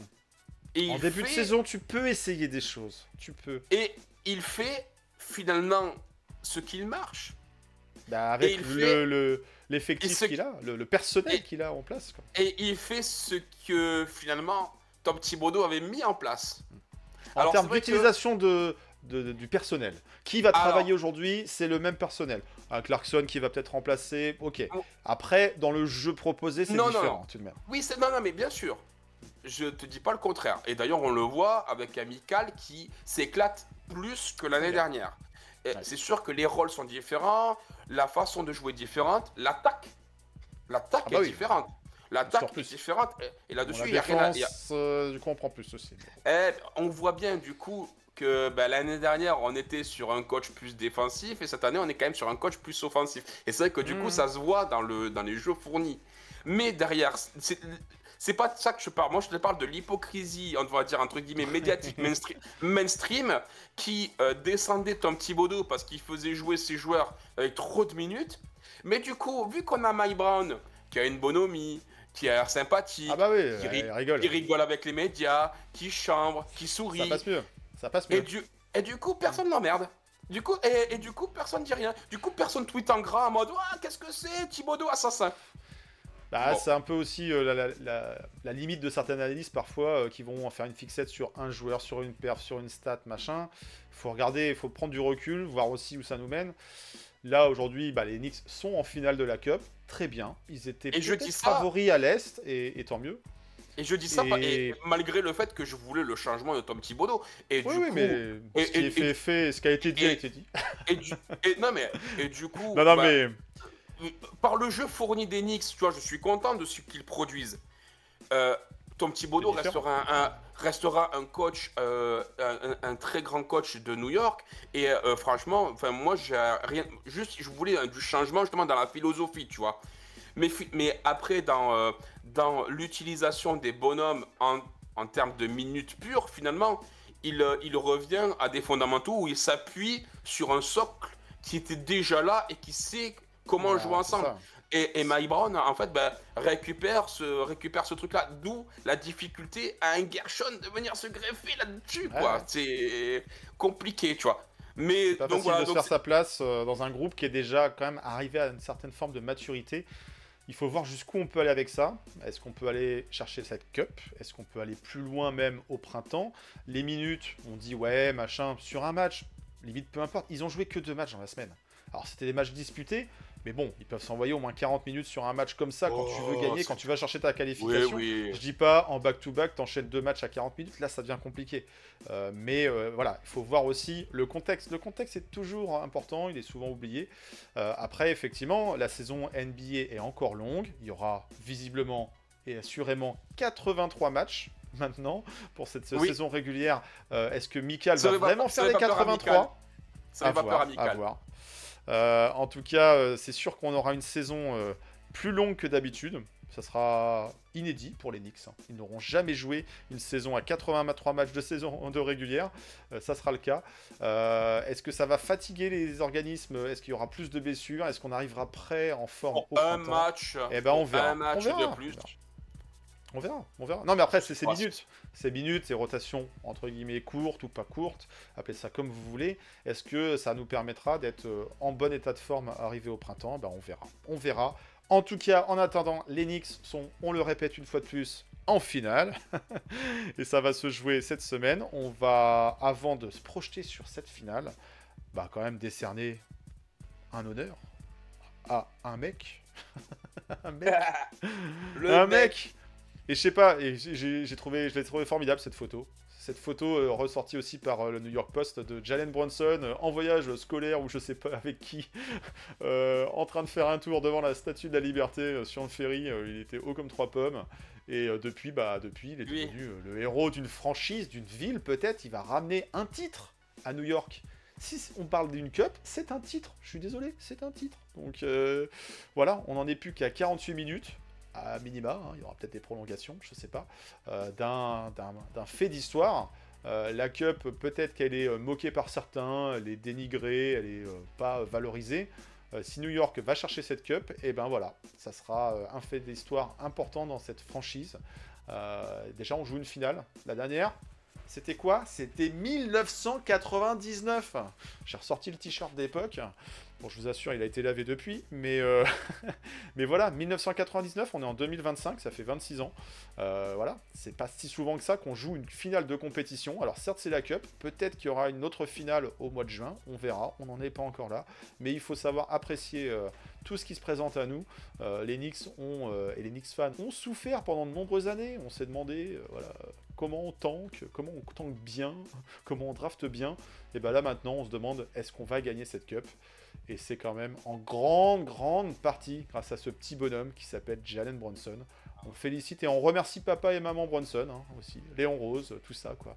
Speaker 5: Et
Speaker 4: en
Speaker 5: il
Speaker 4: début de
Speaker 5: fait-
Speaker 4: saison, tu peux essayer des choses. Tu peux.
Speaker 5: Et il fait finalement ce qu'il marche.
Speaker 4: Bah, avec
Speaker 5: il
Speaker 4: le-
Speaker 5: fait-
Speaker 4: le- l'effectif
Speaker 5: et ce-
Speaker 4: qu'il a, le, le personnel
Speaker 5: et-
Speaker 4: qu'il a en place. Quoi.
Speaker 5: Et il fait ce que finalement Tom Thibodeau avait mis en place.
Speaker 4: En
Speaker 5: Alors,
Speaker 4: termes
Speaker 5: c'est vrai que-
Speaker 4: d'utilisation de, de- de- du personnel. Qui va
Speaker 5: Alors-
Speaker 4: travailler aujourd'hui, c'est le même personnel. Un Clarkson qui va peut-être remplacer, ok.
Speaker 5: Oh.
Speaker 4: Après, dans le jeu proposé, c'est
Speaker 5: Non, non,
Speaker 4: différent
Speaker 5: non.
Speaker 4: tout de même.
Speaker 5: Oui, c'est non, non, mais bien sûr. Je te dis pas le contraire. Et d'ailleurs, on le voit avec Amical qui s'éclate plus que l'année
Speaker 4: Très bien.
Speaker 5: dernière. Et
Speaker 4: Ouais.
Speaker 5: C'est sûr que les rôles sont différents, la façon de jouer est différente, l'attaque, l'attaque
Speaker 4: Ah bah
Speaker 5: est
Speaker 4: oui.
Speaker 5: différente. L'attaque
Speaker 4: Encore
Speaker 5: est
Speaker 4: plus.
Speaker 5: différente. Et, et
Speaker 4: Bon,
Speaker 5: là-dessus,
Speaker 4: la
Speaker 5: il y a rien à
Speaker 4: défense,
Speaker 5: dire.
Speaker 4: euh, du coup, on prend plus aussi.
Speaker 5: Eh, on voit bien du coup que bah, l'année dernière, on était sur un coach plus défensif et cette année, on est quand même sur un coach plus offensif. Et c'est vrai que du
Speaker 4: Mhm.
Speaker 5: coup, ça se voit dans, le, dans les jeux fournis. Mais derrière, c'est c'est pas de ça que je parle. Moi, je te parle de l'hypocrisie, on va dire entre guillemets médiatique mainstream, mainstream qui euh, descendait Tom Thibodeau parce qu'il faisait jouer ses joueurs avec trop de minutes. Mais du coup, vu qu'on a Mike Brown qui a une bonhomie, qui a l'air sympathique,
Speaker 4: Ah bah oui,
Speaker 5: qui,
Speaker 4: euh,
Speaker 5: ri-
Speaker 4: il rigole.
Speaker 5: qui rigole avec les médias, qui chambre, qui sourit.
Speaker 4: Ça passe mieux. Ça passe
Speaker 5: Et
Speaker 4: mieux.
Speaker 5: du, et du coup, personne n'emmerde. Du coup, et, et du coup, personne dit rien. Du coup, personne tweet en gras en mode ah, qu'est-ce que c'est, Thibodeau assassin.
Speaker 4: Bah,
Speaker 5: Bon.
Speaker 4: c'est un peu aussi euh, la, la- la- la limite de certaines analyses parfois euh, qui vont en faire une fixette sur un joueur, sur une perf, sur une stat, machin. Il faut regarder, il faut prendre du recul, voir aussi où ça nous mène. Là aujourd'hui, bah, les Knicks sont en finale de la Cup, très bien. Ils étaient
Speaker 5: Et je
Speaker 4: peut-être
Speaker 5: dis ça-
Speaker 4: favoris à l'est et, et tant mieux.
Speaker 5: Et je dis ça
Speaker 4: Et-
Speaker 5: pas- et malgré le fait que je voulais le changement de Tom Thibodeau. Et
Speaker 4: Oui,
Speaker 5: du
Speaker 4: oui,
Speaker 5: coup,
Speaker 4: mais
Speaker 5: et-
Speaker 4: ce qui
Speaker 5: et-
Speaker 4: est fait est fait, ce qui a été dit
Speaker 5: et-
Speaker 4: a été dit.
Speaker 5: et du, et, non mais et du coup,
Speaker 4: Non, non,
Speaker 5: bah,
Speaker 4: mais
Speaker 5: par le jeu fourni des Knicks, tu vois, je suis content de ce qu'ils produisent. Euh, Tom Thibodeau
Speaker 4: C'est différent.
Speaker 5: restera un, un- restera un coach, euh, un, un- un très grand coach de New York. Et euh, franchement, enfin moi, j'ai rien, juste, je voulais euh, du changement justement dans la philosophie, tu vois. Mais, fi- mais après, dans, euh, dans l'utilisation des bonhommes en, en termes de minutes pures, finalement, il, euh, il revient à des fondamentaux où il s'appuie sur un socle qui était déjà là et qui sait comment
Speaker 4: voilà,
Speaker 5: jouer
Speaker 4: c'est
Speaker 5: ensemble.
Speaker 4: ça.
Speaker 5: Et, et Mike Brown, en fait, bah, récupère ce, récupère ce truc-là. D'où la difficulté à un Gershon de venir se greffer là-dessus, quoi.
Speaker 4: Ouais.
Speaker 5: C'est compliqué, tu vois. Mais
Speaker 4: C'est pas
Speaker 5: donc
Speaker 4: facile
Speaker 5: voilà.
Speaker 4: de se
Speaker 5: Donc,
Speaker 4: faire
Speaker 5: c'est-
Speaker 4: sa place euh, dans un groupe qui est déjà quand même arrivé à une certaine forme de maturité. Il faut voir jusqu'où on peut aller avec ça. Est-ce qu'on peut aller chercher cette cup? Est-ce qu'on peut aller plus loin même au printemps? Les minutes, on dit ouais, machin, sur un match, limite peu importe. Ils ont joué que deux matchs dans la semaine. Alors c'était des matchs disputés, mais bon, ils peuvent s'envoyer au moins quarante minutes sur un match comme ça quand tu veux
Speaker 5: Oh,
Speaker 4: gagner,
Speaker 5: c'est-
Speaker 4: quand tu vas chercher ta
Speaker 5: Oui,
Speaker 4: qualification.
Speaker 5: oui.
Speaker 4: Je dis pas en back-to-back, t'enchaînes deux matchs à quarante minutes, là ça devient compliqué. Euh, mais euh, voilà, il faut voir aussi le contexte. Le contexte est toujours important, il est souvent oublié. Euh, après, effectivement, la saison N B A est encore longue. Il y aura visiblement et assurément quatre-vingt-trois matchs maintenant pour cette
Speaker 5: Oui.
Speaker 4: saison régulière. Euh, Est-ce que Mikal
Speaker 5: Ça
Speaker 4: va
Speaker 5: va pas-
Speaker 4: vraiment
Speaker 5: ça
Speaker 4: faire
Speaker 5: va
Speaker 4: les
Speaker 5: pas peur
Speaker 4: quatre-vingt-trois?
Speaker 5: amical. Ça
Speaker 4: À
Speaker 5: va pas peur
Speaker 4: voir, à
Speaker 5: amical.
Speaker 4: voir. Euh, en tout cas, euh, c'est sûr qu'on aura une saison euh, plus longue que d'habitude. Ça sera inédit pour les Knicks. hein. Ils n'auront jamais joué une saison à quatre-vingt-trois matchs de saison de régulière. Euh, ça sera le cas. Euh, Est-ce que ça va fatiguer les organismes? Est-ce qu'il y aura plus de blessures? Est-ce qu'on arrivera prêt, en forme
Speaker 5: Pour
Speaker 4: au
Speaker 5: un
Speaker 4: printemps?
Speaker 5: match.
Speaker 4: Eh ben, on
Speaker 5: pour
Speaker 4: verra.
Speaker 5: Un match
Speaker 4: On verra.
Speaker 5: de plus.
Speaker 4: On verra, on verra. Non mais après c'est ces
Speaker 5: Ouais,
Speaker 4: minutes. Ces minutes, ces rotations entre guillemets courtes ou pas courtes, appelez ça comme vous voulez. Est-ce que ça nous permettra d'être euh, en bon état de forme arrivé au printemps? Ben on verra. On verra. En tout cas, en attendant, les Knicks sont, on le répète une fois de plus, en finale. Et ça va se jouer cette semaine. On va, avant de se projeter sur cette finale, bah quand même décerner un honneur à un mec. un mec.
Speaker 5: Le
Speaker 4: un
Speaker 5: mec.
Speaker 4: mec. Et je sais pas, et j'ai j'ai trouvé, je l'ai trouvé formidable cette photo. Cette photo euh, ressortie aussi par euh, le New York Post de Jalen Brunson euh, en voyage scolaire ou je sais pas avec qui, euh, en train de faire un tour devant la Statue de la Liberté euh, sur le ferry. Euh, il était haut comme trois pommes. Et euh, depuis, bah depuis, il est
Speaker 5: Oui.
Speaker 4: devenu euh, le héros d'une franchise, d'une ville peut-être. Il va ramener un titre à New York. Si on parle d'une cup, c'est un titre. Je suis désolé, c'est un titre. Donc euh, voilà, on n'en est plus qu'à quarante-huit minutes. À minima, hein, il y aura peut-être des prolongations, je sais pas, euh, d'un, d'un, d'un fait d'histoire. Euh, la Cup, peut-être qu'elle est euh, moquée par certains, elle est dénigrée, elle est euh, pas valorisée. Euh, si New York va chercher cette Cup, et ben voilà, ça sera euh, un fait d'histoire important dans cette franchise. Euh, déjà, on joue une finale. La dernière, c'était quoi? C'était mille neuf cent quatre-vingt-dix-neuf. J'ai ressorti le t-shirt d'époque. Bon, je vous assure, il a été lavé depuis, mais, euh, mais voilà, mille neuf cent quatre-vingt-dix-neuf, on est en deux mille vingt-cinq, ça fait vingt-six ans. Euh, voilà, c'est pas si souvent que ça qu'on joue une finale de compétition. Alors certes, c'est la Cup, peut-être qu'il y aura une autre finale au mois de juin, on verra, on n'en est pas encore là. Mais il faut savoir apprécier euh, tout ce qui se présente à nous. Euh, les Knicks ont, euh, et les Knicks fans ont souffert pendant de nombreuses années. On s'est demandé, euh, voilà, comment on tank, comment on tank bien, comment on draft bien. Et bien là maintenant, on se demande, est-ce qu'on va gagner cette Cup? Et c'est quand même en grande, grande partie grâce à ce petit bonhomme qui s'appelle Jalen Brunson. On félicite et on remercie papa et maman Brunson hein, aussi. Léon Rose, tout ça quoi.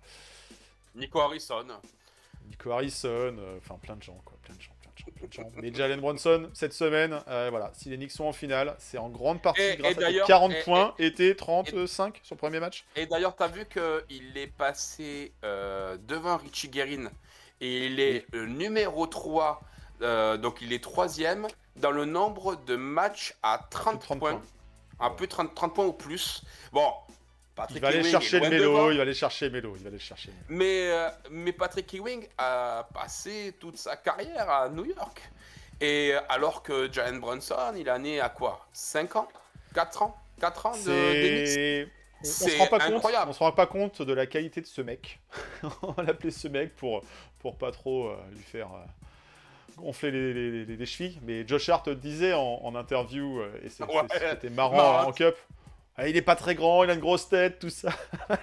Speaker 5: Nico Harrison.
Speaker 4: Nico Harrison, euh, enfin plein de gens quoi, plein de gens, plein de gens, plein de gens. Mais Jalen Brunson, cette semaine, euh, voilà, si les Knicks sont en finale, c'est en grande partie
Speaker 5: Et-
Speaker 4: grâce
Speaker 5: et
Speaker 4: à ses
Speaker 5: d'ailleurs-
Speaker 4: quarante
Speaker 5: et-
Speaker 4: points, été trente-cinq sur le premier match.
Speaker 5: Et d'ailleurs, t'as vu qu'il est passé euh, devant Richie Guerin. Et il est le numéro trois. Euh, donc il est troisième dans le nombre de matchs à trente,
Speaker 4: trente
Speaker 5: points.
Speaker 4: points.
Speaker 5: Un peu trente, trente points ou plus. Bon, Patrick
Speaker 4: Il va aller
Speaker 5: Ewing
Speaker 4: chercher
Speaker 5: est
Speaker 4: le
Speaker 5: loin
Speaker 4: mélo,
Speaker 5: devant,
Speaker 4: il va aller chercher le mélo, il va aller chercher le mélo.
Speaker 5: mais, euh, mais Patrick Ewing a passé toute sa carrière à New York. Et alors que Jalen Brunson, il en est à quoi? cinq ans? quatre ans? quatre ans de, des Knicks.
Speaker 4: C'est... On, on
Speaker 5: C'est
Speaker 4: se rend pas compte,
Speaker 5: incroyable.
Speaker 4: on se rend pas compte de la qualité de ce mec. On va l'appeler ce mec pour, pour pas trop euh, lui faire euh, gonfler les, les, les, les chevilles. Mais Josh Hart disait en, en interview, euh, et c'est-
Speaker 5: Ouais.
Speaker 4: c'est- c'était marrant
Speaker 5: Marrant.
Speaker 4: en cup, ah, il est pas très grand, il a une grosse tête, tout ça.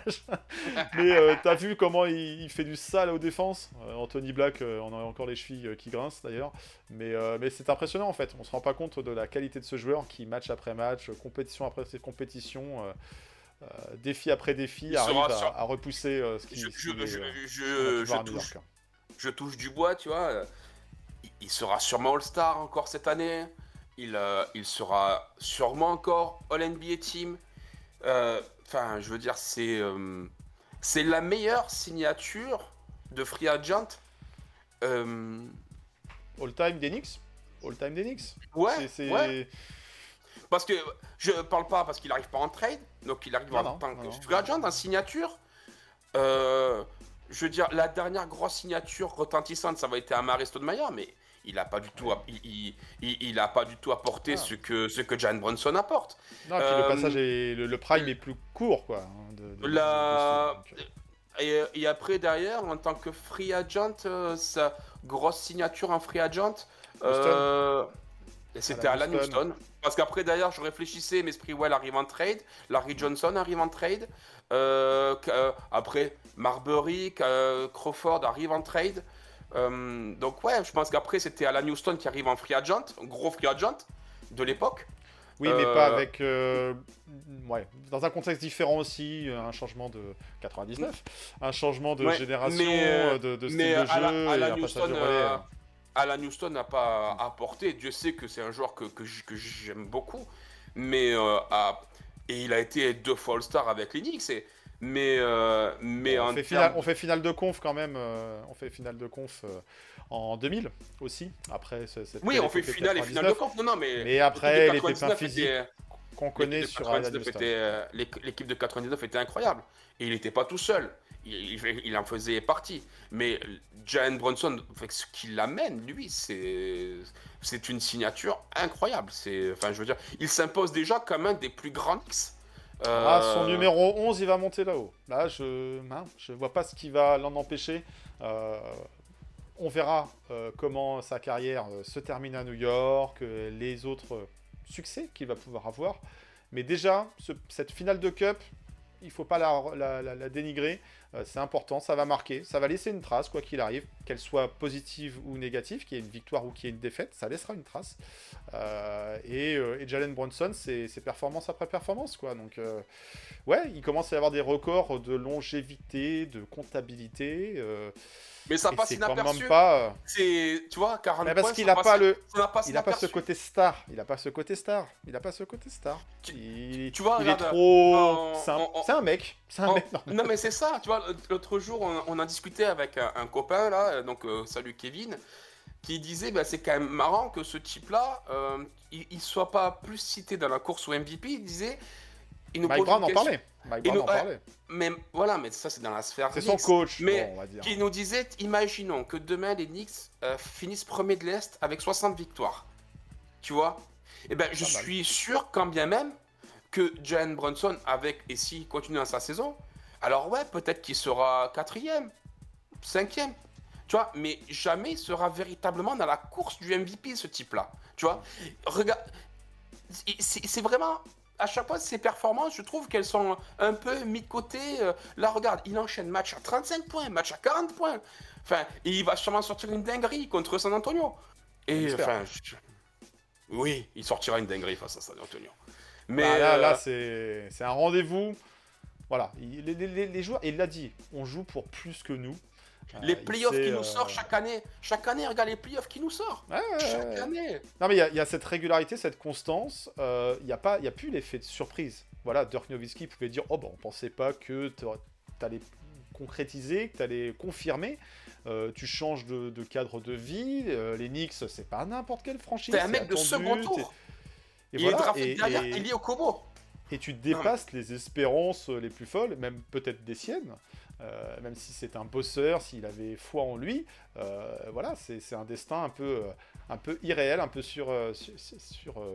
Speaker 4: Mais euh, t'as vu comment il, il fait du sale aux défenses. Euh, Anthony Black, euh, on a encore les chevilles euh, qui grincent d'ailleurs. Mais, euh, mais c'est impressionnant en fait. On se rend pas compte de la qualité de ce joueur qui, match après match, euh, compétition après compétition, euh, euh, défi après défi,
Speaker 5: Il
Speaker 4: arrive
Speaker 5: sera
Speaker 4: à,
Speaker 5: sur-
Speaker 4: à repousser euh, ce qui
Speaker 5: Je,
Speaker 4: ce
Speaker 5: je,
Speaker 4: qu'il est,
Speaker 5: je,
Speaker 4: euh,
Speaker 5: je,
Speaker 4: qu'on a pu
Speaker 5: je
Speaker 4: voir à New
Speaker 5: touche,
Speaker 4: York, hein.
Speaker 5: je touche du bois, tu vois. euh, il- Il sera sûrement All-Star encore cette année. Il, euh, il sera sûrement encore All-N B A Team. Euh, Enfin, je veux dire, c'est euh, c'est la meilleure signature de free agent. Euh,
Speaker 4: All time des Knicks All time des Knicks
Speaker 5: ouais,
Speaker 4: C'est- c'est-
Speaker 5: ouais. Parce que je parle pas parce qu'il arrive pas en trade, donc il arrive
Speaker 4: Non,
Speaker 5: en
Speaker 4: non,
Speaker 5: tant
Speaker 4: non,
Speaker 5: que
Speaker 4: non.
Speaker 5: free agent, en signature. Euh, je veux dire, la dernière grosse signature retentissante, ça va être Amare Stoudemire, mais il a pas du tout, app- il, il, il- il a pas du tout apporté
Speaker 4: Ah.
Speaker 5: ce que ce que Jalen Brunson apporte.
Speaker 4: Non, puis
Speaker 5: Euh,
Speaker 4: le passage est. Le, le prime est plus court, quoi. hein, de- de- de-
Speaker 5: La...
Speaker 4: de- de- donc,
Speaker 5: Et, et après, derrière, en tant que free agent, euh, sa grosse signature en free agent, euh, et c'était
Speaker 4: Alan
Speaker 5: Alan
Speaker 4: Houston.
Speaker 5: Houston. Parce qu'après, derrière, je réfléchissais, mais Sprewell arrive en trade, Larry Johnson arrive en trade, euh, qu- euh, après, Marbury, euh, Crawford arrive en trade. Euh, donc, ouais, je pense qu'après, c'était Alan Houston qui arrive en free agent, un gros free agent de l'époque.
Speaker 4: Oui, mais
Speaker 5: Euh,
Speaker 4: pas avec. euh, Ouais, dans un contexte différent aussi, euh, un changement de quatre-vingt-dix-neuf, un changement de
Speaker 5: Ouais,
Speaker 4: génération,
Speaker 5: mais, euh,
Speaker 4: euh, de, de style
Speaker 5: mais
Speaker 4: de
Speaker 5: Alan-
Speaker 4: jeu,
Speaker 5: Alan
Speaker 4: et un passage
Speaker 5: Houston,
Speaker 4: de relais.
Speaker 5: euh,
Speaker 4: euh.
Speaker 5: Alan Houston n'a pas apporté. Dieu sait que c'est un joueur que, que j- que j'aime beaucoup. Mais euh, a- et il a été deux fois All-Star avec les Knicks. et- mais mais, mais
Speaker 4: on,
Speaker 5: en
Speaker 4: fait
Speaker 5: termes-
Speaker 4: finale, on fait finale de conf quand même, euh, on fait finale de conf euh, en deux mille aussi, après ce- cette
Speaker 5: Oui,
Speaker 4: belle
Speaker 5: on fait
Speaker 4: épopée de
Speaker 5: finale et finale de
Speaker 4: quatre-vingt-dix-neuf,
Speaker 5: conf. Non, non, mais.
Speaker 4: Mais après,
Speaker 5: l'équipe de
Speaker 4: les pépins
Speaker 5: quatre-vingt-dix-neuf
Speaker 4: physiques
Speaker 5: était-
Speaker 4: qu'on connaît
Speaker 5: l'équipe de
Speaker 4: sur Alan
Speaker 5: quatre-vingt-dix-neuf
Speaker 4: Houston.
Speaker 5: était, euh, l'équ- L'équipe de quatre-vingt-dix-neuf était incroyable. Et il n'était pas tout seul. Il, il- il en faisait partie. Mais Jalen Brunson, avec ce qu'il amène, lui, c'est c'est une signature incroyable. C'est, enfin, je veux dire, il s'impose déjà comme un des plus grands Knicks. Euh,
Speaker 4: Ah, son numéro onze, il va monter là-haut. Là, je hein, je vois pas ce qui va l'en empêcher. Euh, on verra euh, comment sa carrière euh, se termine à New York, euh, les autres euh, succès qu'il va pouvoir avoir. Mais déjà, ce- cette finale de Cup, il faut pas la, la- la- la dénigrer. Euh, c'est important, ça va marquer, ça va laisser une trace, quoi qu'il arrive, qu'elle soit positive ou négative, qu'il y ait une victoire ou qu'il y ait une défaite, ça laissera une trace. Euh, et, euh, et Jalen Brunson, c'est c'est performance après performance, quoi. Donc, euh, ouais, il commence à y avoir des records de longévité, de comptabilité. euh,
Speaker 5: mais ça
Speaker 4: et
Speaker 5: passe
Speaker 4: c'est quand
Speaker 5: inaperçu.
Speaker 4: même pas.
Speaker 5: C'est, tu vois, quarante
Speaker 4: Mais parce
Speaker 5: points,
Speaker 4: qu'il
Speaker 5: ça
Speaker 4: a
Speaker 5: passe-
Speaker 4: pas le.
Speaker 5: ça passe
Speaker 4: Il a pas ce
Speaker 5: inaperçu.
Speaker 4: côté star. Il a pas ce côté star. Il a pas ce côté star.
Speaker 5: Tu-
Speaker 4: Il,
Speaker 5: tu vois,
Speaker 4: il est
Speaker 5: regarde,
Speaker 4: trop.
Speaker 5: en-
Speaker 4: C'est un,
Speaker 5: en-
Speaker 4: c'est un mec. C'est un
Speaker 5: En-
Speaker 4: mec. Non.
Speaker 5: Non mais c'est ça, tu vois, l'autre jour on, on a discuté avec un, un copain là, euh, donc euh, salut Kevin, qui disait bah, c'est quand même marrant que ce type-là, euh, il, il soit pas plus cité dans la course au M V P, il disait, il nous
Speaker 4: Mike
Speaker 5: pose
Speaker 4: Brown
Speaker 5: une
Speaker 4: en
Speaker 5: question-
Speaker 4: parlait. Mike
Speaker 5: Et
Speaker 4: Brown
Speaker 5: nous-
Speaker 4: en
Speaker 5: ouais.
Speaker 4: parlait.
Speaker 5: mais voilà, mais ça c'est dans la sphère
Speaker 4: C'est son
Speaker 5: Knicks.
Speaker 4: coach,
Speaker 5: mais
Speaker 4: bon, on va dire.
Speaker 5: qui nous disait, imaginons que demain les Knicks euh, finissent premier de l'Est avec soixante victoires, tu vois, et ben je
Speaker 4: Pas mal.
Speaker 5: suis sûr quand bien même que Jalen Brunson, avec, et s'il continue dans sa saison, alors ouais, peut-être qu'il sera quatrième, cinquième, tu vois, mais jamais il sera véritablement dans la course du M V P, ce type-là, tu vois. Regarde, c'est c'est vraiment, à chaque fois, ses performances, je trouve qu'elles sont un peu mis de côté. Euh, Là, regarde, il enchaîne match à trente-cinq points, match à quarante points, enfin, et il va sûrement sortir une dinguerie contre San Antonio. Et,
Speaker 4: J'espère.
Speaker 5: enfin, je- oui, il sortira une dinguerie face à San Antonio. Mais
Speaker 4: Bah, là,
Speaker 5: euh,
Speaker 4: là c'est c'est un rendez-vous. Voilà, il- les, les- les joueurs, il l'a dit, on joue pour plus que nous.
Speaker 5: les
Speaker 4: Euh, il
Speaker 5: playoffs
Speaker 4: sait,
Speaker 5: qui nous
Speaker 4: euh,
Speaker 5: sortent chaque année, chaque année, regarde les playoffs qui nous sortent.
Speaker 4: Ouais, ouais,
Speaker 5: Chaque
Speaker 4: ouais.
Speaker 5: année.
Speaker 4: Non, mais il y, a- il y a cette régularité, cette constance. euh, Il n'y a, pas- il y a plus l'effet de surprise. Voilà, Dirk Nowitzki pouvait dire oh, bah, on pensait pas que tu allais concrétiser, que tu allais confirmer. Euh, tu changes de, de cadre de vie. euh, les Knicks, c'est pas n'importe quelle franchise.
Speaker 5: T'es un
Speaker 4: c'est
Speaker 5: mec de
Speaker 4: attendu,
Speaker 5: second
Speaker 4: t'es-
Speaker 5: tour.
Speaker 4: Et
Speaker 5: Il
Speaker 4: voilà,
Speaker 5: est drafté
Speaker 4: et-
Speaker 5: derrière,
Speaker 4: et-
Speaker 5: il est au Kobo.
Speaker 4: Et tu dépasses les espérances les plus folles, même peut-être des siennes, euh, même si c'est un bosseur, s'il avait foi en lui. euh, voilà, c'est c'est un destin un peu, euh, un peu irréel, un peu sur... euh, sur, sur, euh,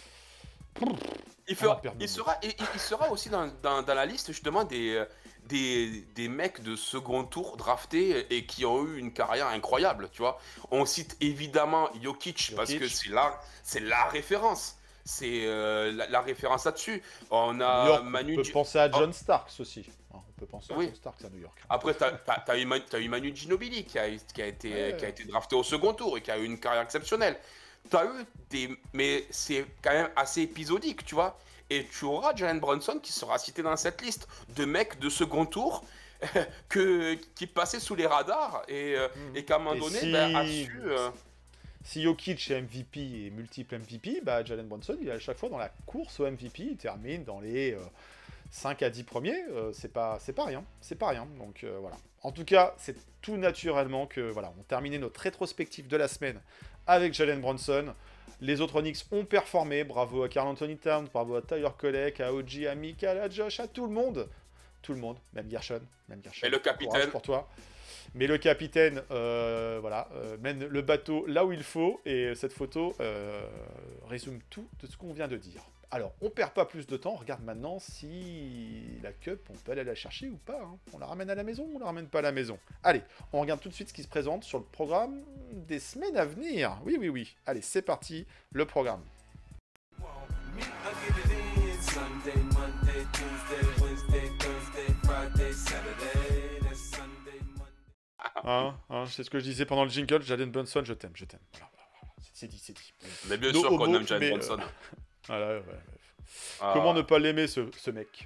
Speaker 5: Il, fera-
Speaker 4: Ah, perdon.
Speaker 5: il sera, il, il- il sera aussi dans, dans- dans la liste justement des, euh, des, des mecs de second tour draftés et qui ont eu une carrière incroyable, tu vois. On cite évidemment Jokic, parce
Speaker 4: Jokic.
Speaker 5: que c'est la, c'est la référence. C'est euh, la, la référence là-dessus. On
Speaker 4: New
Speaker 5: a
Speaker 4: York,
Speaker 5: Manu...
Speaker 4: on peut
Speaker 5: Gi-
Speaker 4: penser à
Speaker 5: Oh.
Speaker 4: John Starks aussi. Hein, on peut penser à
Speaker 5: Oui.
Speaker 4: John Starks à New York.
Speaker 5: Après, t'as as, t'as eu, Man- t'as eu Manu Ginobili qui a, qui, a été,
Speaker 4: Ouais.
Speaker 5: qui a été drafté au second tour et qui a eu une carrière exceptionnelle. T'as eu des... Mais c'est quand même assez épisodique, tu vois. Et tu auras Jalen Brunson qui sera cité dans cette liste de mecs de second tour que, qui passaient sous les radars et, euh,
Speaker 4: Mhm.
Speaker 5: et qu'à un moment
Speaker 4: Et
Speaker 5: donné
Speaker 4: si-
Speaker 5: ben, a su... euh,
Speaker 4: Si Jokic est M V P et multiple M V P, bah Jalen Brunson, il est à chaque fois dans la course au M V P, il termine dans les euh, cinq à dix premiers, euh, c'est pas, c'est pas rien, c'est pas rien, donc euh, voilà. En tout cas, c'est tout naturellement que, voilà, on terminait notre rétrospective de la semaine avec Jalen Brunson. Les autres Knicks ont performé. Bravo à Karl Anthony Towns, bravo à Tyler Kolek, à O G, à Mikal, à Josh, à tout le monde. Tout le monde, même Gershon. Même Gershon.
Speaker 5: Et le capitaine.
Speaker 4: Courage pour toi. Mais le capitaine, euh, voilà, euh, mène le bateau là où il faut. Et cette photo euh, résume tout de ce qu'on vient de dire. Alors, on perd pas plus de temps. On regarde maintenant si la cup, on peut aller la chercher ou pas. Hein. On la ramène à la maison ou on la ramène pas à la maison. Allez, on regarde tout de suite ce qui se présente sur le programme des semaines à venir. Oui, oui, oui. Allez, c'est parti, le programme.
Speaker 2: Me, I get it in Sunday, Monday, Tuesday, Wednesday, Thursday, Friday, Saturday. That's Sunday, Monday.
Speaker 4: Hein, hein, c'est ce que je disais pendant le jingle. Jalen Brunson, je t'aime, je t'aime. Voilà, voilà, voilà. C'est dit, c'est dit.
Speaker 5: Mais bien
Speaker 4: No
Speaker 5: sûr qu'on
Speaker 4: homo,
Speaker 5: aime Jalen
Speaker 4: mais,
Speaker 5: Brunson.
Speaker 4: euh, Voilà, ouais, ouais.
Speaker 5: Ah.
Speaker 4: Comment ne pas l'aimer, ce, ce mec.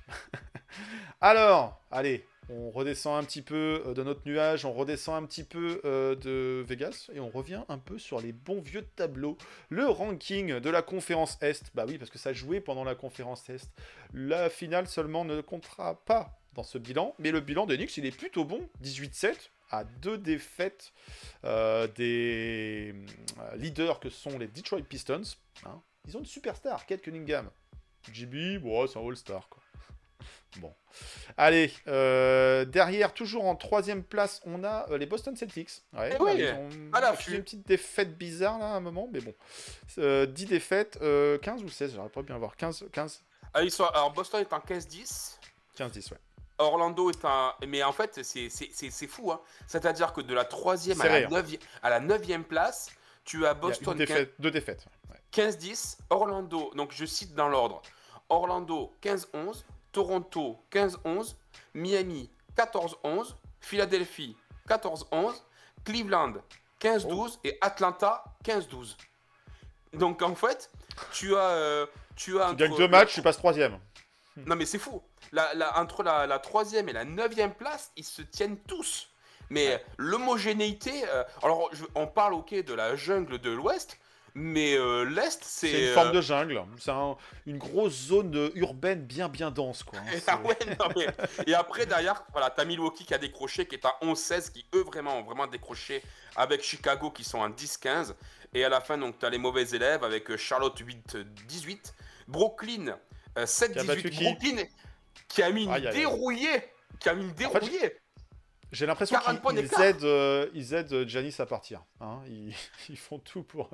Speaker 4: Alors, allez, on redescend un petit peu euh, de notre nuage, on redescend un petit peu euh, de Vegas, et on revient un peu sur les bons vieux tableaux. Le ranking de la conférence Est, bah oui, parce que ça jouait pendant la conférence Est. La finale seulement ne comptera pas dans ce bilan, mais le bilan des Knicks, il est plutôt bon, dix-huit sept, à deux défaites euh, des euh, leaders que sont les Detroit Pistons. Hein. Ils ont une superstar, Kate Cunningham. J B, bon, c'est un all-star, quoi. Bon. Allez, euh, derrière, toujours en troisième place, on a euh, les Boston Celtics. Ouais,
Speaker 5: Eh oui,
Speaker 4: ils ont
Speaker 5: à
Speaker 4: accusé
Speaker 5: l'affût.
Speaker 4: une petite défaite bizarre, là, à un moment, mais bon. Euh, dix défaites, euh, quinze ou seize, j'aurais pas bien voir. quinze, quinze,
Speaker 5: Ah, ils sont- Alors, Boston est en quinze dix.
Speaker 4: quinze dix, ouais.
Speaker 5: Orlando est un. Mais en fait, c'est c'est- c'est- c'est fou. Hein. C'est-à-dire que de la troisième à
Speaker 4: Serré,
Speaker 5: la
Speaker 4: hein.
Speaker 5: neuvième à la neuvième place, tu as
Speaker 4: Il y a
Speaker 5: Boston
Speaker 4: une défaite, deux défaites. Ouais.
Speaker 5: quinze dix, Orlando, donc je cite dans l'ordre, Orlando quinze onze, Toronto quinze onze, Miami quatorze onze, Philadelphie quatorze onze, Cleveland quinze douze et Atlanta quinze douze. Donc en fait, tu as... euh, tu as
Speaker 4: Tu gagnes
Speaker 5: entre-
Speaker 4: deux matchs, tu passes troisième.
Speaker 5: Non mais c'est fou. La, la- entre la, la troisième et la neuvième place, ils se tiennent tous. Mais
Speaker 4: Ouais.
Speaker 5: l'homogénéité... euh, alors je- on parle ok de la jungle de l'Ouest, mais euh, l'Est c'est...
Speaker 4: C'est une
Speaker 5: euh,
Speaker 4: forme de jungle. C'est un- une grosse zone euh, urbaine bien bien dense, quoi. hein.
Speaker 5: Ah
Speaker 4: C'est-
Speaker 5: ouais, non, mais- Et après, derrière, voilà, t'as Milwaukee qui a décroché, qui est à onze seize, qui eux vraiment ont vraiment décroché avec Chicago qui sont à dix quinze. Et à la fin, donc, t'as les mauvais élèves avec euh, Charlotte huit dix-huit, Brooklyn euh, sept
Speaker 4: Qui a battu
Speaker 5: dix-huit.
Speaker 4: qui
Speaker 5: Brooklyn qui a mis une
Speaker 4: Aïe, aïe, aïe.
Speaker 5: dérouillée. Qui a mis une
Speaker 4: fait,
Speaker 5: dérouillée.
Speaker 4: J'ai l'impression
Speaker 5: quarante points
Speaker 4: qu'ils
Speaker 5: d'écart.
Speaker 4: ils aident, euh, ils aident Giannis à partir. Hein. Ils, ils font tout pour...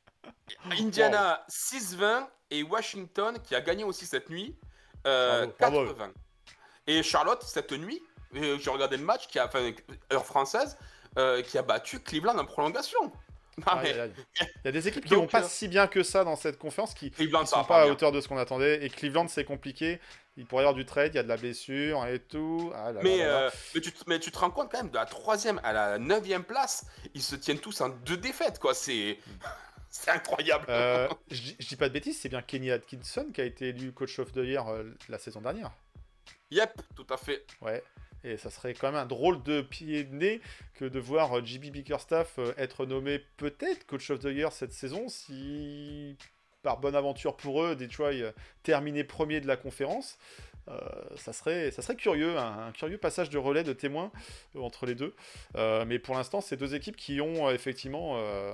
Speaker 5: Indiana six vingt et Washington qui a gagné aussi cette nuit euh,
Speaker 4: Bravo, bravo.
Speaker 5: quatre-vingts. Et Charlotte cette nuit, euh, j'ai regardé le match qui a, enfin, heure française, euh, qui a battu Cleveland en prolongation. Non,
Speaker 4: Aïe,
Speaker 5: mais
Speaker 4: aïe, aïe. Il y a des équipes qui
Speaker 5: Donc,
Speaker 4: vont pas
Speaker 5: euh,
Speaker 4: si bien que ça dans cette conférence, qui
Speaker 5: Cleveland
Speaker 4: ne
Speaker 5: ça
Speaker 4: sont
Speaker 5: va
Speaker 4: pas à
Speaker 5: bien.
Speaker 4: hauteur de ce qu'on attendait. Et Cleveland, c'est compliqué. Il pourrait y avoir du trade, il y a de la blessure et tout. Ah là là
Speaker 5: Mais,
Speaker 4: là là.
Speaker 5: euh, mais, tu, te- mais tu te rends compte quand même, de la troisième à la neuvième place, ils se tiennent tous en deux défaites, quoi. C'est c'est incroyable.
Speaker 4: Euh, je, dis- je dis pas de bêtises, c'est bien Kenny Atkinson qui a été élu coach of the year euh, la saison dernière.
Speaker 5: Yep, tout à fait.
Speaker 4: Ouais. Et ça serait quand même un drôle de pied de nez que de voir euh, J B Bickerstaff euh, être nommé peut-être coach of the year cette saison si, par bonne aventure pour eux, Detroit euh, terminait premier de la conférence. Euh, ça, serait, ça serait curieux, un, un curieux passage de relais de témoins euh, entre les deux. Euh, mais pour l'instant, c'est deux équipes qui ont euh, effectivement euh,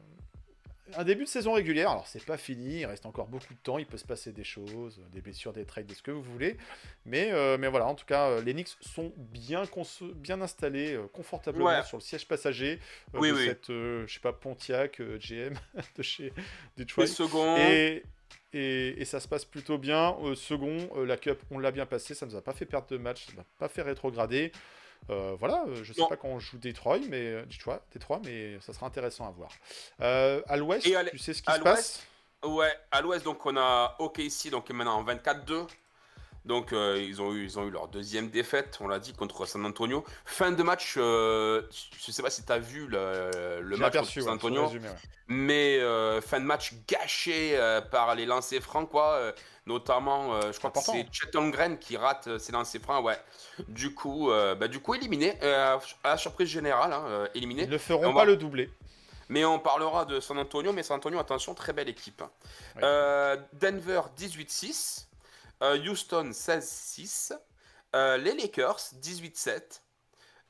Speaker 4: un début de saison régulière. Alors, c'est pas fini, il reste encore beaucoup de temps, il peut se passer des choses, des blessures, des trades, de ce que vous voulez. Mais, euh, mais voilà, en tout cas, euh, les Knicks sont bien, cons- bien installés, euh, confortablement
Speaker 5: Ouais.
Speaker 4: sur le siège passager euh,
Speaker 5: Oui,
Speaker 4: de
Speaker 5: oui.
Speaker 4: cette, euh, je sais pas, Pontiac euh, G M de chez Detroit.
Speaker 5: Les seconds.
Speaker 4: Et, et, et ça se passe plutôt bien. Euh, second, euh, la Cup, on l'a bien passé, ça nous a pas fait perdre de match, ça nous a pas fait rétrograder. Euh, voilà, euh, je sais
Speaker 5: Non.
Speaker 4: pas quand on joue Detroit, mais euh, Detroit, Detroit, mais ça sera intéressant à voir. Euh, à l'Ouest,
Speaker 5: Et à l'e-
Speaker 4: tu sais ce qui
Speaker 5: à
Speaker 4: se passe?
Speaker 5: Ouais, à l'ouest, donc on a O K C, donc maintenant en vingt-quatre deux. Donc euh, ils, ont eu, ils ont eu leur deuxième défaite, on l'a dit, contre San Antonio. Fin de match, euh, je sais pas si tu as vu le, le
Speaker 4: J'ai
Speaker 5: match
Speaker 4: aperçu,
Speaker 5: contre San
Speaker 4: ouais, sur le
Speaker 5: Antonio,
Speaker 4: résumé, ouais.
Speaker 5: mais euh, fin de match gâché euh, par les lancers francs, quoi. euh, notamment, euh, je crois
Speaker 4: Important.
Speaker 5: que c'est Chet Holmgren qui rate euh, ses lancers francs, ouais. Du coup, euh, bah, du coup éliminé, euh, à la surprise générale, hein, euh, éliminé.
Speaker 4: Ils ne feront
Speaker 5: On
Speaker 4: pas
Speaker 5: va-
Speaker 4: le doublé.
Speaker 5: Mais on parlera de San Antonio, mais San Antonio, attention, très belle équipe.
Speaker 4: Oui.
Speaker 5: Euh, Denver dix-huit six, euh, Houston seize six, euh, les Lakers dix-huit sept,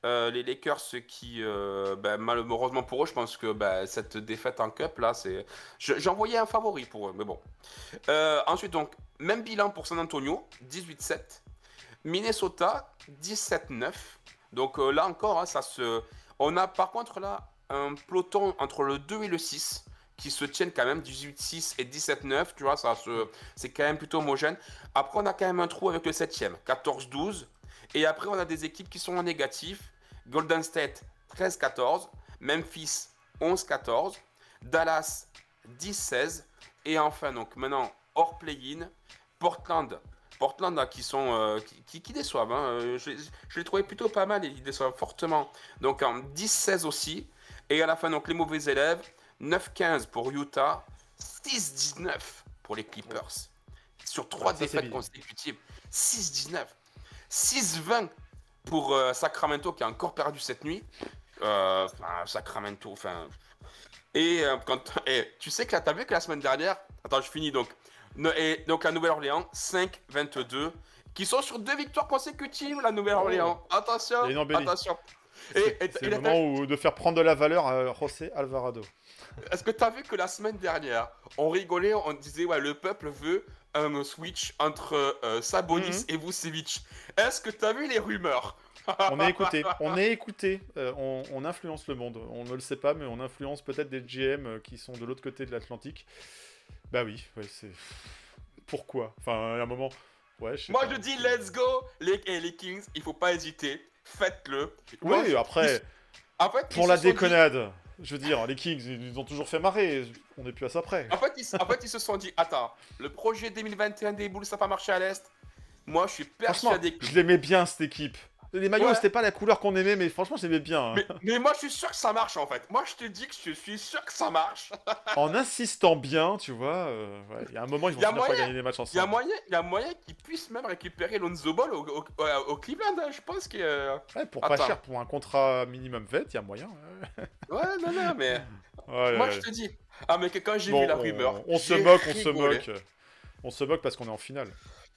Speaker 5: Euh, les Lakers qui, euh, ben, malheureusement pour eux, je pense que ben, cette défaite en Cup, là, c'est... Je- J'en voyais un favori pour eux, mais bon. Euh, ensuite, donc, même bilan pour San Antonio, dix-huit sept. Minnesota, dix-sept neuf. Donc euh, là encore, hein, ça se... On a par contre là un peloton entre le deux et le six qui se tiennent quand même, dix-huit six et dix-sept neuf, tu vois, ça se... c'est quand même plutôt homogène. Après, on a quand même un trou avec le septième, quatorze douze. Et après, on a des équipes qui sont en négatif. Golden State, treize quatorze. Memphis, onze quatorze. Dallas, dix seize. Et enfin, donc maintenant, hors play-in, Portland. Portland, là, qui sont euh, qui, qui, qui déçoivent. Hein. Euh, Je, je les trouvais plutôt pas mal et ils déçoivent fortement. Donc en dix seize aussi. Et à la fin, donc les mauvais élèves, neuf quinze pour Utah, six dix-neuf pour les Clippers. Sur trois
Speaker 4: Ah, ça, c'est
Speaker 5: défaites
Speaker 4: bien.
Speaker 5: consécutives. six dix-neuf. six vingt pour euh, Sacramento qui a encore perdu cette nuit. Euh, Enfin, Sacramento, enfin. Et euh, quand et tu sais que là, t'as vu que la semaine dernière, attends, je finis donc. No- Et donc la Nouvelle-Orléans, cinq vingt-deux, qui sont sur deux victoires consécutives, la Nouvelle-Orléans. Attention,
Speaker 4: Il y a une embellie.
Speaker 5: attention. Et,
Speaker 4: C'est
Speaker 5: et-
Speaker 4: c'est
Speaker 5: et
Speaker 4: le
Speaker 5: là,
Speaker 4: moment où, de faire prendre de la valeur à José Alvarado.
Speaker 5: est-ce que t'as vu que la semaine dernière, on rigolait, on disait ouais, le peuple veut un switch entre euh, Sabonis
Speaker 4: Mhm.
Speaker 5: et Vucevic. Est-ce que t'as vu les rumeurs?
Speaker 4: On est écouté, on est écouté, euh, on, on influence le monde. On ne le sait pas, mais on influence peut-être des G M euh, qui sont de l'autre côté de l'Atlantique. Bah oui, ouais, c'est... Pourquoi? Enfin, à un moment... Ouais, je sais
Speaker 5: Moi
Speaker 4: pas.
Speaker 5: je dis let's go, les, et les Kings, il faut pas hésiter, faites-le. Moi,
Speaker 4: Oui,
Speaker 5: je-
Speaker 4: après,
Speaker 5: ils- en fait,
Speaker 4: pour
Speaker 5: ils
Speaker 4: la
Speaker 5: se sont dit-
Speaker 4: déconnade, je veux dire, les Kings, ils ils ont toujours fait marrer, on n'est plus à ça près.
Speaker 5: En fait, ils, en fait, ils se sont dit, attends, le projet deux mille vingt et un des Bulls, ça n'a pas marché à l'Est. Moi, je suis
Speaker 4: Franchement,
Speaker 5: persuadé que...
Speaker 4: je l'aimais bien, cette équipe. Les maillots,
Speaker 5: Ouais.
Speaker 4: c'était pas la couleur qu'on aimait, mais franchement, j'aimais bien. hein.
Speaker 5: Mais, mais moi, je suis sûr que ça marche, en fait. Moi, je te dis que je suis sûr que ça marche.
Speaker 4: En insistant bien, tu vois, euh, ouais, il y a un moment, ils vont
Speaker 5: Y a
Speaker 4: finir par
Speaker 5: moyen.
Speaker 4: gagner des matchs
Speaker 5: Il y a
Speaker 4: ensemble.
Speaker 5: moyen, il y a moyen qu'ils puissent même récupérer Lonzo Ball au, au, au- au Cleveland. hein. Je pense que... euh,
Speaker 4: Ouais, pour pas
Speaker 5: Attends.
Speaker 4: cher, pour un contrat minimum vet, il y a moyen. ouais.
Speaker 5: Ouais, non, non, mais...
Speaker 4: Ouais,
Speaker 5: moi,
Speaker 4: ouais.
Speaker 5: je te dis... Ah, mais que quand j'ai
Speaker 4: Bon,
Speaker 5: vu la
Speaker 4: on-
Speaker 5: rumeur...
Speaker 4: On, se
Speaker 5: j'ai
Speaker 4: moque, on se
Speaker 5: rigolé.
Speaker 4: moque. On se moque parce qu'on est en finale.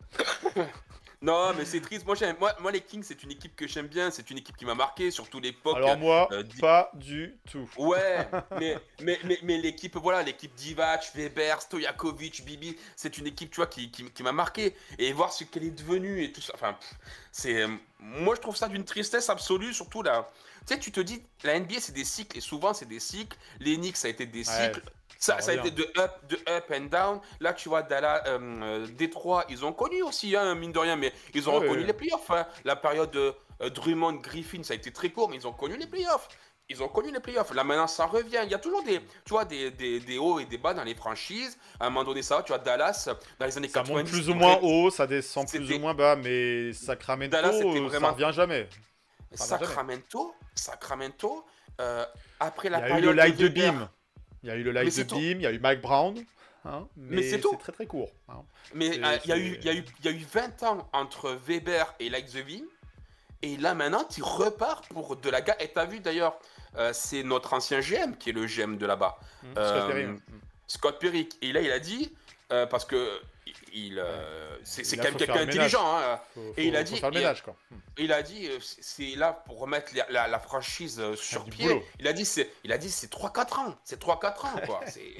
Speaker 5: Non, mais c'est triste. Moi, j'aime- moi, moi, les Kings, c'est une équipe que j'aime bien. C'est une équipe qui m'a marqué, surtout l'époque...
Speaker 4: Alors moi,
Speaker 5: euh, di-
Speaker 4: pas du tout.
Speaker 5: Ouais, mais, mais, mais, mais l'équipe, voilà, l'équipe Divac, Weber, Stojakovic, Bibi, c'est une équipe, tu vois, qui, qui, qui m'a marqué. Et voir ce qu'elle est devenue et tout ça, enfin, pff, c'est... euh, Moi, je trouve ça d'une tristesse absolue, surtout là. Tu sais, tu te dis, la N B A, c'est des cycles, et souvent, c'est des cycles. Les Knicks, ça a été des
Speaker 4: Ouais,
Speaker 5: cycles. Ça,
Speaker 4: ça
Speaker 5: ça a
Speaker 4: revient.
Speaker 5: été de up, de up and down. Là, tu vois, Dallas, euh, euh, Détroit, ils ont connu aussi, hein, mine de rien, mais ils ont
Speaker 4: Ouais,
Speaker 5: reconnu
Speaker 4: ouais.
Speaker 5: les playoffs. hein. La période de euh, Drummond-Griffin, ça a été très court, mais ils ont connu les playoffs. Ils ont connu les playoffs. Là, maintenant, ça revient. Il y a toujours des, tu vois, des, des, des hauts et des bas dans les franchises. À un moment donné, ça va. Tu vois, Dallas, dans les années
Speaker 4: Ça
Speaker 5: quatre-vingt-dix.
Speaker 4: monte plus ou moins haut, ça descend plus
Speaker 5: C'était-
Speaker 4: ou moins bas, mais Sacramento,
Speaker 5: Dallas, c'était
Speaker 4: euh,
Speaker 5: vraiment-
Speaker 4: ça revient jamais. Ça revient jamais.
Speaker 5: Sacramento, Sacramento, euh, après
Speaker 4: Il
Speaker 5: la
Speaker 4: y a eu
Speaker 5: période
Speaker 4: le light de
Speaker 5: Weber-
Speaker 4: Beam. Il y a eu le
Speaker 5: Mais
Speaker 4: light
Speaker 5: c'est
Speaker 4: de
Speaker 5: tout.
Speaker 4: Beam, il y a eu Mike Brown. hein,
Speaker 5: Mais
Speaker 4: mais
Speaker 5: c'est
Speaker 4: c'est
Speaker 5: tout.
Speaker 4: très très court. hein.
Speaker 5: Mais
Speaker 4: C'est-
Speaker 5: euh, il y, a
Speaker 4: c'est-
Speaker 5: eu- il y, a eu- il y a eu vingt ans entre Weber et Like the Beam. Et là, maintenant, tu repars pour de la gare. Et tu as vu d'ailleurs, euh, c'est notre ancien G M qui est le G M de là-bas.
Speaker 4: Hum,
Speaker 5: Euh,
Speaker 4: Scott Perry, hum.
Speaker 5: Scott Perry. Et là, il a dit, euh, parce que il, euh, c'est c'est
Speaker 4: Là,
Speaker 5: quand même
Speaker 4: faut
Speaker 5: quelqu'un
Speaker 4: faire le ménage.
Speaker 5: intelligent. hein.
Speaker 4: Faut-
Speaker 5: Et
Speaker 4: faut-
Speaker 5: il a
Speaker 4: faut
Speaker 5: dit-
Speaker 4: faire le
Speaker 5: et-
Speaker 4: ménage, quoi. Hum.
Speaker 5: Il a dit, euh, c'est- c'est là pour remettre la, la- la franchise euh, sur
Speaker 4: du
Speaker 5: pied.
Speaker 4: boulot.
Speaker 5: Il a dit, c'est, il a dit, c'est trois quatre ans. C'est trois quatre ans, quoi. C'est...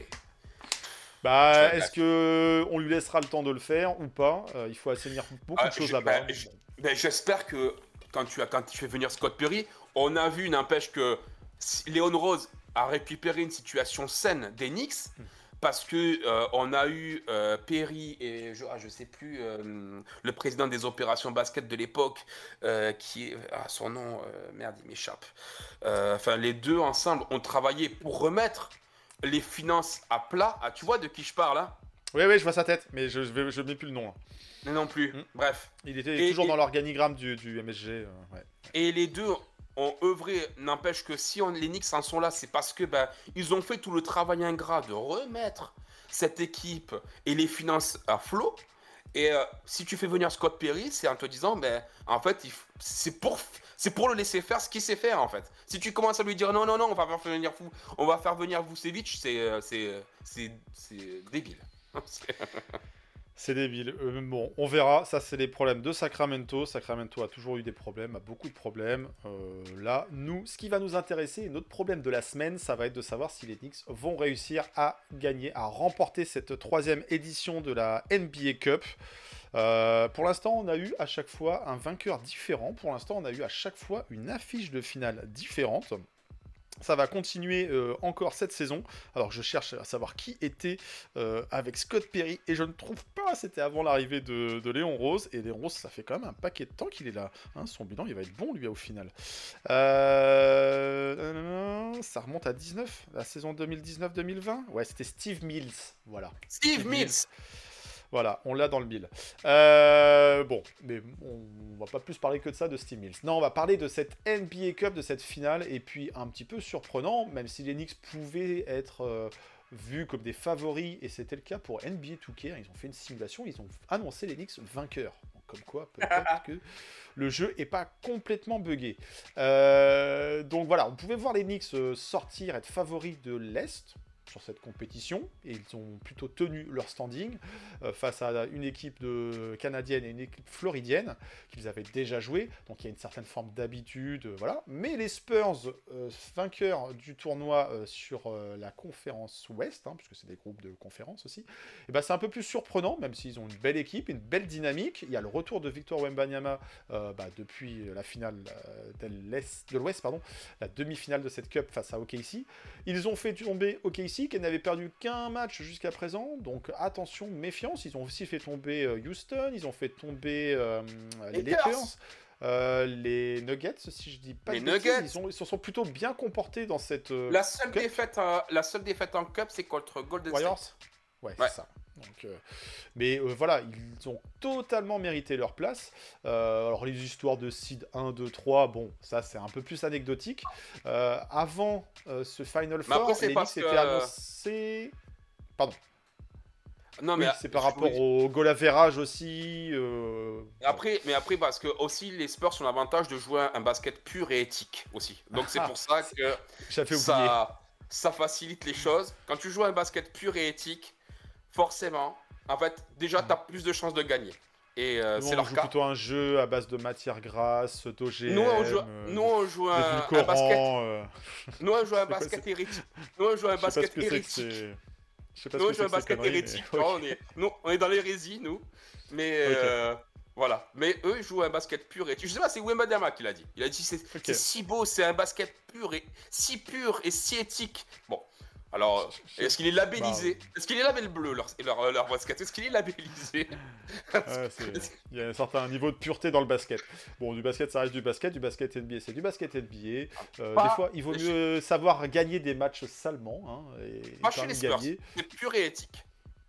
Speaker 4: Bah,
Speaker 5: Je-
Speaker 4: est-ce que on lui laissera le temps de le faire ou pas Euh, Il faut assainir beaucoup
Speaker 5: Ah,
Speaker 4: de choses
Speaker 5: je-
Speaker 4: là-bas.
Speaker 5: bah, je- ben, j'espère que quand tu, as, quand tu fais venir Scott Perry, on a vu, n'empêche que si- Léon Rose a récupéré une situation saine des Knicks parce que euh, on a eu euh, Perry et je, ah, je sais plus euh, le président des opérations basket de l'époque euh, qui est ah, son nom euh, merde il m'échappe. Euh, Enfin les deux ensemble ont travaillé pour remettre les finances à plat. Ah, tu vois de qui je parle hein?
Speaker 4: Oui, oui, je vois sa tête, mais je ne je mets plus le nom. hein.
Speaker 5: Non non plus.
Speaker 4: Mm.
Speaker 5: Bref.
Speaker 4: Il était
Speaker 5: Et-
Speaker 4: toujours
Speaker 5: et-
Speaker 4: dans l'organigramme du, du M S G. euh, ouais.
Speaker 5: Et les deux ont œuvré, n'empêche que si on, les Knicks en sont là, c'est parce que ben, ils ont fait tout le travail ingrat de remettre cette équipe et les finances à flot. Et euh, si tu fais venir Scott Perry, c'est en te disant, ben, en fait, il f- c'est pour, c'est pour le laisser faire ce qu'il sait faire, en fait. Si tu commences à lui dire, non, non, non, on va faire venir, Fou- on va faire venir Vucevic, c'est, euh, c'est, euh, c'est, c'est débile. C'est-
Speaker 4: C'est débile. Euh, bon, on verra. Ça, c'est les problèmes de Sacramento. Sacramento a toujours eu des problèmes, a beaucoup de problèmes. Euh, là, nous, ce qui va nous intéresser, et notre problème de la semaine, ça va être de savoir si les Knicks vont réussir à gagner, à remporter cette troisième édition de la N B A Cup. Euh, pour l'instant, on a eu à chaque fois un vainqueur différent. Pour l'instant, on a eu à chaque fois une affiche de finale différente. Ça va continuer euh, encore cette saison. Alors je cherche à savoir qui était euh, avec Scott Perry et je ne trouve pas. C'était avant l'arrivée de, de Léon Rose. Et Léon Rose, ça fait quand même un paquet de temps qu'il est là. Hein, son bilan, il va être bon lui au final. Euh... Ça remonte à dix-neuf, la saison deux mille dix-neuf deux mille vingt. Ouais, c'était Steve Mills. Voilà.
Speaker 5: Steve,
Speaker 4: Steve
Speaker 5: Mills.
Speaker 4: Mills. Voilà, on l'a dans le bill. Euh, bon, mais on va pas plus parler que de ça de Steve Mills. Non, on va parler de cette N B A Cup, de cette finale, et puis un petit peu surprenant, même si les Knicks pouvaient être euh, vus comme des favoris, et c'était le cas pour N B A deux K, ils ont fait une simulation, ils ont annoncé les Knicks vainqueurs. Donc, comme quoi, peut-être que le jeu est pas complètement buggé. Euh, donc voilà, on pouvait voir les Knicks euh, sortir, être favoris de l'Est, sur cette compétition, et ils ont plutôt tenu leur standing euh, face à une équipe de canadienne et une équipe floridienne qu'ils avaient déjà joué, donc il y a une certaine forme d'habitude, euh, voilà. Mais les Spurs, euh, vainqueurs du tournoi euh, sur euh, la conférence Ouest, hein, puisque c'est des groupes de conférence aussi, et ben c'est un peu plus surprenant, même s'ils ont une belle équipe, une belle dynamique. Il y a le retour de Victor Wembanyama euh, bah, depuis la finale euh, de l'Est, de l'Ouest, pardon, la demi-finale de cette Cup face à O K C. Ils ont fait tomber O K C, qui n'avait perdu qu'un match jusqu'à présent, donc attention, méfiance. Ils ont aussi fait tomber euh, Houston, ils ont fait tomber euh, les
Speaker 5: Lakers.
Speaker 4: Lakers, euh, les Nuggets, si je dis pas
Speaker 5: Les
Speaker 4: de bêtises.
Speaker 5: Nuggets.
Speaker 4: Ils, ont- ils se sont plutôt bien comportés dans cette euh,
Speaker 5: La seule,
Speaker 4: Cup.
Speaker 5: défaite, euh, la seule défaite en Cup, c'est contre Golden
Speaker 4: Warriors.
Speaker 5: State.
Speaker 4: Ouais,
Speaker 5: Ouais.
Speaker 4: c'est ça. Donc, euh, mais euh, voilà, ils ont totalement mérité leur place. Euh, alors les histoires de seed un, deux, trois, bon, ça c'est un peu plus anecdotique. Euh, avant euh, ce Final
Speaker 5: Mais après,
Speaker 4: Four,
Speaker 5: c'est
Speaker 4: les
Speaker 5: parce
Speaker 4: Knicks étaient
Speaker 5: que-
Speaker 4: annoncés... Pardon.
Speaker 5: Non,
Speaker 4: Oui,
Speaker 5: mais
Speaker 4: c'est par
Speaker 5: je-
Speaker 4: rapport
Speaker 5: oui.
Speaker 4: au goal average aussi. euh,
Speaker 5: Après, mais après, parce que aussi les Spurs ont l'avantage de jouer un basket pur et éthique aussi. Donc c'est pour ça que
Speaker 4: J'avais oublié.
Speaker 5: ça, ça facilite les choses. Quand tu joues un basket pur et éthique, forcément, en fait, déjà, tu as plus de chances de gagner. Et euh,
Speaker 4: Nous,
Speaker 5: c'est
Speaker 4: on
Speaker 5: leur
Speaker 4: joue
Speaker 5: cas.
Speaker 4: plutôt un jeu à base de matière grasse, d'O G M,
Speaker 5: Nous, on joue,
Speaker 4: euh,
Speaker 5: nous, on joue un, un basket.
Speaker 4: d'édulcorants, euh,
Speaker 5: Nous, on joue un
Speaker 4: C'est quoi,
Speaker 5: basket
Speaker 4: c'est-
Speaker 5: hérétique. Nous, on joue un
Speaker 4: je sais pas ce
Speaker 5: basket
Speaker 4: que c'est que
Speaker 5: hérétique.
Speaker 4: c'est. Je sais pas
Speaker 5: Nous,
Speaker 4: ce
Speaker 5: on
Speaker 4: que
Speaker 5: joue
Speaker 4: c'est
Speaker 5: un
Speaker 4: que ces
Speaker 5: basket
Speaker 4: conneries,
Speaker 5: hérétique.
Speaker 4: mais-
Speaker 5: tu vois, on, est, nous, on est dans l'hérésie, nous. Mais
Speaker 4: Ok.
Speaker 5: euh, voilà. Mais eux, ils jouent un basket pur et éthique. Je sais pas, c'est Wembanyama qui l'a dit. Il a dit c'est
Speaker 4: Ok.
Speaker 5: c'est si beau, c'est un basket pur et si pur et si éthique. Bon. Alors,
Speaker 4: Je- je-
Speaker 5: est-ce qu'il est labellisé
Speaker 4: Bah,
Speaker 5: Est-ce qu'il est label bleu, leur, leur, leur basket Est-ce qu'il est labellisé
Speaker 4: Ouais, c'est- il y a un certain niveau de pureté dans le basket. Bon, du basket, ça reste du basket. Du basket N B A, c'est du basket N B A. Euh,
Speaker 5: Pas-
Speaker 4: des fois, il vaut mieux savoir gagner des matchs salement. Hein, et, et
Speaker 5: Pas
Speaker 4: quand
Speaker 5: chez
Speaker 4: même
Speaker 5: les Spurs.
Speaker 4: gagner.
Speaker 5: C'est pur et éthique.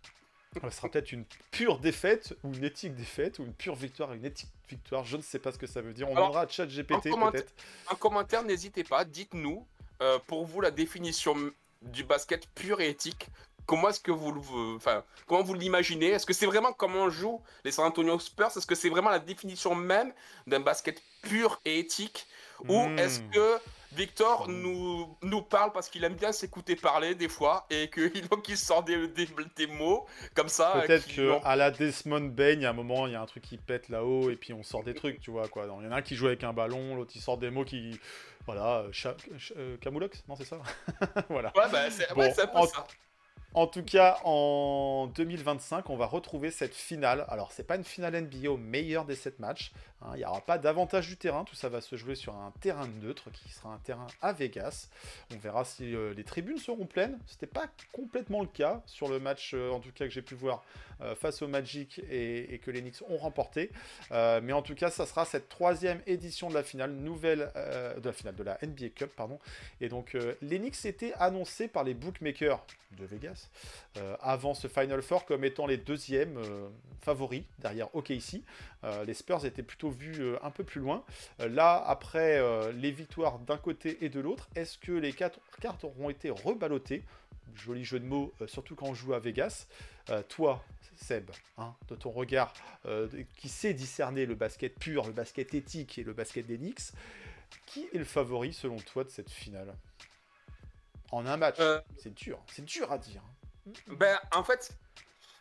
Speaker 4: Ce sera peut-être une pure défaite, ou une éthique défaite, ou une pure victoire, une éthique victoire. Je ne sais pas ce que ça veut dire. On
Speaker 5: Alors,
Speaker 4: demandera à ChatGPT
Speaker 5: en commenta-
Speaker 4: peut-être.
Speaker 5: En commentaire, n'hésitez pas, dites-nous, euh, pour vous, la définition du basket pur et éthique. Comment est-ce que vous, le- enfin, comment vous l'imaginez? Est-ce que c'est vraiment comment jouent les San Antonio Spurs? Est-ce que c'est vraiment la définition même d'un basket pur et éthique? Ou
Speaker 4: Hmm.
Speaker 5: est-ce que Victor nous, nous parle parce qu'il aime bien s'écouter parler des fois et que donc il sort des, des, des mots comme ça? euh,
Speaker 4: Peut-être
Speaker 5: qui
Speaker 4: que
Speaker 5: n'ont-
Speaker 4: à la Desmond Bain, il y a un moment, il y a un truc qui pète là-haut et puis on sort des trucs, tu vois quoi. Il y en a un qui joue avec un ballon, l'autre il sort des mots qui, voilà, euh, cha- ch- euh, Camoulox, non c'est ça. Voilà.
Speaker 5: Ouais, bah, c'est
Speaker 4: Bon,
Speaker 5: ouais, c'est un peu
Speaker 4: en-
Speaker 5: ça.
Speaker 4: En tout cas, en deux mille vingt-cinq, on va retrouver cette finale. Alors, c'est pas une finale N B A au meilleur des sept matchs. hein. Il n'y aura pas d'avantage du terrain. Tout ça va se jouer sur un terrain neutre qui sera un terrain à Vegas. On verra si euh, les tribunes seront pleines. C'était pas complètement le cas sur le match, euh, en tout cas que j'ai pu voir euh, face au Magic et, et que les Knicks ont remporté. Euh, mais en tout cas, ça sera cette troisième édition de la finale, nouvelle euh, de la finale de la N B A Cup, pardon. Et donc, euh, les Knicks étaient annoncés par les bookmakers de Vegas euh, avant ce Final Four comme étant les deuxièmes euh, favoris derrière O K C. Euh, les Spurs étaient plutôt vus euh, un peu plus loin. Euh, là, après euh, les victoires d'un côté et de l'autre, est-ce que les quatre cartes auront été reballottées? Joli jeu de mots, euh, surtout quand on joue à Vegas. Euh, toi, Seb, hein, de ton regard, euh, de- qui sait discerner le basket pur, le basket éthique et le basket des Knicks, qui est le favori selon toi de cette finale? En un match,
Speaker 5: Euh,
Speaker 4: c'est dur, c'est dur à dire.
Speaker 5: Ben, en fait,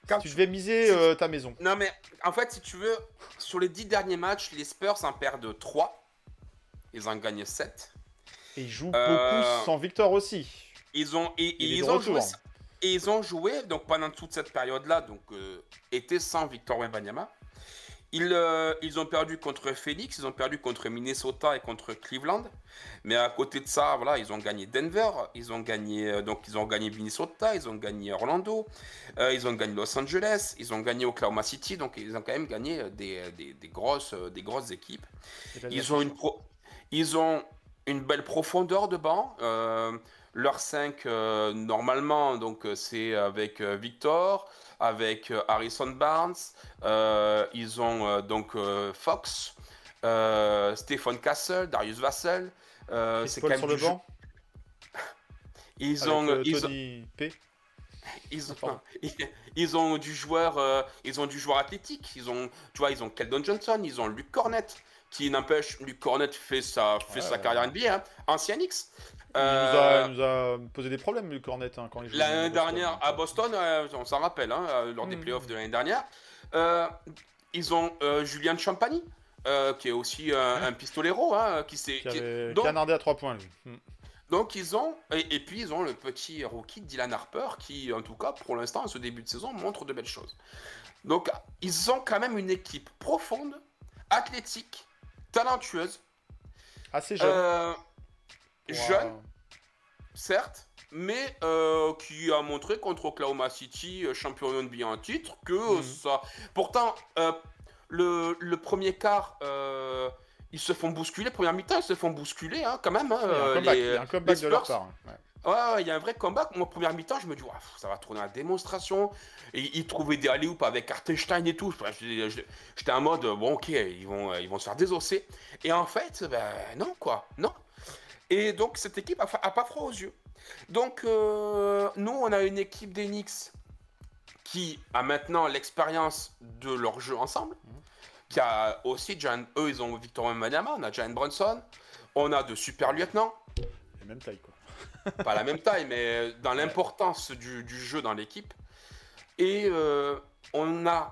Speaker 5: Quand
Speaker 4: tu
Speaker 5: tu-
Speaker 4: devais miser
Speaker 5: si-
Speaker 4: euh, ta maison.
Speaker 5: Non, mais en fait, si tu veux, sur les dix derniers matchs, les Spurs en perdent trois. Ils en gagnent sept.
Speaker 4: Et ils jouent
Speaker 5: Euh,
Speaker 4: beaucoup sans Victor aussi.
Speaker 5: Ils ont, et, et
Speaker 4: Il est
Speaker 5: ils
Speaker 4: de
Speaker 5: ont
Speaker 4: retour.
Speaker 5: joué, et ils ont joué donc pendant toute cette période-là, donc euh, était sans Victor Wembanyama. Ils, euh, ils ont perdu contre Phoenix, ils ont perdu contre Minnesota et contre Cleveland. Mais à côté de ça, voilà, ils ont gagné Denver, ils ont gagné euh, donc ils ont gagné Minnesota, ils ont gagné Orlando, euh, ils ont gagné Los Angeles, ils ont gagné Oklahoma City. Donc ils ont quand même gagné euh, des, des, des grosses euh, des grosses équipes.
Speaker 4: Et là,
Speaker 5: Ils ont une pro- ils ont une belle profondeur de banc. Euh, leur cinq, euh, normalement, donc euh, c'est avec euh, Victor, avec euh, Harrison Barnes. Euh, ils ont euh, donc euh, Fox, euh, Stephen Castle, Darius Vassell. Euh,
Speaker 4: Chris
Speaker 5: c'est
Speaker 4: Paul
Speaker 5: quand
Speaker 4: sur
Speaker 5: même
Speaker 4: le
Speaker 5: du jeu-
Speaker 4: banc
Speaker 5: Ils
Speaker 4: avec
Speaker 5: ont,
Speaker 4: euh,
Speaker 5: ils ont,
Speaker 4: Tony P.
Speaker 5: ils ont,
Speaker 4: Pardon.
Speaker 5: ils ont du joueur, euh, ils ont du joueur athlétique. Ils ont, tu vois, ils ont Keldon Johnson, ils ont Luke Cornett, qui n'empêche, Luke Cornett fait sa, fait
Speaker 4: Ouais,
Speaker 5: sa
Speaker 4: ouais.
Speaker 5: carrière N B A, hein, ancien Knicks.
Speaker 4: Il,
Speaker 5: Euh,
Speaker 4: nous a, il nous a posé des problèmes, le Cornet, hein, quand il jouait
Speaker 5: L'année
Speaker 4: à Boston,
Speaker 5: dernière
Speaker 4: donc,
Speaker 5: à
Speaker 4: euh,
Speaker 5: Boston, euh, on s'en rappelle, hein, euh, lors des
Speaker 4: Mhm.
Speaker 5: playoffs de l'année dernière. Euh, ils ont euh, Julian Champagny, euh, qui est aussi euh, un pistolero, hein, qui s'est.
Speaker 4: Qui
Speaker 5: qui-
Speaker 4: avait
Speaker 5: donc,
Speaker 4: canardé à trois points, lui. Hmm.
Speaker 5: donc ils ont et, et puis ils ont le petit rookie Dylan Harper qui, en tout cas, pour l'instant, à ce début de saison, montre de belles choses. Donc ils ont quand même une équipe profonde, athlétique, talentueuse,
Speaker 4: Assez jeune.
Speaker 5: euh,
Speaker 4: pour
Speaker 5: jeune.
Speaker 4: un-
Speaker 5: Certes, mais euh, qui a montré contre Oklahoma City, euh, champion N B A en titre, que euh,
Speaker 4: Mhm.
Speaker 5: ça. Pourtant, euh, le, le premier quart, euh, ils se font bousculer. Première mi-temps, ils se font bousculer, hein, quand même. hein,
Speaker 4: Il y a un
Speaker 5: euh,
Speaker 4: comeback,
Speaker 5: les-
Speaker 4: il y a un comeback
Speaker 5: les
Speaker 4: de leur
Speaker 5: Spurs.
Speaker 4: part. Ouais.
Speaker 5: Ouais, ouais, il y a un vrai comeback. Moi, première mi-temps, je me dis, ouais, pff, ça va tourner à la démonstration. Et ils trouvaient des alley-oops avec Hartenstein et tout. Bref, j'étais j'étais- j'étais en mode, bon, ok, ils vont, ils vont se faire désosser. Et en fait, ben non, quoi, non. Et donc, cette équipe a, fa- a pas froid aux yeux. Donc, euh, nous, on a une équipe des Knicks qui a maintenant l'expérience de leur jeu ensemble. Qui a aussi, Giant- eux, ils ont Victor Wembanyama, on a Jalen Brunson, on a de super lieutenants.
Speaker 4: La même taille, quoi.
Speaker 5: Pas la même taille, mais dans l'importance du, du jeu dans l'équipe. Et euh, on a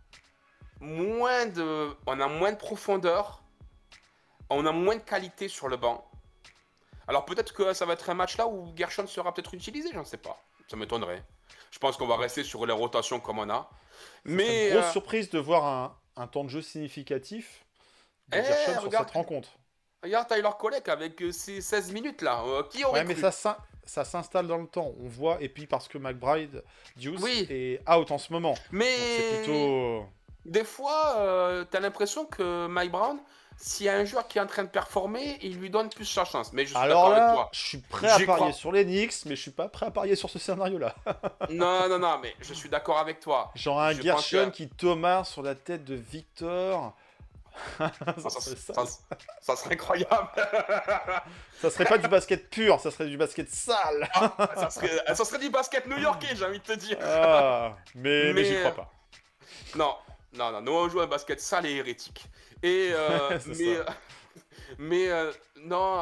Speaker 5: moins de, on a moins de profondeur, on a moins de qualité sur le banc. Alors peut-être que ça va être un match là où Gershon sera peut-être utilisé, j'en sais pas. Ça m'étonnerait. Je pense qu'on va rester sur les rotations comme on a.
Speaker 4: Mais
Speaker 5: Mais
Speaker 4: une grosse
Speaker 5: euh,
Speaker 4: surprise de voir un, un temps de jeu significatif de
Speaker 5: Eh,
Speaker 4: Gershon sur
Speaker 5: regarde.
Speaker 4: cette rencontre.
Speaker 5: regarde Tyler Colec avec euh, ses seize minutes là. Euh, qui aurait
Speaker 4: Ouais, mais
Speaker 5: cru
Speaker 4: ça, s'in- ça s'installe dans le temps. On voit, et puis parce que McBride, Deuce,
Speaker 5: Oui.
Speaker 4: est out en ce moment. Donc
Speaker 5: Mais
Speaker 4: c'est plutôt.
Speaker 5: des fois, euh, t'as l'impression que Mike Brown, s'il y a un joueur qui est en train de performer, il lui donne plus sa chance. Mais je suis
Speaker 4: Alors
Speaker 5: d'accord avec
Speaker 4: là,
Speaker 5: toi.
Speaker 4: je suis prêt à
Speaker 5: J'y
Speaker 4: parier
Speaker 5: crois.
Speaker 4: sur les Knicks, mais je suis pas prêt à parier sur ce scénario-là.
Speaker 5: Non, non, non, mais je suis d'accord avec toi.
Speaker 4: Genre un
Speaker 5: Je
Speaker 4: Gershon
Speaker 5: pense que-
Speaker 4: qui tomare sur la tête de Victor. ça,
Speaker 5: Ça, ça-
Speaker 4: serait ça.
Speaker 5: ça- ça serait incroyable.
Speaker 4: Ça serait pas du basket pur, ça serait du basket sale.
Speaker 5: ça, serait, ça serait du basket new-yorkais, j'ai envie de te dire.
Speaker 4: Ah, mais, mais,
Speaker 5: Mais,
Speaker 4: j'y
Speaker 5: euh,
Speaker 4: crois pas.
Speaker 5: Non, non, non, nous on joue un basket sale et hérétique. Et euh,
Speaker 4: C'est
Speaker 5: mais,
Speaker 4: ça.
Speaker 5: euh, mais euh, non,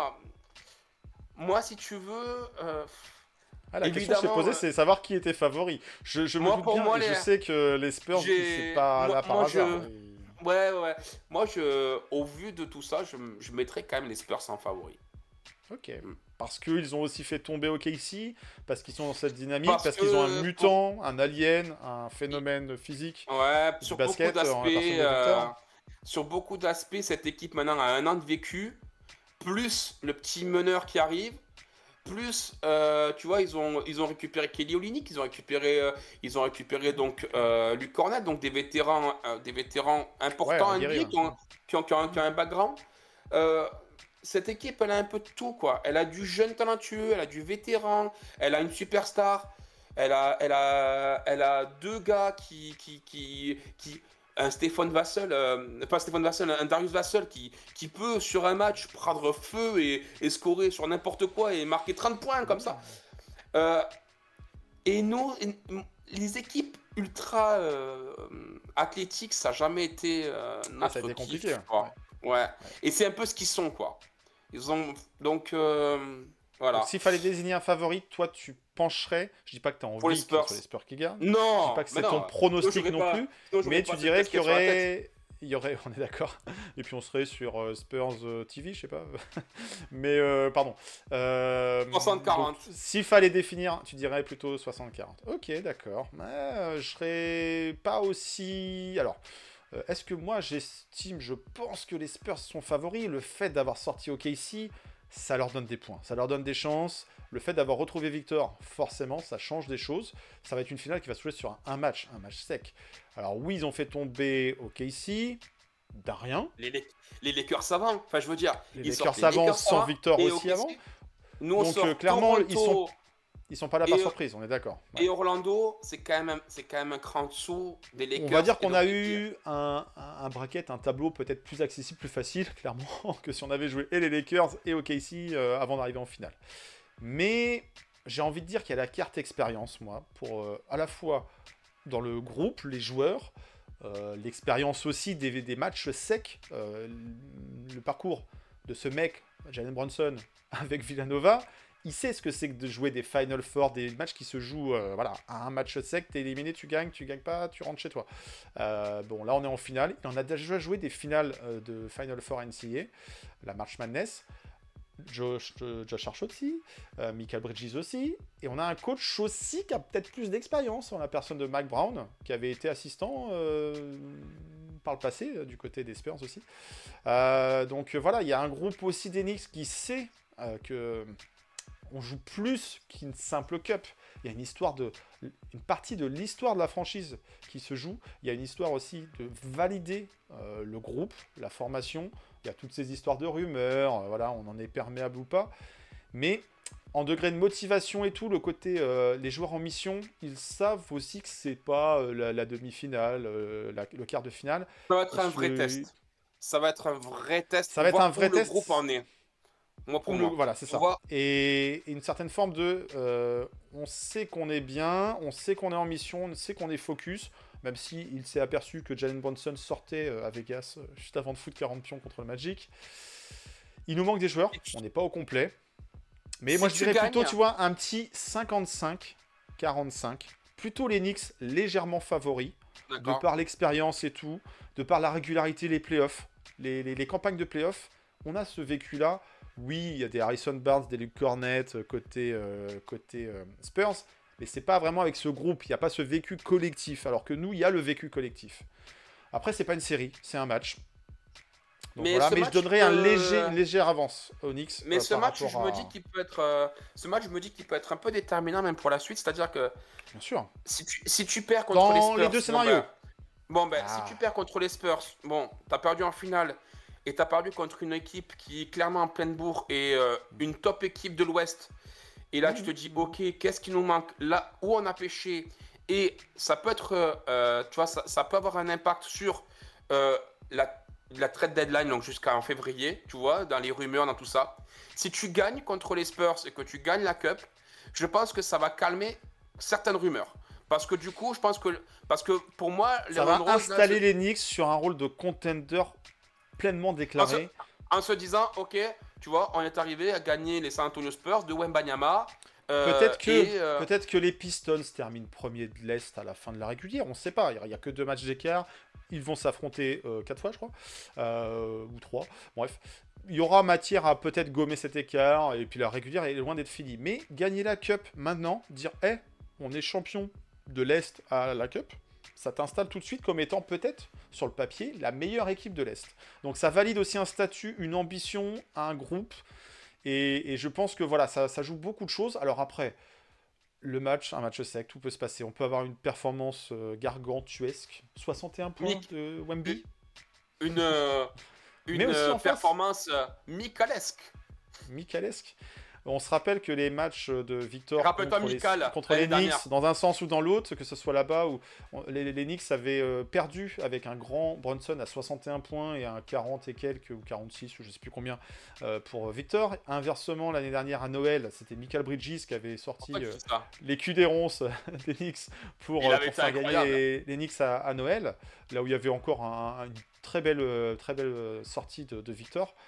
Speaker 5: moi si tu veux, euh,
Speaker 4: Ah, la question que je t'ai
Speaker 5: évidemment,
Speaker 4: posée,
Speaker 5: euh,
Speaker 4: c'est savoir qui était favori. Je, je me
Speaker 5: moi,
Speaker 4: doute
Speaker 5: pour
Speaker 4: bien,
Speaker 5: moi,
Speaker 4: et
Speaker 5: les-
Speaker 4: je sais que les Spurs,
Speaker 5: J'ai-
Speaker 4: c'est pas
Speaker 5: moi-
Speaker 4: là par
Speaker 5: moi,
Speaker 4: hasard.
Speaker 5: je- ouais, ouais, moi je, au vu de tout ça, je, je mettrais quand même les Spurs en favori.
Speaker 4: Ok.
Speaker 5: Mm.
Speaker 4: Parce qu'ils ont aussi fait tomber O K C, parce qu'ils sont dans cette dynamique, parce,
Speaker 5: Parce
Speaker 4: qu'ils ont
Speaker 5: que-
Speaker 4: un mutant, un alien, un phénomène physique.
Speaker 5: Ouais,
Speaker 4: Du
Speaker 5: sur
Speaker 4: basket,
Speaker 5: beaucoup
Speaker 4: euh, en la
Speaker 5: d'aspects,
Speaker 4: personne de Victor.
Speaker 5: euh, sur beaucoup d'aspects, cette équipe maintenant a un an de vécu, plus le petit meneur qui arrive, plus, euh, tu vois, ils ont, ils ont récupéré Kelly Olynyk, ils ont récupéré, euh, ils ont récupéré donc euh, Luke Cornett, donc des vétérans, euh, des vétérans importants
Speaker 4: Ouais,
Speaker 5: en N B A
Speaker 4: aguerris,
Speaker 5: qui ont, qui ont, qui ont- qui ont un background. Euh, cette équipe, elle a un peu de tout, quoi. Elle a du jeune talentueux, elle a du vétéran, elle a une superstar, elle a, elle a, elle a deux gars qui, qui, qui, qui un Stéphane Vassell, euh, pas Stéphane Vassell, un Darius Vassell qui, qui peut sur un match prendre feu et, et scorer sur n'importe quoi et marquer trente points comme ça. Euh, et nous, les équipes ultra euh, athlétiques, ça n'a jamais été euh, notre
Speaker 4: Ah, ça a été
Speaker 5: kiff,
Speaker 4: compliqué.
Speaker 5: quoi. Ouais. Et c'est un peu ce qu'ils sont, quoi. Ils ont donc euh, Voilà.
Speaker 4: Donc s'il fallait désigner un favori, toi tu pencherais, je dis pas que tu as
Speaker 5: Pour les
Speaker 4: envie que ce soit
Speaker 5: Spurs.
Speaker 4: les Spurs qui gagnent,
Speaker 5: Non.
Speaker 4: je dis pas que
Speaker 5: mais
Speaker 4: c'est ton
Speaker 5: non.
Speaker 4: pronostic
Speaker 5: Sinon, j'aurais
Speaker 4: non
Speaker 5: pas-
Speaker 4: plus,
Speaker 5: sinon, j'aurais
Speaker 4: mais
Speaker 5: pas
Speaker 4: tu
Speaker 5: cette
Speaker 4: dirais qu'il y
Speaker 5: casquette sur la tête.
Speaker 4: aurait... Il y aurait, on est d'accord. Et puis on serait sur euh, Spurs euh, T V, je sais pas. Mais euh, pardon. Euh,
Speaker 5: soixante quarante.
Speaker 4: donc, s'il fallait définir, tu dirais plutôt soixante quarante. Ok, d'accord. Mais, euh, je serais pas aussi... Alors, euh, est-ce que moi j'estime, je pense que les Spurs sont favoris. Le fait d'avoir sorti O K C, ça leur donne des points, ça leur donne des chances. Le fait d'avoir retrouvé Victor, forcément, ça change des choses. Ça va être une finale qui va se jouer sur un, un match, un match sec. Alors oui, ils ont fait tomber O K C, d'un rien.
Speaker 5: Les, Lak- les Lakers avant, enfin je veux dire,
Speaker 4: Les
Speaker 5: ils
Speaker 4: Lakers
Speaker 5: sortent les
Speaker 4: avant,
Speaker 5: Lakers
Speaker 4: sans
Speaker 5: avant
Speaker 4: Victor
Speaker 5: et
Speaker 4: aussi
Speaker 5: O K C.
Speaker 4: avant.
Speaker 5: Nous on
Speaker 4: Donc,
Speaker 5: sort
Speaker 4: euh, clairement,
Speaker 5: Toronto
Speaker 4: ils sont- Ils sont pas là par
Speaker 5: Et, euh,
Speaker 4: surprise, on est d'accord. Ouais.
Speaker 5: et Orlando, c'est quand même, c'est quand même un cran en dessous des Lakers.
Speaker 4: On va dire
Speaker 5: et
Speaker 4: qu'on a
Speaker 5: donc,
Speaker 4: eu un, un, un bracket, un tableau peut-être plus accessible, plus facile, clairement, que si on avait joué et les Lakers et O K C euh, avant d'arriver en finale. Mais j'ai envie de dire qu'il y a la carte expérience, moi, pour euh, à la fois dans le groupe, les joueurs, euh, l'expérience aussi des, des matchs secs, euh, le parcours de ce mec, Jalen Brunson, avec Villanova. Il sait ce que c'est que de jouer des Final Four, des matchs qui se jouent euh, voilà, à un match sec, t'es éliminé, tu gagnes, tu gagnes pas, tu rentres chez toi. Euh, bon, là on est en finale. Il en a déjà joué des finales euh, de Final Four N C A A, la March Madness. Josh, euh, Josh Hart aussi, euh, Michael Bridges aussi, et on a un coach aussi qui a peut-être plus d'expérience en la personne de Mike Brown, qui avait été assistant euh, par le passé, euh, du côté des Spurs aussi. Euh, donc euh, voilà, il y a un groupe aussi d'Enix qui sait euh, que on joue plus qu'une simple cup. Il y a une histoire de, une partie de l'histoire de la franchise qui se joue. Il y a une histoire aussi de valider euh, le groupe, la formation. Il y a toutes ces histoires de rumeurs, euh, voilà, on en est perméable ou pas. Mais en degré de motivation et tout, le côté, euh, les joueurs en mission, ils savent aussi que c'est pas euh, la, la demi-finale, euh, la- le quart de finale.
Speaker 5: Ça va être un vrai
Speaker 4: Je-
Speaker 5: test. Ça va être un vrai test.
Speaker 4: Ça va
Speaker 5: pour
Speaker 4: être
Speaker 5: voir
Speaker 4: un vrai
Speaker 5: où
Speaker 4: test.
Speaker 5: Le groupe en est. Moi pour
Speaker 4: Ou
Speaker 5: moi.
Speaker 4: le- voilà, c'est
Speaker 5: Tu
Speaker 4: ça.
Speaker 5: vois,
Speaker 4: Et, et une certaine forme de... euh, on sait qu'on est bien, on sait qu'on est en mission, on sait qu'on est focus, même si il s'est aperçu que Jalen Brunson sortait euh, à Vegas euh, juste avant de foutre quarante pions contre le Magic. Il nous manque des joueurs, on n'est pas au complet. Mais
Speaker 5: Si
Speaker 4: moi je
Speaker 5: tu
Speaker 4: dirais
Speaker 5: gagnes-
Speaker 4: plutôt, tu vois, un petit cinquante-cinq quarante-cinq. Plutôt les Knicks légèrement favoris, de
Speaker 5: d'accord.
Speaker 4: par l'expérience et tout, de par la régularité, les playoffs, les, les, les campagnes de playoffs. On a ce vécu-là. Oui, il y a des Harrison Barnes, des Luke Cornett euh, côté, euh, côté euh, Spurs, mais c'est pas vraiment avec ce groupe. Il n'y a pas ce vécu collectif, alors que nous, il y a le vécu collectif. Après, c'est pas une série, c'est un match. Donc
Speaker 5: Mais
Speaker 4: voilà,
Speaker 5: ce
Speaker 4: mais
Speaker 5: match
Speaker 4: je donnerais un
Speaker 5: peut-
Speaker 4: léger, une légère avance aux Knicks.
Speaker 5: Mais
Speaker 4: euh,
Speaker 5: ce
Speaker 4: par
Speaker 5: match, je
Speaker 4: rapport
Speaker 5: me
Speaker 4: à-
Speaker 5: dis qu'il peut être, euh, ce match, je me dis qu'il peut être un peu déterminant même pour la suite. C'est-à-dire que
Speaker 4: Bien sûr.
Speaker 5: si tu, si tu perds contre
Speaker 4: Dans
Speaker 5: les Spurs,
Speaker 4: les deux
Speaker 5: bon,
Speaker 4: scénarios.
Speaker 5: ben- Bon ben,
Speaker 4: Ah.
Speaker 5: si tu perds contre les Spurs, bon, t'as perdu en finale et t'as perdu contre une équipe qui est clairement en pleine bourre et euh, une top équipe de l'Ouest. Et là, tu te dis, ok, qu'est-ce qui nous manque? Là où on a pêché. Et ça peut être, euh, tu vois, ça, ça peut avoir un impact sur euh, la, la trade deadline, donc jusqu'en février, tu vois, dans les rumeurs, dans tout ça. Si tu gagnes contre les Spurs et que tu gagnes la Cup, je pense que ça va calmer certaines rumeurs. Parce que du coup, je pense que, parce que pour moi, les
Speaker 4: Ça va
Speaker 5: Ron Rose, là,
Speaker 4: installer
Speaker 5: c'est-
Speaker 4: les Knicks sur un rôle de contender pleinement déclaré.
Speaker 5: en se disant, ok, tu vois, on est arrivé à gagner les San Antonio Spurs de Wembanyama. euh,
Speaker 4: Peut-être que,
Speaker 5: et, euh,
Speaker 4: peut-être que les Pistons terminent premier de l'Est à la fin de la régulière, on ne sait pas, il n'y a que deux matchs d'écart, ils vont s'affronter euh, quatre fois je crois, euh, ou trois, bref. Il y aura matière à peut-être gommer cet écart, et puis la régulière est loin d'être finie. Mais gagner la Cup maintenant, dire, hé, on est champion de l'Est à la Cup, ça t'installe tout de suite comme étant peut-être, sur le papier, la meilleure équipe de l'Est. Donc ça valide aussi un statut, une ambition, un groupe. Et, et je pense que voilà, ça, ça joue beaucoup de choses. Alors après, le match, un match sec, tout peut se passer. On peut avoir une performance euh, gargantuesque. soixante et un points
Speaker 5: Nick.
Speaker 4: de Wemby.
Speaker 5: une, euh, une
Speaker 4: Mais aussi
Speaker 5: euh,
Speaker 4: en face.
Speaker 5: performance euh, micalesque.
Speaker 4: Michalesque. On se rappelle que les matchs de Victor
Speaker 5: Rappelle-toi
Speaker 4: contre, les,
Speaker 5: Mikal,
Speaker 4: contre les
Speaker 5: l'année
Speaker 4: Knicks,
Speaker 5: dernière.
Speaker 4: dans un sens ou dans l'autre, que ce soit là-bas, où on- les, les Knicks avaient euh, perdu avec un grand Brunson à soixante et un points et un quarante et quelques, ou quarante-six, ou je sais plus combien, euh, pour Victor. Inversement, l'année dernière à Noël, c'était Michael Bridges qui avait sorti
Speaker 5: Pourquoi
Speaker 4: euh,
Speaker 5: tu dis ça
Speaker 4: les culs des ronces des Knicks pour,
Speaker 5: Il
Speaker 4: euh,
Speaker 5: avait
Speaker 4: pour
Speaker 5: été
Speaker 4: faire gagner
Speaker 5: incroyable.
Speaker 4: les, les Knicks à, à Noël, là où il y avait encore un- un- une très belle, euh, très belle euh, sortie de, de Victor.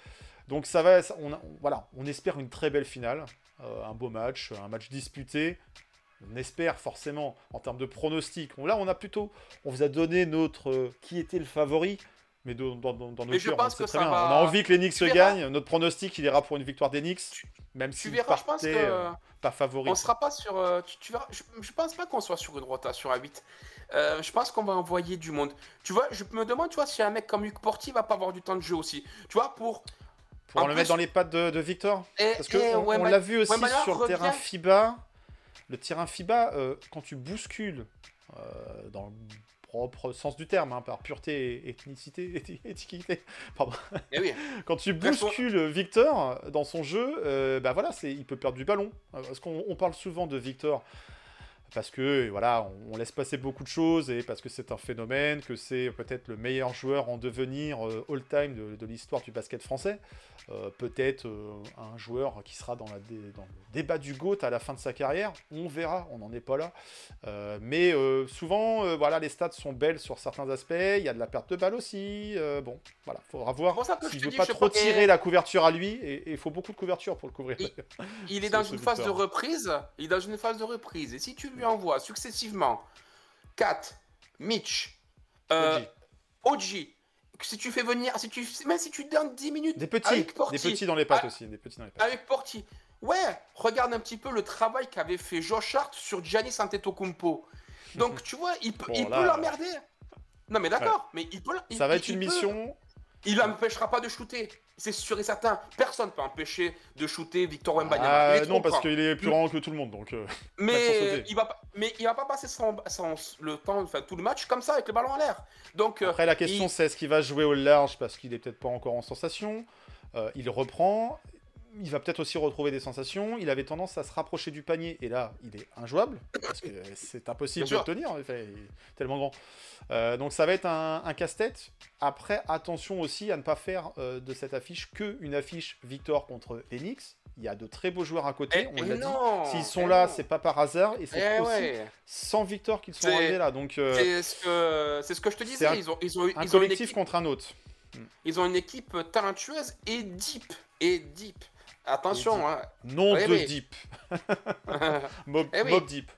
Speaker 4: Donc ça va, ça- on, a- on- voilà, on espère une très belle finale, euh, un beau match, un match disputé. On espère forcément en termes de pronostic. On- Là, on a plutôt, on vous a donné notre euh, qui était le favori, mais dans, dans, dans, dans nos
Speaker 5: Mais je
Speaker 4: cœurs, on
Speaker 5: pense
Speaker 4: sait
Speaker 5: que
Speaker 4: très
Speaker 5: ça
Speaker 4: bien.
Speaker 5: va-
Speaker 4: On a envie que les Knicks
Speaker 5: Tu verras.
Speaker 4: gagnent. Notre pronostic, il ira pour une victoire des Knicks, même
Speaker 5: Tu
Speaker 4: s'ils
Speaker 5: verras, je pense
Speaker 4: partaient
Speaker 5: que-
Speaker 4: euh, pas favoris.
Speaker 5: On sera pas sur. euh, tu, tu verras, je, je pense pas qu'on soit sur une rotation à huit. Euh, je pense qu'on va envoyer du monde. Tu vois, je me demande, tu vois, si un mec comme Luc Porty va pas avoir du temps de jeu aussi. Tu vois, pour.
Speaker 4: Pour
Speaker 5: en
Speaker 4: le
Speaker 5: plus-
Speaker 4: mettre dans les pattes de, de Victor.
Speaker 5: Et,
Speaker 4: Parce que
Speaker 5: et
Speaker 4: on, on
Speaker 5: Wemba-
Speaker 4: l'a vu aussi
Speaker 5: Wembanyama
Speaker 4: sur le
Speaker 5: revient-
Speaker 4: terrain FIBA. Le terrain FIBA, euh, quand tu bouscules, euh, dans le propre sens du terme, hein, par pureté et ethnicité, éthi- étiquité, pardon.
Speaker 5: Eh oui.
Speaker 4: Quand tu
Speaker 5: Bref, on-
Speaker 4: bouscules Victor dans son jeu, euh, bah voilà, c'est, il peut perdre du ballon. Euh, Parce qu'on on parle souvent de Victor parce que voilà, on, on laisse passer beaucoup de choses et parce que c'est un phénomène, que c'est peut-être le meilleur joueur en devenir euh, all-time de, de l'histoire du basket français. Euh, peut-être euh, un joueur qui sera dans, la dé- dans le débat du GOAT à la fin de sa carrière. On verra, on n'en est pas là. Euh, mais euh, souvent, euh, voilà, les stats sont belles sur certains aspects. Il y a de la perte de balle aussi. Euh, bon, voilà, faudra voir
Speaker 5: C'est pour ça que je
Speaker 4: s'il
Speaker 5: te
Speaker 4: veut
Speaker 5: dis,
Speaker 4: pas
Speaker 5: je sais
Speaker 4: trop
Speaker 5: pas-
Speaker 4: tirer
Speaker 5: et-
Speaker 4: la couverture à lui. Et et il faut beaucoup de couverture pour le couvrir.
Speaker 5: Il- Il est
Speaker 4: Ce-
Speaker 5: dans
Speaker 4: ce
Speaker 5: une phase de
Speaker 4: Victor.
Speaker 5: reprise. Il est dans une phase de reprise. Et si tu lui envoies successivement Kat, Mitch, euh,
Speaker 4: O G.
Speaker 5: O G, si tu fais venir, si tu, même si tu donnes dix minutes
Speaker 4: Des petits,
Speaker 5: avec Porty,
Speaker 4: des petits dans les pattes
Speaker 5: Ah,
Speaker 4: aussi. Des petits dans les pattes.
Speaker 5: avec Porty, ouais, regarde un petit peu le travail qu'avait fait Josh Hart sur Giannis Antetokounmpo. Donc tu vois, il peut,
Speaker 4: Bon,
Speaker 5: il
Speaker 4: là,
Speaker 5: peut l'emmerder. Non mais d'accord, mais il peut. il-
Speaker 4: Ça va
Speaker 5: il-
Speaker 4: être une
Speaker 5: il peut-
Speaker 4: mission.
Speaker 5: Il l'empêchera pas de shooter, c'est sûr et certain. Personne peut empêcher de shooter Victor Wembanyama.
Speaker 4: Ah,
Speaker 5: Il est
Speaker 4: non,
Speaker 5: trop
Speaker 4: parce
Speaker 5: grand.
Speaker 4: qu'il est plus grand que tout le monde. Donc, euh, Pas de
Speaker 5: Mais
Speaker 4: sauter.
Speaker 5: il va pas, mais il va pas passer son, son- le temps, enfin tout le match comme ça avec le ballon en l'air. Donc euh,
Speaker 4: après, la question,
Speaker 5: il-
Speaker 4: c'est est-ce qu'il va jouer au large parce qu'il est peut-être pas encore en sensation. Euh, il reprend. Il va peut-être aussi retrouver des sensations. Il avait tendance à se rapprocher du panier. Et là, il est injouable. Parce que c'est impossible de
Speaker 5: Bien
Speaker 4: le
Speaker 5: sûr.
Speaker 4: tenir. En effet, il est tellement grand. Euh, donc ça va être un, un casse-tête. Après, attention aussi à ne pas faire euh, de cette affiche que une affiche Victor contre les Knicks. Il y a de très beaux joueurs à côté.
Speaker 5: Eh,
Speaker 4: on
Speaker 5: eh
Speaker 4: l'a dit.
Speaker 5: non,
Speaker 4: S'ils sont
Speaker 5: eh
Speaker 4: là,
Speaker 5: non.
Speaker 4: c'est pas par hasard. Et c'est
Speaker 5: Eh
Speaker 4: aussi
Speaker 5: ouais.
Speaker 4: sans Victor qu'ils sont
Speaker 5: C'est-
Speaker 4: arrivés là. Donc euh,
Speaker 5: C'est ce que c'est ce que je te
Speaker 4: c'est
Speaker 5: disais.
Speaker 4: un-
Speaker 5: Ils ont ils ont
Speaker 4: un
Speaker 5: ils ont une
Speaker 4: collectif
Speaker 5: équipe,
Speaker 4: contre un autre.
Speaker 5: ils ont une équipe talentueuse et deep et deep. Attention, hein.
Speaker 4: Non
Speaker 5: Oui,
Speaker 4: de
Speaker 5: oui.
Speaker 4: Deep. Mob,
Speaker 5: Eh oui.
Speaker 4: Mob Deep.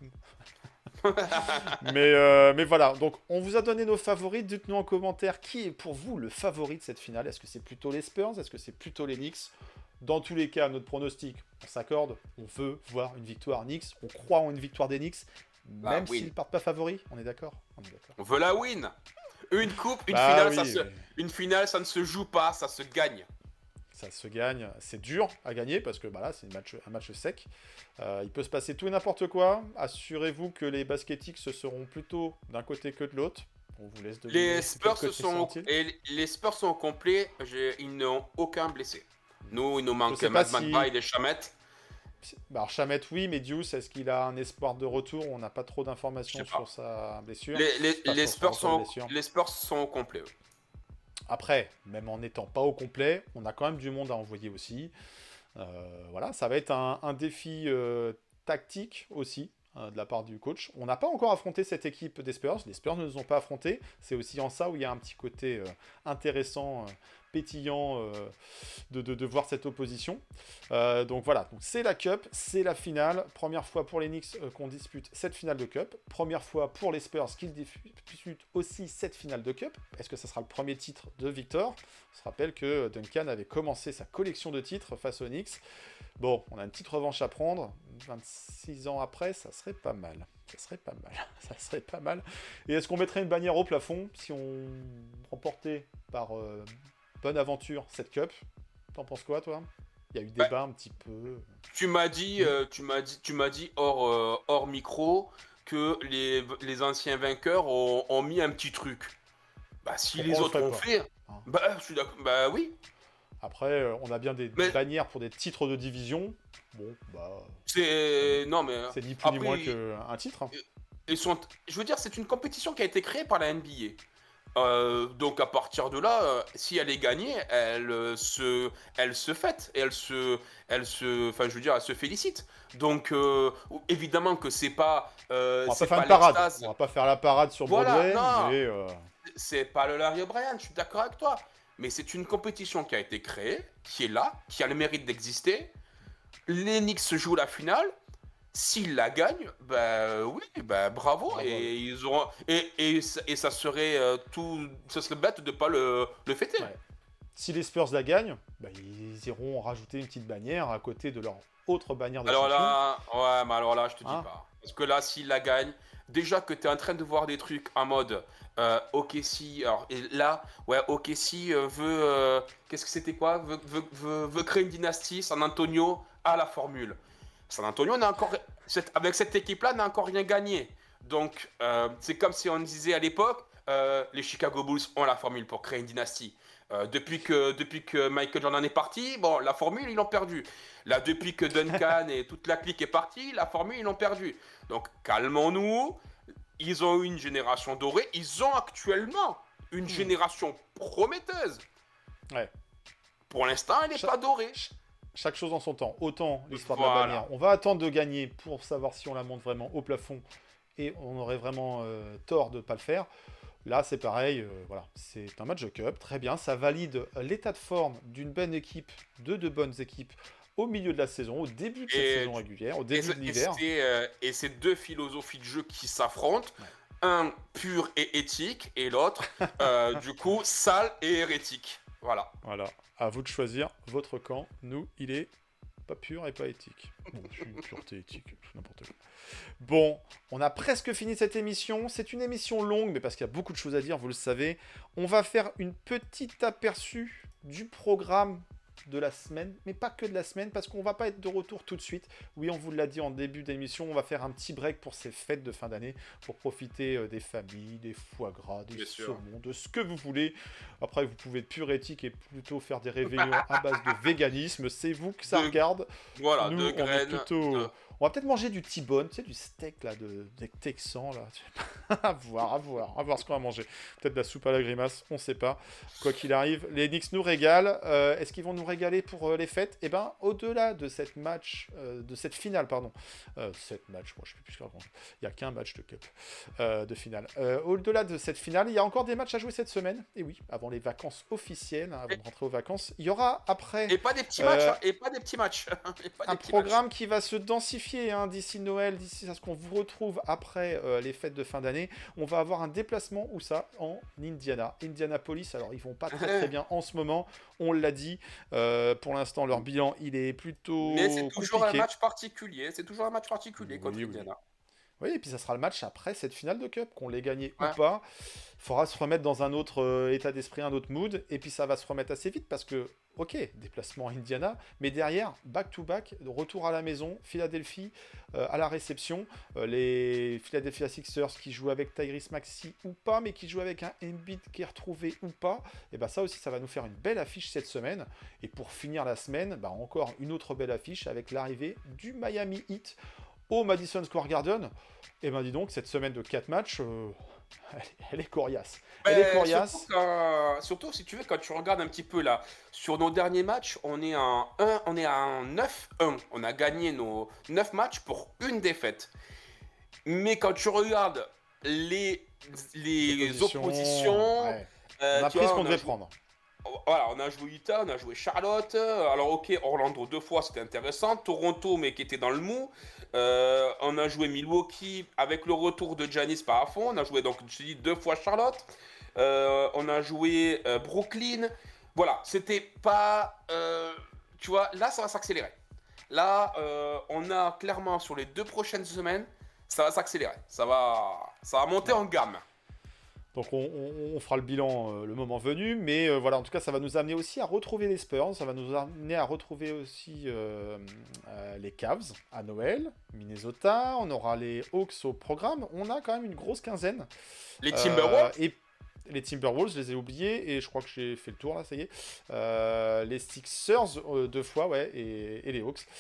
Speaker 4: mais, euh, mais voilà, donc on vous a donné nos favoris. Dites-nous en commentaire qui est pour vous le favori de cette finale. Est-ce que c'est plutôt les Spurs? Est-ce que c'est plutôt les Knicks? Dans tous les cas, notre pronostic, on s'accorde. On veut voir une victoire Knicks. On croit en une victoire des Knicks,
Speaker 5: Bah,
Speaker 4: même
Speaker 5: oui.
Speaker 4: s'ils partent pas favoris. On est d'accord? On est d'accord.
Speaker 5: On veut la win. Une coupe, une
Speaker 4: Bah
Speaker 5: finale,
Speaker 4: oui,
Speaker 5: ça se,
Speaker 4: oui.
Speaker 5: une finale, ça ne se joue pas, ça se gagne.
Speaker 4: Ça se gagne, c'est dur à gagner parce que bah là c'est un match, un match sec. Euh, il peut se passer tout et n'importe quoi. Assurez-vous que les basketiques se seront plutôt d'un côté que de l'autre. On vous laisse deviner
Speaker 5: Les
Speaker 4: quel
Speaker 5: Spurs
Speaker 4: côté
Speaker 5: sont
Speaker 4: seront-ils.
Speaker 5: et les Spurs sont complets. J'ai- Ils n'ont aucun blessé. Nous, il nous manque
Speaker 4: sais pas
Speaker 5: Matt
Speaker 4: si-
Speaker 5: McBride et Chamet.
Speaker 4: Bah, alors Chamet oui, mais Deuce, est-ce qu'il a un espoir de retour? On n'a pas trop d'informations
Speaker 5: Je sais pas.
Speaker 4: sur sa blessure.
Speaker 5: Les, les,
Speaker 4: Pas
Speaker 5: les
Speaker 4: sur
Speaker 5: Spurs
Speaker 4: son
Speaker 5: sont
Speaker 4: blessure.
Speaker 5: les Spurs sont complets. eux.
Speaker 4: Après, même en n'étant pas au complet, on a quand même du monde à envoyer aussi. Euh, voilà, ça va être un, un défi euh, tactique aussi euh, de la part du coach. On n'a pas encore affronté cette équipe des Spurs. Les Spurs ne nous ont pas affrontés. C'est aussi en ça où il y a un petit côté euh, intéressant, euh, pétillant euh, de, de, de voir cette opposition. Euh, donc voilà, donc c'est la Cup, c'est la finale. Première fois pour les Knicks euh, qu'on dispute cette finale de Cup. Première fois pour les Spurs qu'ils disputent aussi cette finale de Cup. Est-ce que ça sera le premier titre de Victor? On se rappelle que Duncan avait commencé sa collection de titres face aux Knicks. Bon, on a une petite revanche à prendre. vingt-six ans après, ça serait pas mal. Ça serait pas mal. Ça serait pas mal. Et est-ce qu'on mettrait une bannière au plafond si on remportait par euh, bonne aventure cette Cup? T'en penses quoi, toi? Il y a eu débat un petit peu.
Speaker 5: Tu m'as dit, euh, tu m'as dit, tu m'as dit hors euh, hors micro que les, les anciens vainqueurs ont, ont mis un petit truc. Bah si
Speaker 4: Pourquoi
Speaker 5: les
Speaker 4: on le
Speaker 5: autres
Speaker 4: ferait
Speaker 5: ont
Speaker 4: pas
Speaker 5: fait,
Speaker 4: Hein.
Speaker 5: bah je suis d'accord. Bah oui.
Speaker 4: Après, euh, on a bien des
Speaker 5: Mais-
Speaker 4: bannières pour des titres de division. Bon, bah,
Speaker 5: C'est non mais
Speaker 4: c'est ni plus ni
Speaker 5: après,
Speaker 4: moins
Speaker 5: il-
Speaker 4: qu'un titre. hein.
Speaker 5: ils sont, je veux dire, c'est une compétition qui a été créée par la N B A. Euh, donc à partir de là, euh, si elle est gagnée, elle euh, se, elle se fête, et elle se, elle se, enfin je veux dire, elle se félicite. Donc euh, évidemment que c'est pas, euh,
Speaker 4: On va
Speaker 5: c'est
Speaker 4: pas faire
Speaker 5: pas
Speaker 4: une parade.
Speaker 5: l'extase.
Speaker 4: On va pas faire la parade sur
Speaker 5: Voilà,
Speaker 4: Broadway,
Speaker 5: non.
Speaker 4: mais euh,
Speaker 5: C'est pas le Larry O'Brien, je suis d'accord avec toi. mais c'est une compétition qui a été créée, qui est là, qui a le mérite d'exister. Les Knicks jouent la finale. S'ils la gagnent, bah oui, bah bravo.
Speaker 4: Bravo.
Speaker 5: Et ils auront et, et, et ça serait euh, tout, ça serait bête de pas le, le fêter.
Speaker 4: Ouais. Si les Spurs la gagnent, bah, ils iront rajouter une petite bannière à côté de leur autre bannière de
Speaker 5: Alors
Speaker 4: champion.
Speaker 5: là, ouais, mais alors là, je te dis
Speaker 4: Hein
Speaker 5: pas. Parce que là, s'ils la gagnent, déjà que tu es en train de voir des trucs en mode euh, O K C, alors et là, ouais, O K C euh, veut, euh, qu'est-ce que c'était quoi veut, veut, veut, veut créer une dynastie, San Antonio à la formule. San Antonio, on a encore, cette, avec cette équipe-là, n'a encore rien gagné. Donc, euh, c'est comme si on disait à l'époque, euh, les Chicago Bulls ont la formule pour créer une dynastie. Euh, depuis, que, depuis que Michael Jordan est parti, bon, la formule, ils l'ont perdue. Là, depuis que Duncan et toute la clique est partie, la formule, ils l'ont perdue. Donc, calmons-nous. Ils ont eu une génération dorée. Ils ont actuellement une mmh. génération prometteuse.
Speaker 4: Ouais.
Speaker 5: Pour l'instant, elle n'est
Speaker 4: Cha
Speaker 5: pas dorée.
Speaker 4: Chaque chose en son temps. Autant l'histoire
Speaker 5: voilà.
Speaker 4: de la bannière. On va attendre de gagner pour savoir si on la monte vraiment au plafond. Et on aurait vraiment euh, tort de ne pas le faire. Là, c'est pareil. Euh, voilà, c'est un match de cup. Très bien. Ça valide l'état de forme d'une bonne équipe, de deux bonnes équipes au milieu de la saison, au début de cette
Speaker 5: et,
Speaker 4: saison régulière, au début
Speaker 5: et
Speaker 4: de l'hiver.
Speaker 5: Et, euh, et c'est deux philosophies de jeu qui s'affrontent. Ouais. Un pur et éthique et l'autre, euh, du coup, sale et hérétique. Voilà.
Speaker 4: Voilà. À vous de choisir votre camp. Nous, il est pas pur et pas éthique. Bon, je suis une pureté éthique, n'importe quoi. Bon, on a presque fini cette émission. C'est une émission longue, mais parce qu'il y a beaucoup de choses à dire, vous le savez. On va faire une petite aperçu du programme de la semaine, mais pas que de la semaine, parce qu'on va pas être de retour tout de suite. Oui, on vous l'a dit en début d'émission, on va faire un petit break pour ces fêtes de fin d'année, pour profiter euh, des familles, des foie gras, des saumons, de ce que vous voulez. Après, vous pouvez être pur éthique et plutôt faire des réveillons à base de véganisme. C'est vous que ça
Speaker 5: de,
Speaker 4: regarde.
Speaker 5: Voilà,
Speaker 4: Nous,
Speaker 5: de
Speaker 4: on
Speaker 5: graines.
Speaker 4: est plutôt...
Speaker 5: De...
Speaker 4: On va peut-être manger du T-bone, tu sais, du steak là, de, des Texans là. à voir, à voir, à voir ce qu'on va manger. Peut-être de la soupe à la grimace, on sait pas. Quoi qu'il arrive, les Knicks nous régalent. Euh, Est-ce qu'ils vont nous régaler pour euh, les fêtes? Eh ben, au-delà de cette match, euh, de cette finale, pardon. Euh, cette match, moi je sais plus ce qu'il y a. Il n'y a qu'un match de cup euh, de finale. Euh, au-delà de cette finale, il y a encore des matchs à jouer cette semaine. Et oui, avant les vacances officielles, hein, avant de rentrer aux vacances, il y aura après.
Speaker 5: Et pas des petits
Speaker 4: euh,
Speaker 5: matchs. Hein, et pas des petits matchs. et pas des
Speaker 4: un
Speaker 5: petits
Speaker 4: programme
Speaker 5: matchs.
Speaker 4: qui va se densifier. Hein, d'ici Noël, d'ici à ce qu'on vous retrouve après euh, les fêtes de fin d'année, on va avoir un déplacement où ça en Indiana, Indianapolis. Alors ils vont pas très très bien en ce moment, on l'a dit. Euh, pour l'instant leur bilan il est plutôt.
Speaker 5: Mais c'est toujours
Speaker 4: compliqué.
Speaker 5: un match particulier. C'est toujours un match particulier
Speaker 4: oui,
Speaker 5: contre
Speaker 4: oui.
Speaker 5: Indiana.
Speaker 4: Oui, et puis ça sera le match après cette finale de Cup, qu'on l'ait gagné
Speaker 5: ouais.
Speaker 4: ou pas. Il faudra se remettre dans un autre euh, état d'esprit, un autre mood, et puis ça va se remettre assez vite parce que, ok, déplacement à Indiana, mais derrière, back-to-back, retour à la maison, Philadelphie euh, à la réception, euh, les Philadelphia Sixers qui jouent avec Tyrese Maxey ou pas, mais qui jouent avec un Embiid qui est retrouvé ou pas, et bien ça aussi, ça va nous faire une belle affiche cette semaine. Et pour finir la semaine, bah, encore une autre belle affiche avec l'arrivée du Miami Heat au Madison Square Garden. Et ben dis donc, cette semaine de quatre matchs, euh, elle, elle est coriace. Elle
Speaker 5: Mais
Speaker 4: est coriace.
Speaker 5: Surtout, quand, surtout, si tu veux, quand tu regardes un petit peu là, sur nos derniers matchs, on est en un, on est en neuf un. On a gagné nos neuf matchs pour une défaite. Mais quand tu regardes les, les, les oppositions,
Speaker 4: ouais.
Speaker 5: euh,
Speaker 4: on a pris ce qu'on devait
Speaker 5: joué,
Speaker 4: prendre.
Speaker 5: Voilà, on a joué Utah, on a joué Charlotte. Alors ok, Orlando deux fois, c'était intéressant. Toronto, mais qui était dans le mou. Euh, on a joué Milwaukee avec le retour de Giannis pas à fond. On a joué donc je te dis deux fois Charlotte. Euh, on a joué euh, Brooklyn. Voilà, c'était pas, euh, tu vois, là ça va s'accélérer. Là, euh, on a clairement sur les deux prochaines semaines, ça va s'accélérer. Ça va, ça va monter en gamme.
Speaker 4: Donc on, on, on fera le bilan euh, le moment venu, mais euh, voilà, en tout cas ça va nous amener aussi à retrouver les Spurs, ça va nous amener à retrouver aussi euh, euh, les Cavs à Noël, Minnesota, on aura les Hawks au programme, on a quand même une grosse quinzaine.
Speaker 5: Les Timberwolves
Speaker 4: euh, et les Timberwolves, je les ai oubliés, et je crois que j'ai fait le tour là, ça y est. Euh, les Sixers, euh, deux fois, ouais, et, et les Hawks.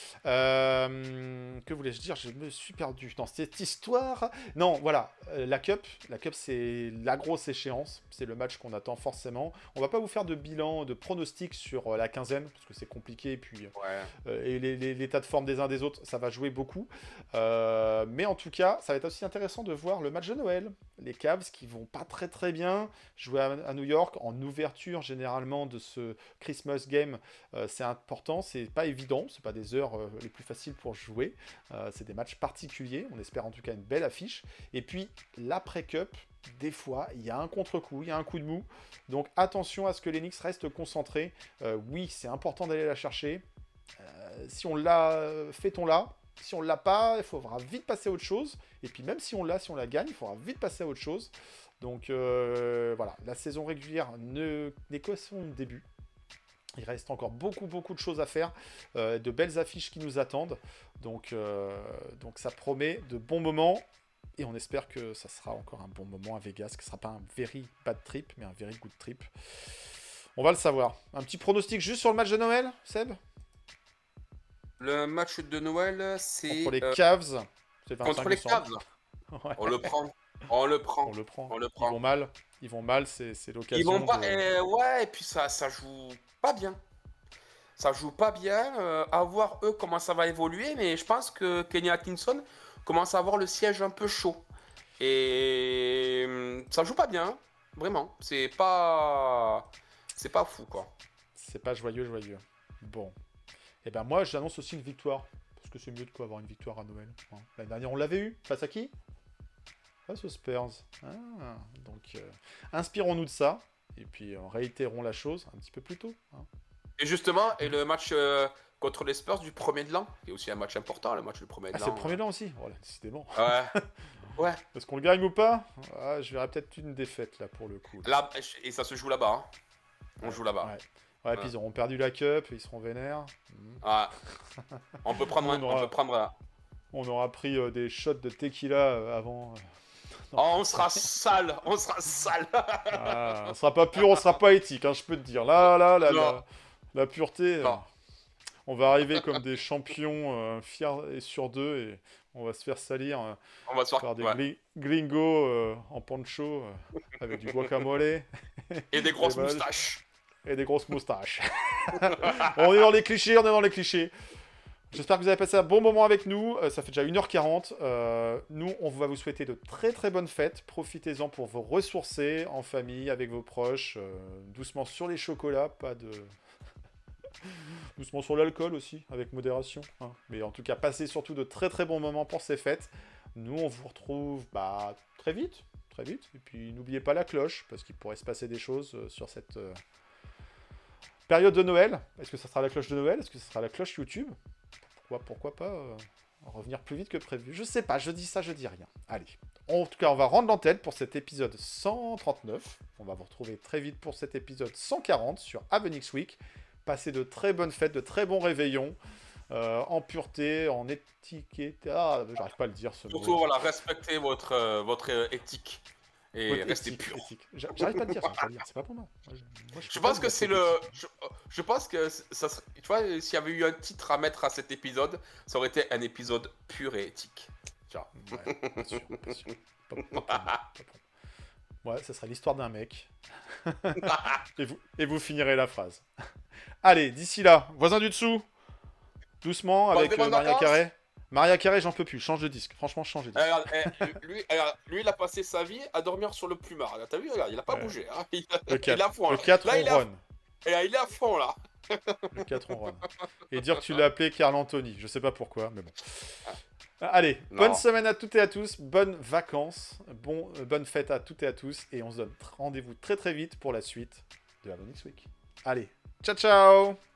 Speaker 4: Euh, que voulais-je dire? Je me suis perdu dans cette histoire. Non, voilà, euh, la Cup, la Cup, c'est la grosse échéance, c'est le match qu'on attend forcément. On va pas vous faire de bilan, de pronostic sur euh, la quinzaine, parce que c'est compliqué, et puis
Speaker 5: ouais.
Speaker 4: euh, et les, les, l'état de forme des uns des autres, ça va jouer beaucoup. Euh, mais en tout cas, ça va être aussi intéressant de voir le match de Noël. Les Cavs qui vont pas très très bien. jouer à, à New York en ouverture généralement de ce Christmas game, euh, c'est important, c'est pas évident, c'est pas des heures euh, les plus faciles pour jouer, euh, c'est des matchs particuliers, on espère en tout cas une belle affiche. Et puis l'après-cup, des fois, il y a un contre-coup, il y a un coup de mou, donc attention à ce que les Knicks restent concentrés. Euh, oui, c'est important d'aller la chercher. Euh, si on l'a, fait-on-la. Si on l'a pas, il faudra vite passer à autre chose. Et puis même si on l'a, si on la gagne, il faudra vite passer à autre chose. Donc euh, voilà, la saison régulière ne... n'est que son début. Il reste encore beaucoup, beaucoup de choses à faire, euh, de belles affiches qui nous attendent. Donc, euh, donc ça promet de bons moments. Et on espère que ça sera encore un bon moment à Vegas, que ce ne sera pas un very bad trip, mais un very good trip. On va le savoir. Un petit pronostic juste sur le match de Noël, Seb?
Speaker 5: Le match de Noël, c'est...
Speaker 4: Contre les
Speaker 5: euh,
Speaker 4: Cavs. C'est le
Speaker 5: contre
Speaker 4: vingt-cinq
Speaker 5: les
Speaker 4: décembre.
Speaker 5: Cavs.
Speaker 4: Ouais.
Speaker 5: On le prend. On le prend.
Speaker 4: On le prend.
Speaker 5: On le
Speaker 4: Ils
Speaker 5: prend.
Speaker 4: vont mal. Ils vont mal, c'est c'est l'occasion.
Speaker 5: Ils vont pas.
Speaker 4: de-
Speaker 5: euh, ouais, et puis ça, ça joue pas bien. Ça joue pas bien. euh, à voir eux comment ça va évoluer, mais je pense que Kenny Atkinson commence à avoir le siège un peu chaud. Et hum, ça joue pas bien, vraiment. C'est pas. C'est pas fou, quoi.
Speaker 4: C'est pas joyeux, joyeux. Bon. Et ben moi, j'annonce aussi une victoire. Parce que c'est mieux de quoi avoir une victoire à Noël. hein. L'année dernière, on l'avait eu. Face à qui? Face aux Spurs. Ah, donc, euh, inspirons-nous de ça. Et puis, euh, réitérons la chose un petit peu plus tôt. hein.
Speaker 5: Et justement, et le match euh, contre les Spurs du premier de l'an, qui est aussi un match important, le match du premier de
Speaker 4: Ah,
Speaker 5: l'an.
Speaker 4: c'est le premier là aussi. Voilà, décidément.
Speaker 5: Ouais. Ouais.
Speaker 4: Est-ce qu'on le gagne ou pas? ah, Je verrai peut-être une défaite, là, pour le coup.
Speaker 5: Là, et ça se joue là-bas. hein. On joue là-bas.
Speaker 4: Ouais. Ouais, puis ils auront perdu la cup, ils seront vénères. Hmm.
Speaker 5: Ah. On peut prendre, un-
Speaker 4: On aura-
Speaker 5: on peut prendre. un-
Speaker 4: On aura pris euh, des shots de tequila euh, avant. euh.
Speaker 5: Oh, on sera sale, on sera sale.
Speaker 4: Ah, on sera pas pur, on sera pas éthique, hein, je peux te dire. Là, là, là,
Speaker 5: Non.
Speaker 4: la, la pureté. euh,
Speaker 5: Non.
Speaker 4: on va arriver comme des champions euh, fiers et sur deux et on va se faire salir euh,
Speaker 5: On va se faire.
Speaker 4: par des
Speaker 5: ouais.
Speaker 4: gli- glingos euh, en poncho euh, avec du guacamole
Speaker 5: Et des grosses
Speaker 4: Et voilà.
Speaker 5: moustaches.
Speaker 4: et des grosses moustaches. on est dans les clichés, on est dans les clichés. J'espère que vous avez passé un bon moment avec nous. Euh, ça fait déjà une heure quarante. Euh, nous, on va vous souhaiter de très très bonnes fêtes. Profitez-en pour vous ressourcer en famille, avec vos proches. Euh, doucement sur les chocolats, pas de... doucement sur l'alcool aussi, avec modération. hein. Mais en tout cas, passez surtout de très très bons moments pour ces fêtes. Nous, on vous retrouve bah, très vite. Très vite. Et puis, n'oubliez pas la cloche, parce qu'il pourrait se passer des choses euh, sur cette euh, période de Noël. Est-ce que ça sera la cloche de Noël? Est-ce que ça sera la cloche YouTube? Pourquoi, pourquoi pas euh, revenir plus vite que prévu? Je sais pas, je dis ça, je dis rien. Allez. En tout cas, on va rendre l'antenne pour cet épisode cent trente-neuf. On va vous retrouver très vite pour cet épisode cent quarante sur Avenix Week. Passez de très bonnes fêtes, de très bons réveillons, euh, en pureté, en étiquette. Ah, j'arrive pas à le dire ce
Speaker 5: Surtout,
Speaker 4: mot.
Speaker 5: voilà, respectez votre, euh, votre euh, éthique. Et
Speaker 4: Votre
Speaker 5: restez
Speaker 4: éthique,
Speaker 5: pur.
Speaker 4: éthique. J'a- J'arrive pas à le dire, j'arrive pas à le dire, c'est pas pour moi. Moi, je, moi,
Speaker 5: Je
Speaker 4: peux pas
Speaker 5: pense
Speaker 4: vous
Speaker 5: que
Speaker 4: dire
Speaker 5: c'est
Speaker 4: votre
Speaker 5: le.
Speaker 4: éthique.
Speaker 5: Je, je pense que ça serait. Tu vois, s'il y avait eu un titre à mettre à cet épisode, ça aurait été un épisode pur et éthique. Tu vois.
Speaker 4: Ouais, pas sûr, pas sûr. Pas- pas pour moi, pas pour moi. Ouais, ça serait l'histoire d'un mec. et, vous, et vous finirez la phrase. Allez, d'ici là, voisin du dessous, doucement,
Speaker 5: Bon,
Speaker 4: avec
Speaker 5: des bonnes
Speaker 4: euh, Maria
Speaker 5: vacances.
Speaker 4: Carré. Maria Carré, j'en peux plus, change de disque. Franchement, change de disque.
Speaker 5: Eh, regarde, eh, lui, eh, regarde, lui, il a passé sa vie à dormir sur le plumard. Là, t'as vu, regarde, il a pas
Speaker 4: Ouais.
Speaker 5: bougé. Hein. Il,
Speaker 4: Le
Speaker 5: il
Speaker 4: quatre,
Speaker 5: est à fond.
Speaker 4: le
Speaker 5: là.
Speaker 4: quatre
Speaker 5: Là,
Speaker 4: on
Speaker 5: il est à-
Speaker 4: run.
Speaker 5: Et là, il est à fond là.
Speaker 4: Le quatre on run. Et dire que tu l'as appelé Carl Anthony. Je sais pas pourquoi, mais bon. Allez,
Speaker 5: Non.
Speaker 4: bonne semaine à toutes et à tous, bonnes vacances, bon, euh, bonne fête à toutes et à tous, et on se donne rendez-vous très très vite pour la suite de Avenix Week. Allez, ciao ciao!